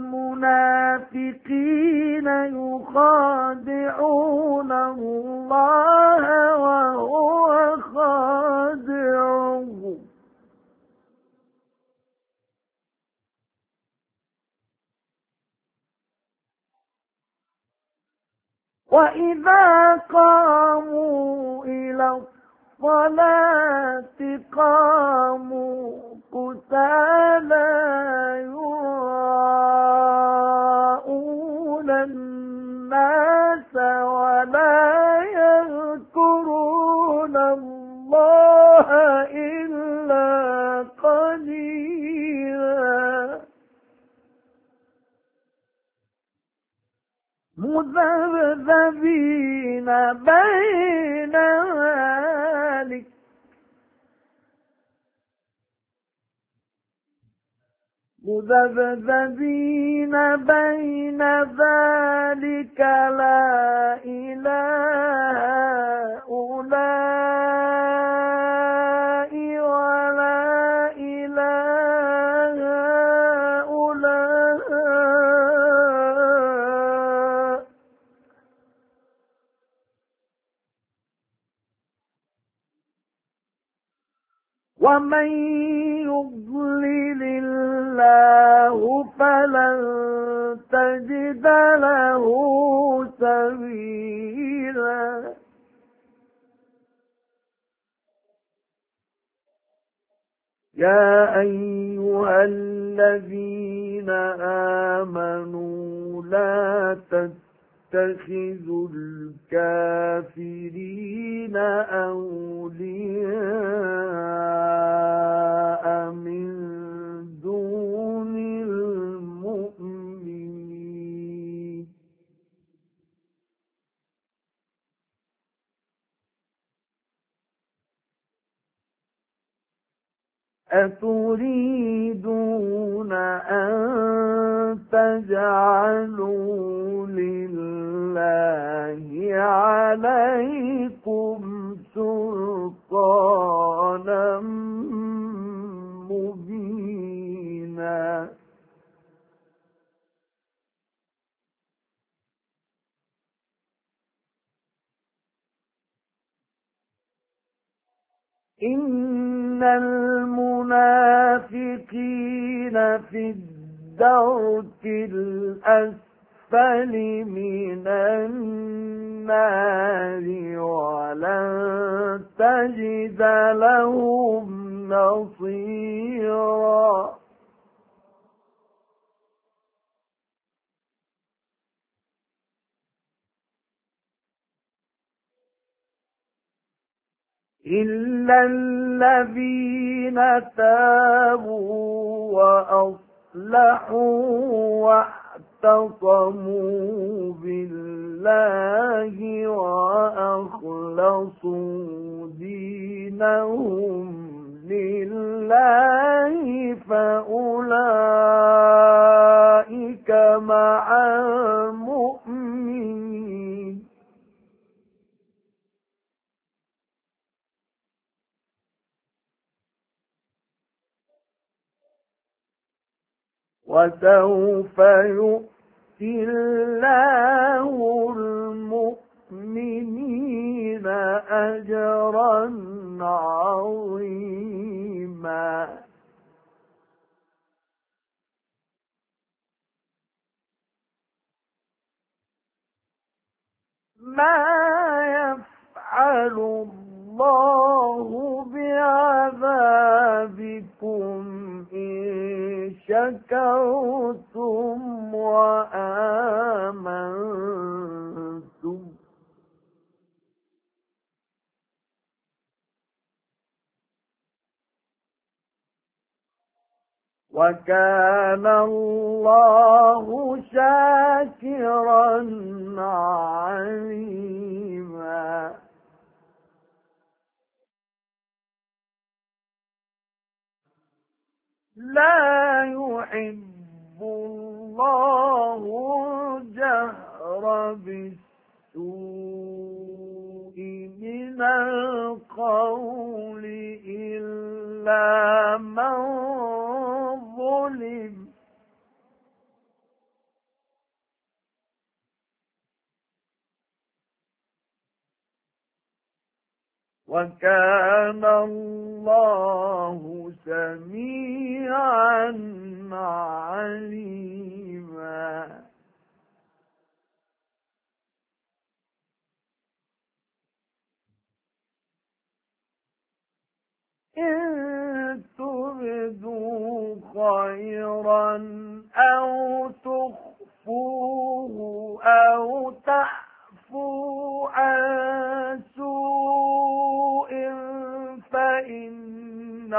المنافقين يخادعون الله وهو خادعهم وإذا قاموا إلى الصلاة قاموا كسالى يراءون الناس ولا يذكرون الله إلا قليلا مذبذبين بين ذلك لا إله هؤلاء ولا إله هؤلاء ومن يضلل الله فلن تجد له سبيلا يا أيها الذين آمنوا لا تتخذوا الكافرين أولياء من دون المؤمنين أتريدون أن تجعلوا لله عليكم سلطانا مبينا إن المنافقين في الدرك الأسفل من النار ولن تجد لهم نصيرا إلا الذين تابوا وأصلحوا واعتصموا بالله وأخلصوا دينهم لله فأولئك مع المؤمنين وسوف يؤتي الله المؤمنين أجرا عظيما ما يفعل الله بعذابكم إن شكرتم وآمنتم وكان الله شاكرا عليما لا يحب الله الجهر بالسوء من القول إلا من ظلم وكان الله سميعا عليما إن تبدوا خيرا أو تخفوه أو تعفو عن سوء فإن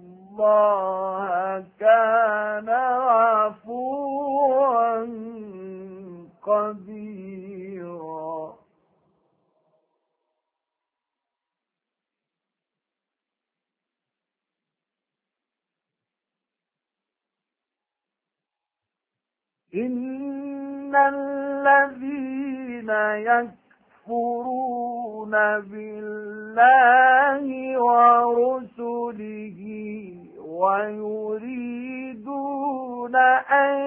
الله كان عفوا قديرا إن الذين يكفرون بالله ورسله ويريدون أن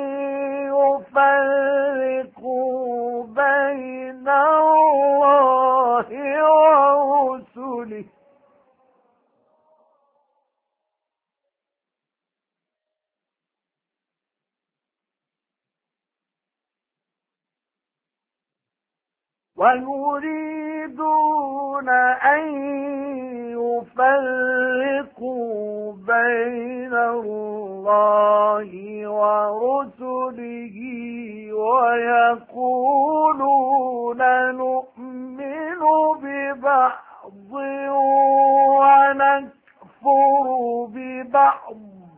يفرقوا بين الله ورسله ويريدون أن يفرقوا بين الله ورسله ويقولون نؤمن ببعض ونكفر ببعض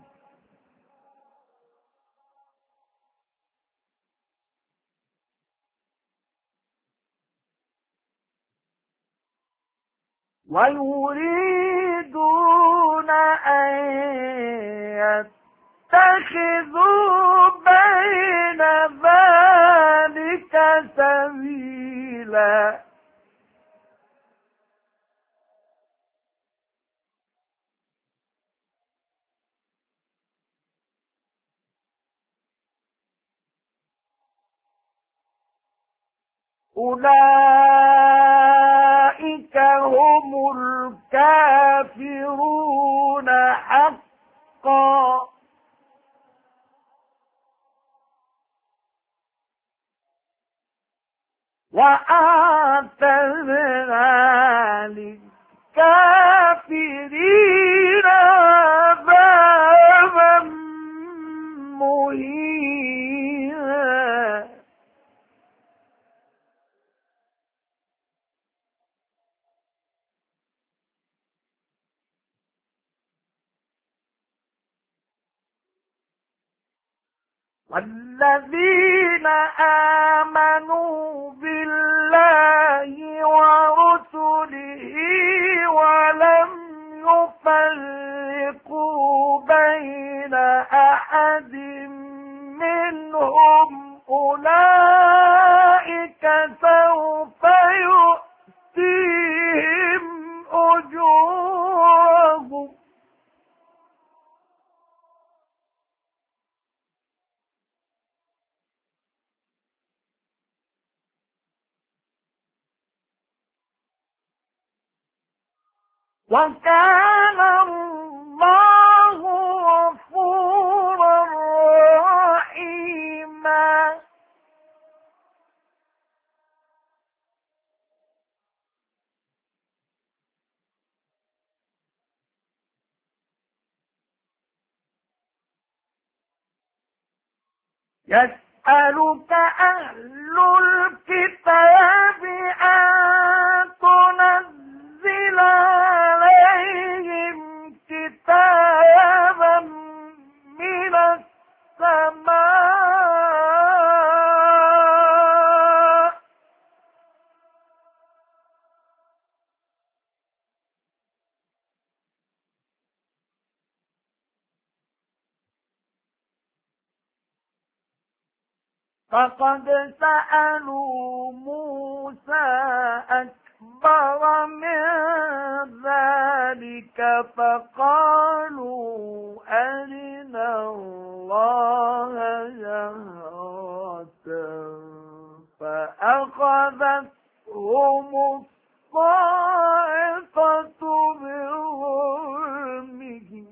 ويريدون أن يتخذوا بين ذلك سبيلا أولئك هم الكافرون الكافرون حقا. وأعتدنا للكافرين عذابا مهينا. والذين آمنوا بالله ورسله ولم يفرقوا بين أحد منهم أولئك سوف يؤتيهم أجورهم. وكان الله غفورا رحيما. يسألك أهل الكتاب أن تنزل عليهم كتابا من السماء فقد سألوا موسى أكبر من ذلك فقالوا أرنا الله جهرة فأخذتهم الصاعقة بظلمهم.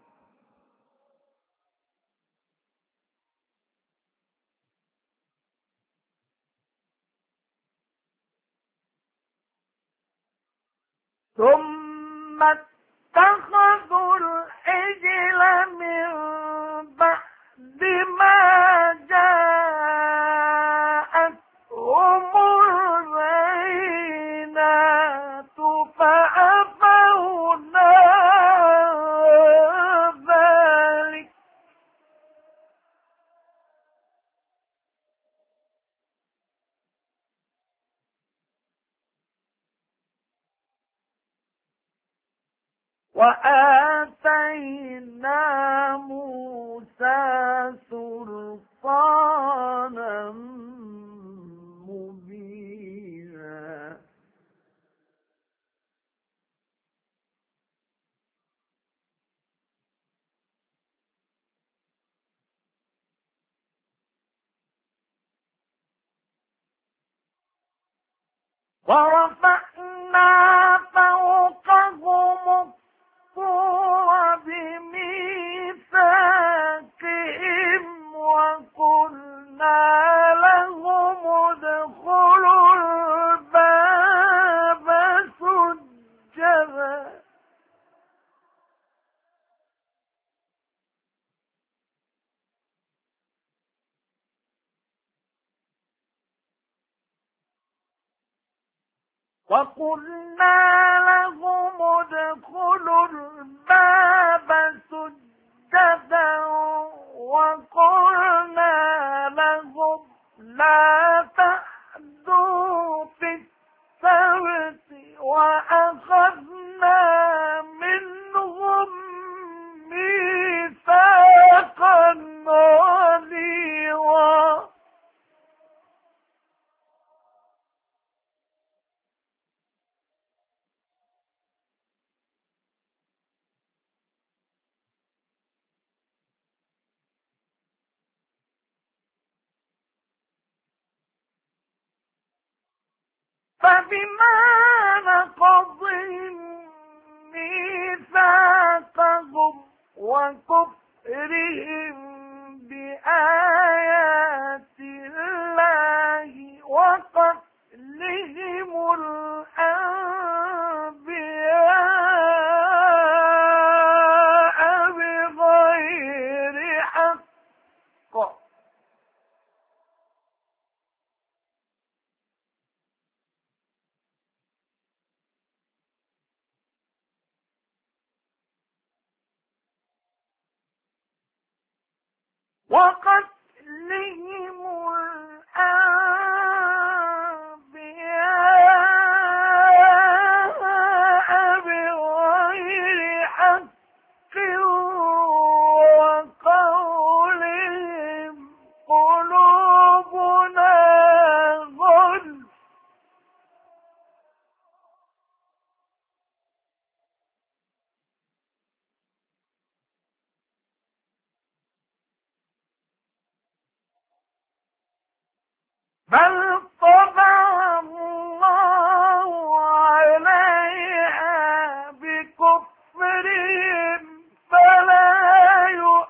ثم اتخذوا العجل من بعد ما جاءتهم البينات فعفونا عن ذلك. وآتينا موسى سلطانا مبينا. ورفعنا فوقهم الطور بميثاقهم وقلنا لهم ادخلوا الباب سجدا وقلنا لهم ادخلوا الباب سجدا وقلنا لهم لا تعدوا في السبت وأخذنا منهم ميثاقا غليظا. فبما نقضهم وكفرهم بآيات الله وقتلهم الأنبياء بغير حق وقتلهم الأنبياء بغير حق وقولهم قلوبنا غلف بل طبع الله عليها بكفرهم فلا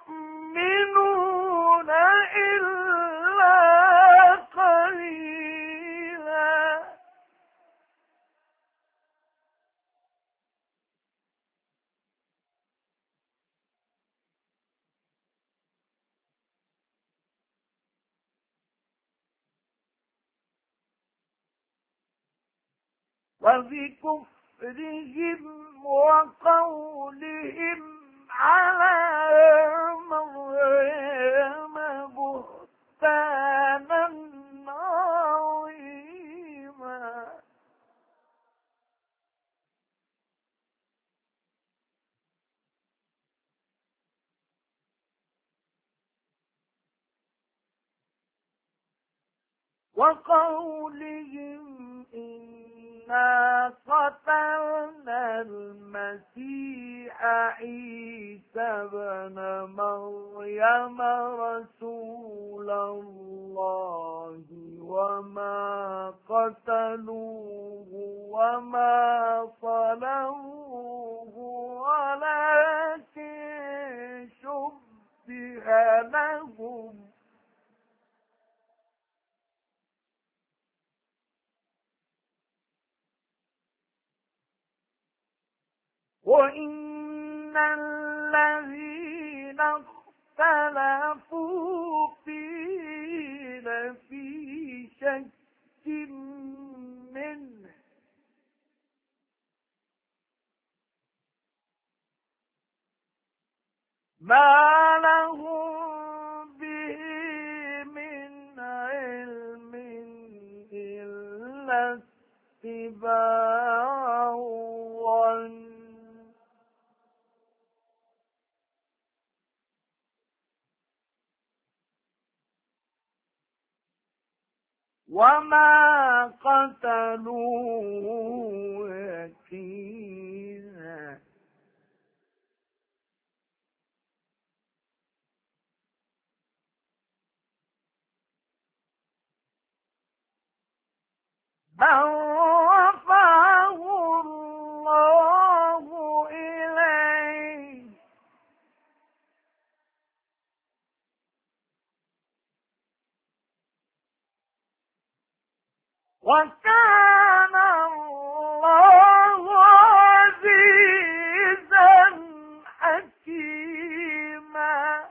يؤمنون إلا قليلا وبكفرهم وقولهم على مريم بهتانا عظيما وقولهم إنا قتلنا المسيح عيسى بن مريم رسول الله وما قتلوه وما صلبوه ولكن شبه لهم وإن الذين اختلفوا فيه لفي شك منه ما لهم به من علم إلا اتباع الظن وما قتلوه يقينا بل رفعه الله إليه وكان الله عزيزا حكيما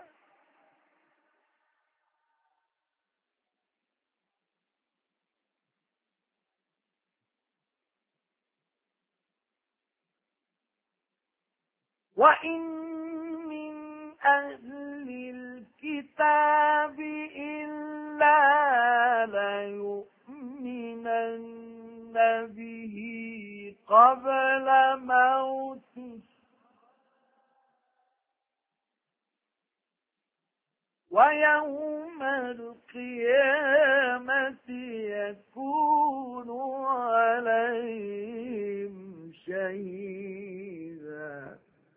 وإن من أهل الكتاب إلا ليؤمنن به قبل موته ويوم القيامة يكون عليهم شهيدا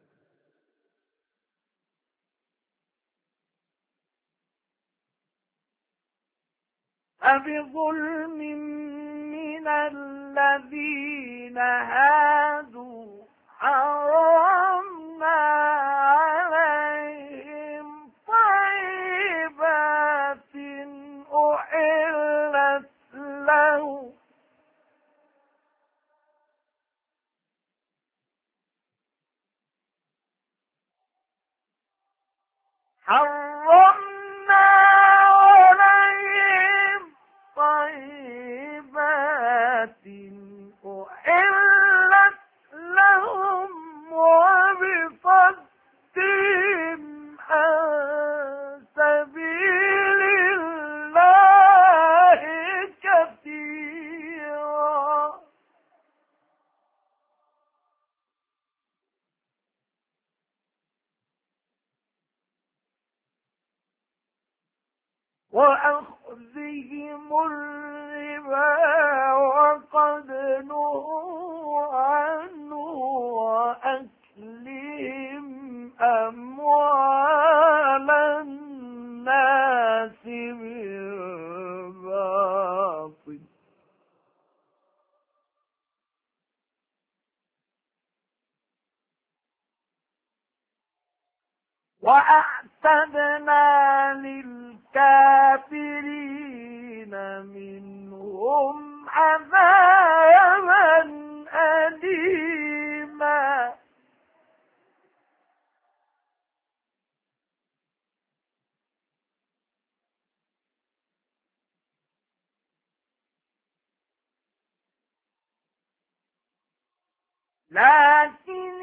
فبظلم من الذين هادوا حرمنا عليهم حرمنا عليهم طيبات أحلت لهم وبصدهم عن سبيل الله كثيرا. وأخذهم الربا وقد نهوا عنه وأكلهم أموال الناس بالباطل وأعتدنا للكافرين منهم عذابا أليما. لكن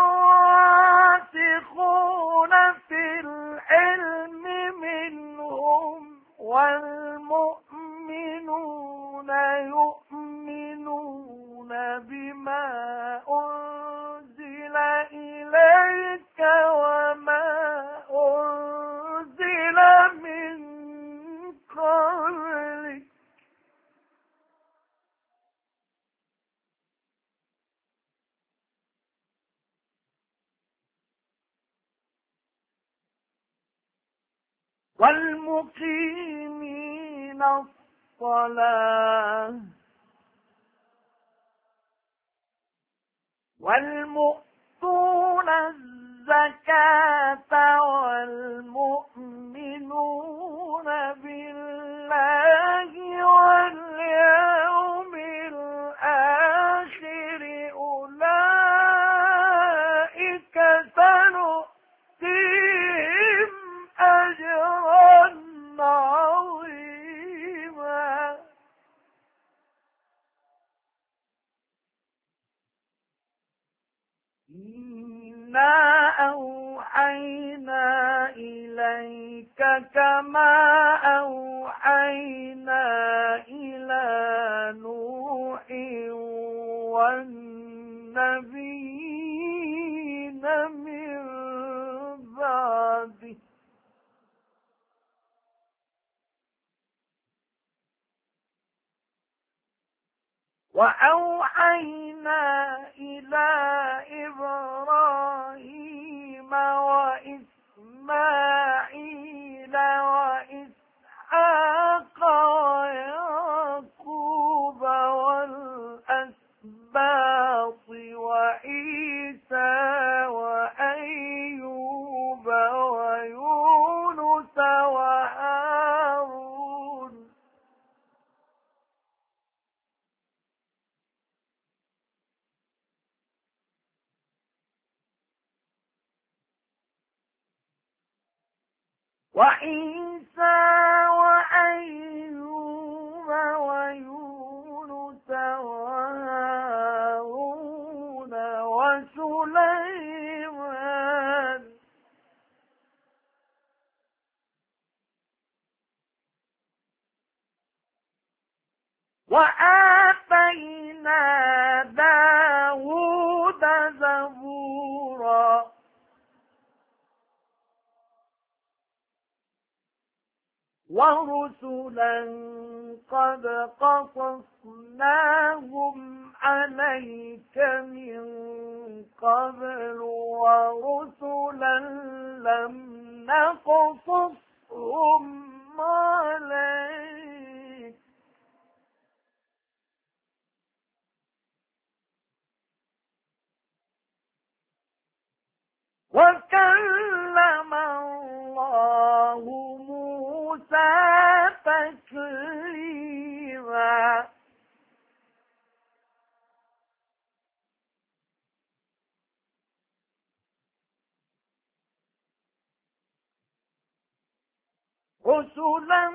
الراسخون في العلم منهم والمؤمنون يؤمنون بما أنزل إليك وما أنزل من قبلك والمقيمين الصلاة والمؤتون الزكاة والمؤمنون بالله واليوم الآخر أولئك سنؤتيهم أجرا عظيما. إنا أوحينا إليك كما أوحينا إلى نوح والنبيين من بعده وأوحينا إلى إبراهيم وإسماعيل وإسحاق ويعقوب والأسباط وعيسى وأيوب ويونس وهارون وعيسى وأيوب ويونس وهارون وسليمان وآتينا داود زبورا ورسلا قد قصصناهم عليك من قبل ورسلا لم نقصصهم عليك وكلم الله موسى تكليما. رسلا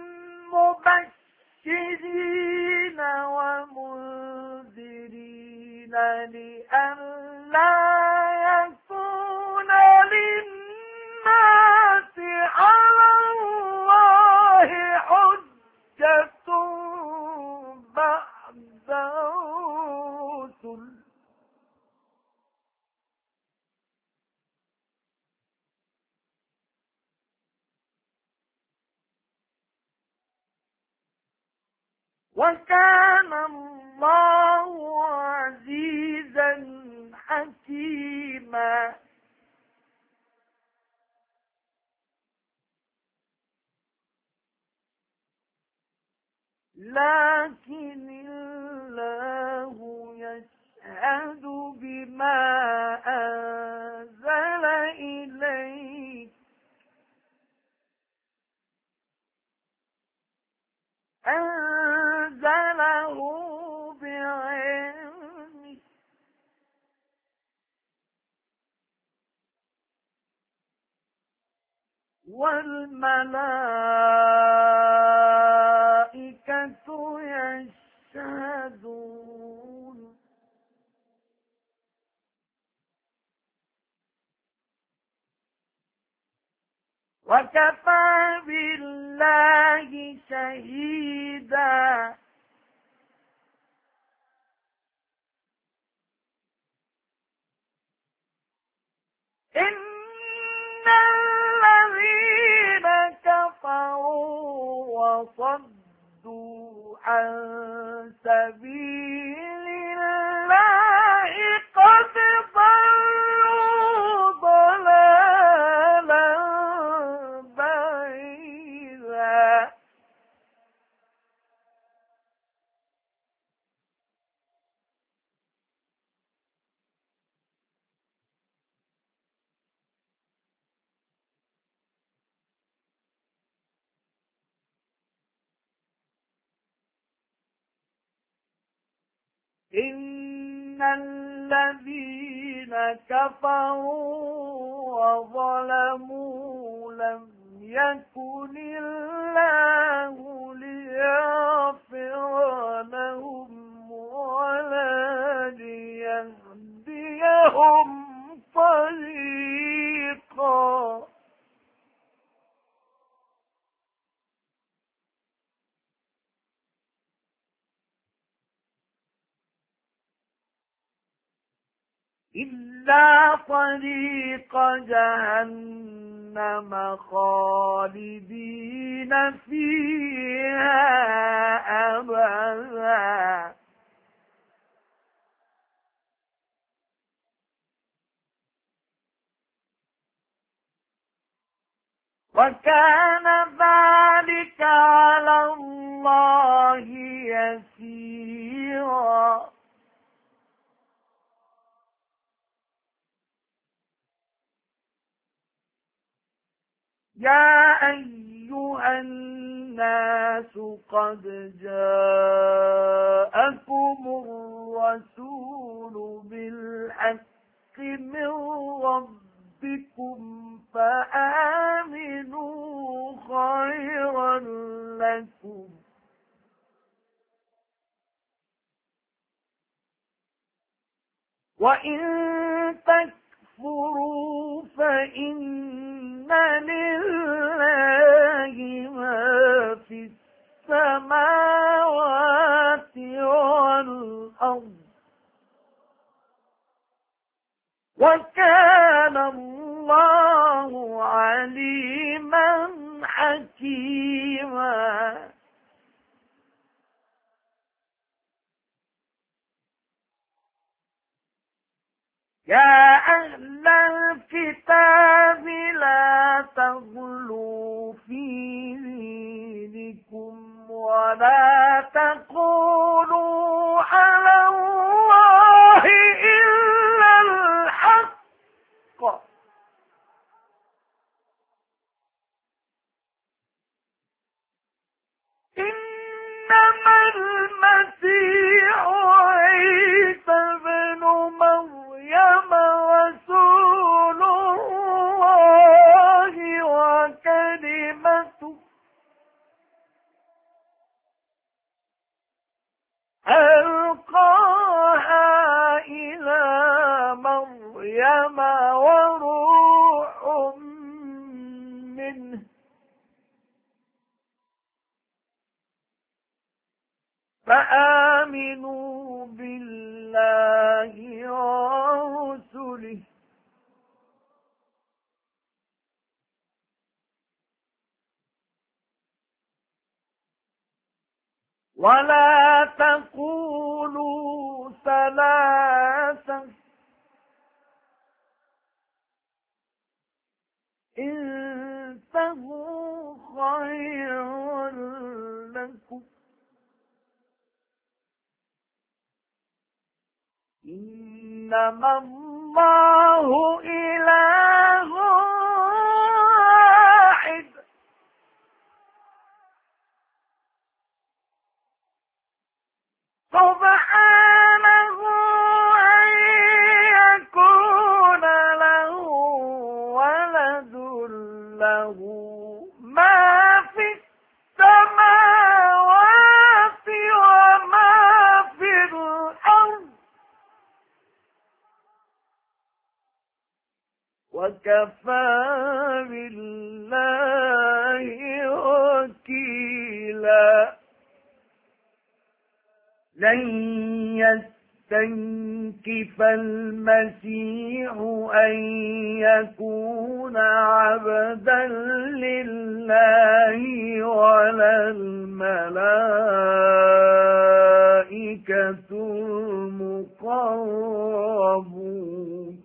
مبشرين ومنذرين لئلا يكون للناس على الله حجة بعد الرسل. وكان الله عزيزا حكيما. لكن الله يشهد بما أنزل إليك أنزله بعلمه والملائكة يشهدون. وكفى بالله شهيدا. إن الذين كفروا وصدوا عن سبيل الله قد ضلوا ضلالا بعيدا. إن الذين كفروا وظلموا لم يكن الله ليغفر لهم ولا ليهديهم طريقا. إلا طريق جهنم خالدين فيها أبدا. وكان ذلك على الله يسيرا. يا أيها الناس قد جاءكم الرسول بالحق من ربكم فآمنوا خيرا لكم. وإن تكفروا فإن لله ما في السماوات والأرض وكان الله عليما حكيما. يا أهل الكتاب لا تغلوا في دينكم ولا تقولوا على الله إلا الحق. إنما المسيح عيسى ابن مريم رسول الله وكلمته ولا تقولوا ثلاثة انتهوا خيرا لكم إنما الله إله واحد سبحانه أن يكون له ولد له ما في السماوات وما في الأرض وكفى بالله وكيلا لن يستنكف المسيح أن يكون عبدا لله ولا الملائكة المقربون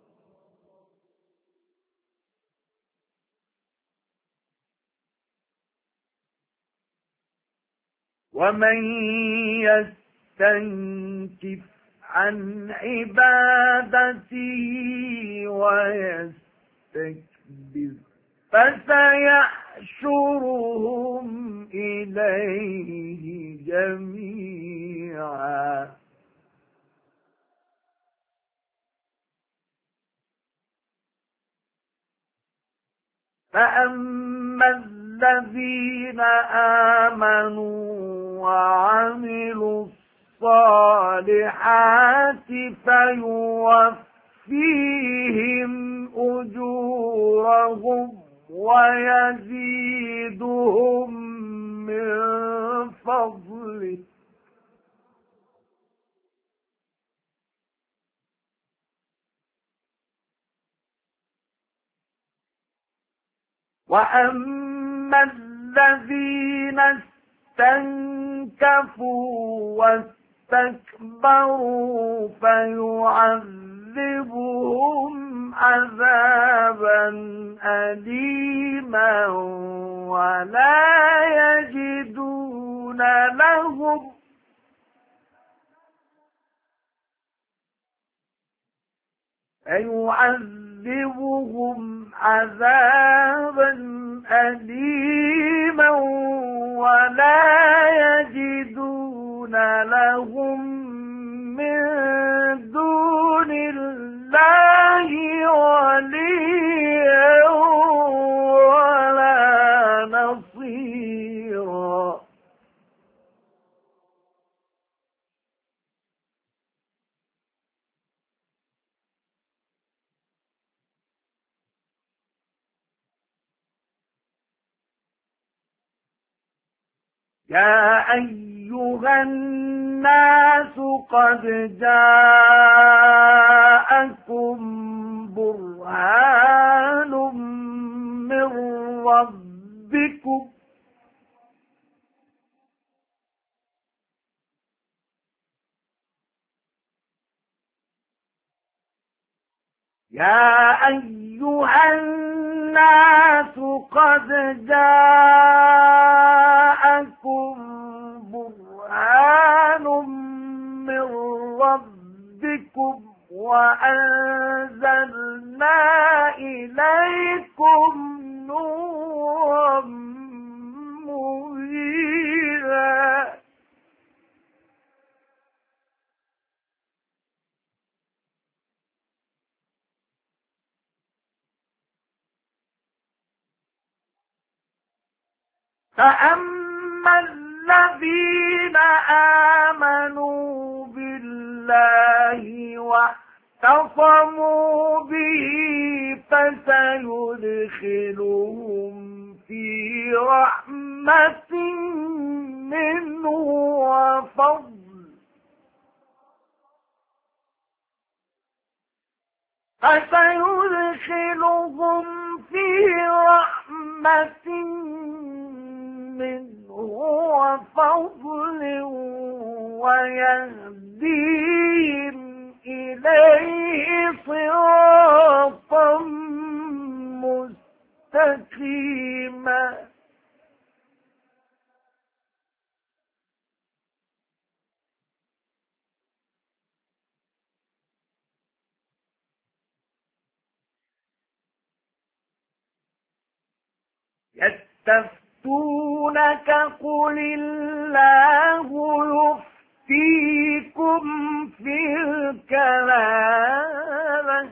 ومن يستنكف عن عبادته ويستكبر فسيحشرهم إليه جميعا فأما الذين آمنوا وعملوا الصالحات فيوفيهم أجورهم ويزيدهم من فضله وأما الذين استنكفوا واستكبروا فيعذبهم عذابا أليما ولا يجدون لهم فيعذبهم عذابا أليما ولا يجدون لهم من دون الله وليا ولا نصيرا يا أيها الناس قد جاءكم برهان من ربكم يا أيها الناس قد جاءكم برهان من ربكم وأنزلنا إليكم نورا مبينا فأما الذين آمنوا بالله واعتصموا به فسيدخلهم في رحمة منه وفضل فسيدخلهم في رحمة منه وفضل ويهديهم إليه صراطا مستقيما. يستفتونك قل الله يفتيكم في الكلالة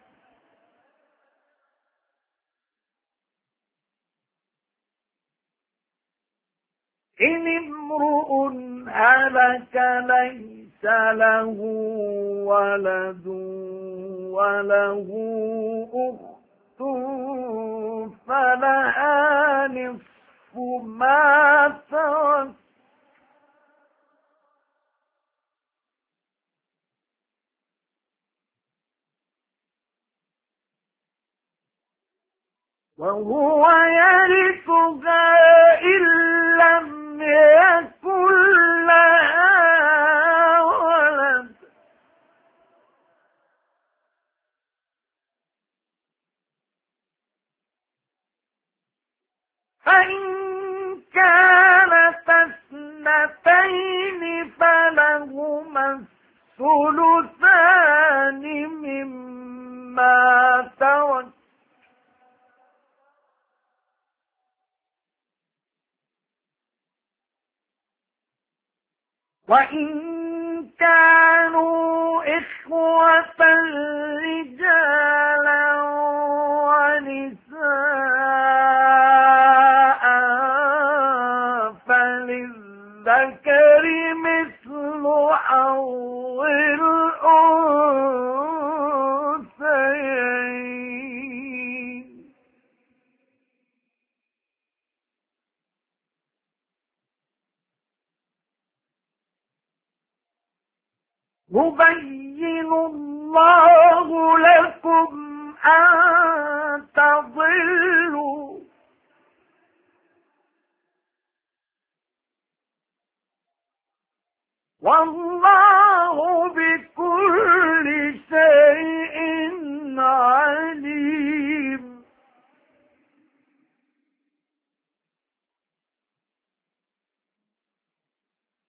إن امرؤ هلك ليس له ولد وله أخت فلها نصف ما ترك وهو يرثها إن لم يكن لها ولد فإن كانت اثنتين فلهما الثلثان مما ترك وإن كانوا إخوة رجالا ونساء فللذكر مثل حظ الأنثيين يبين الله لكم أن تضلوا والله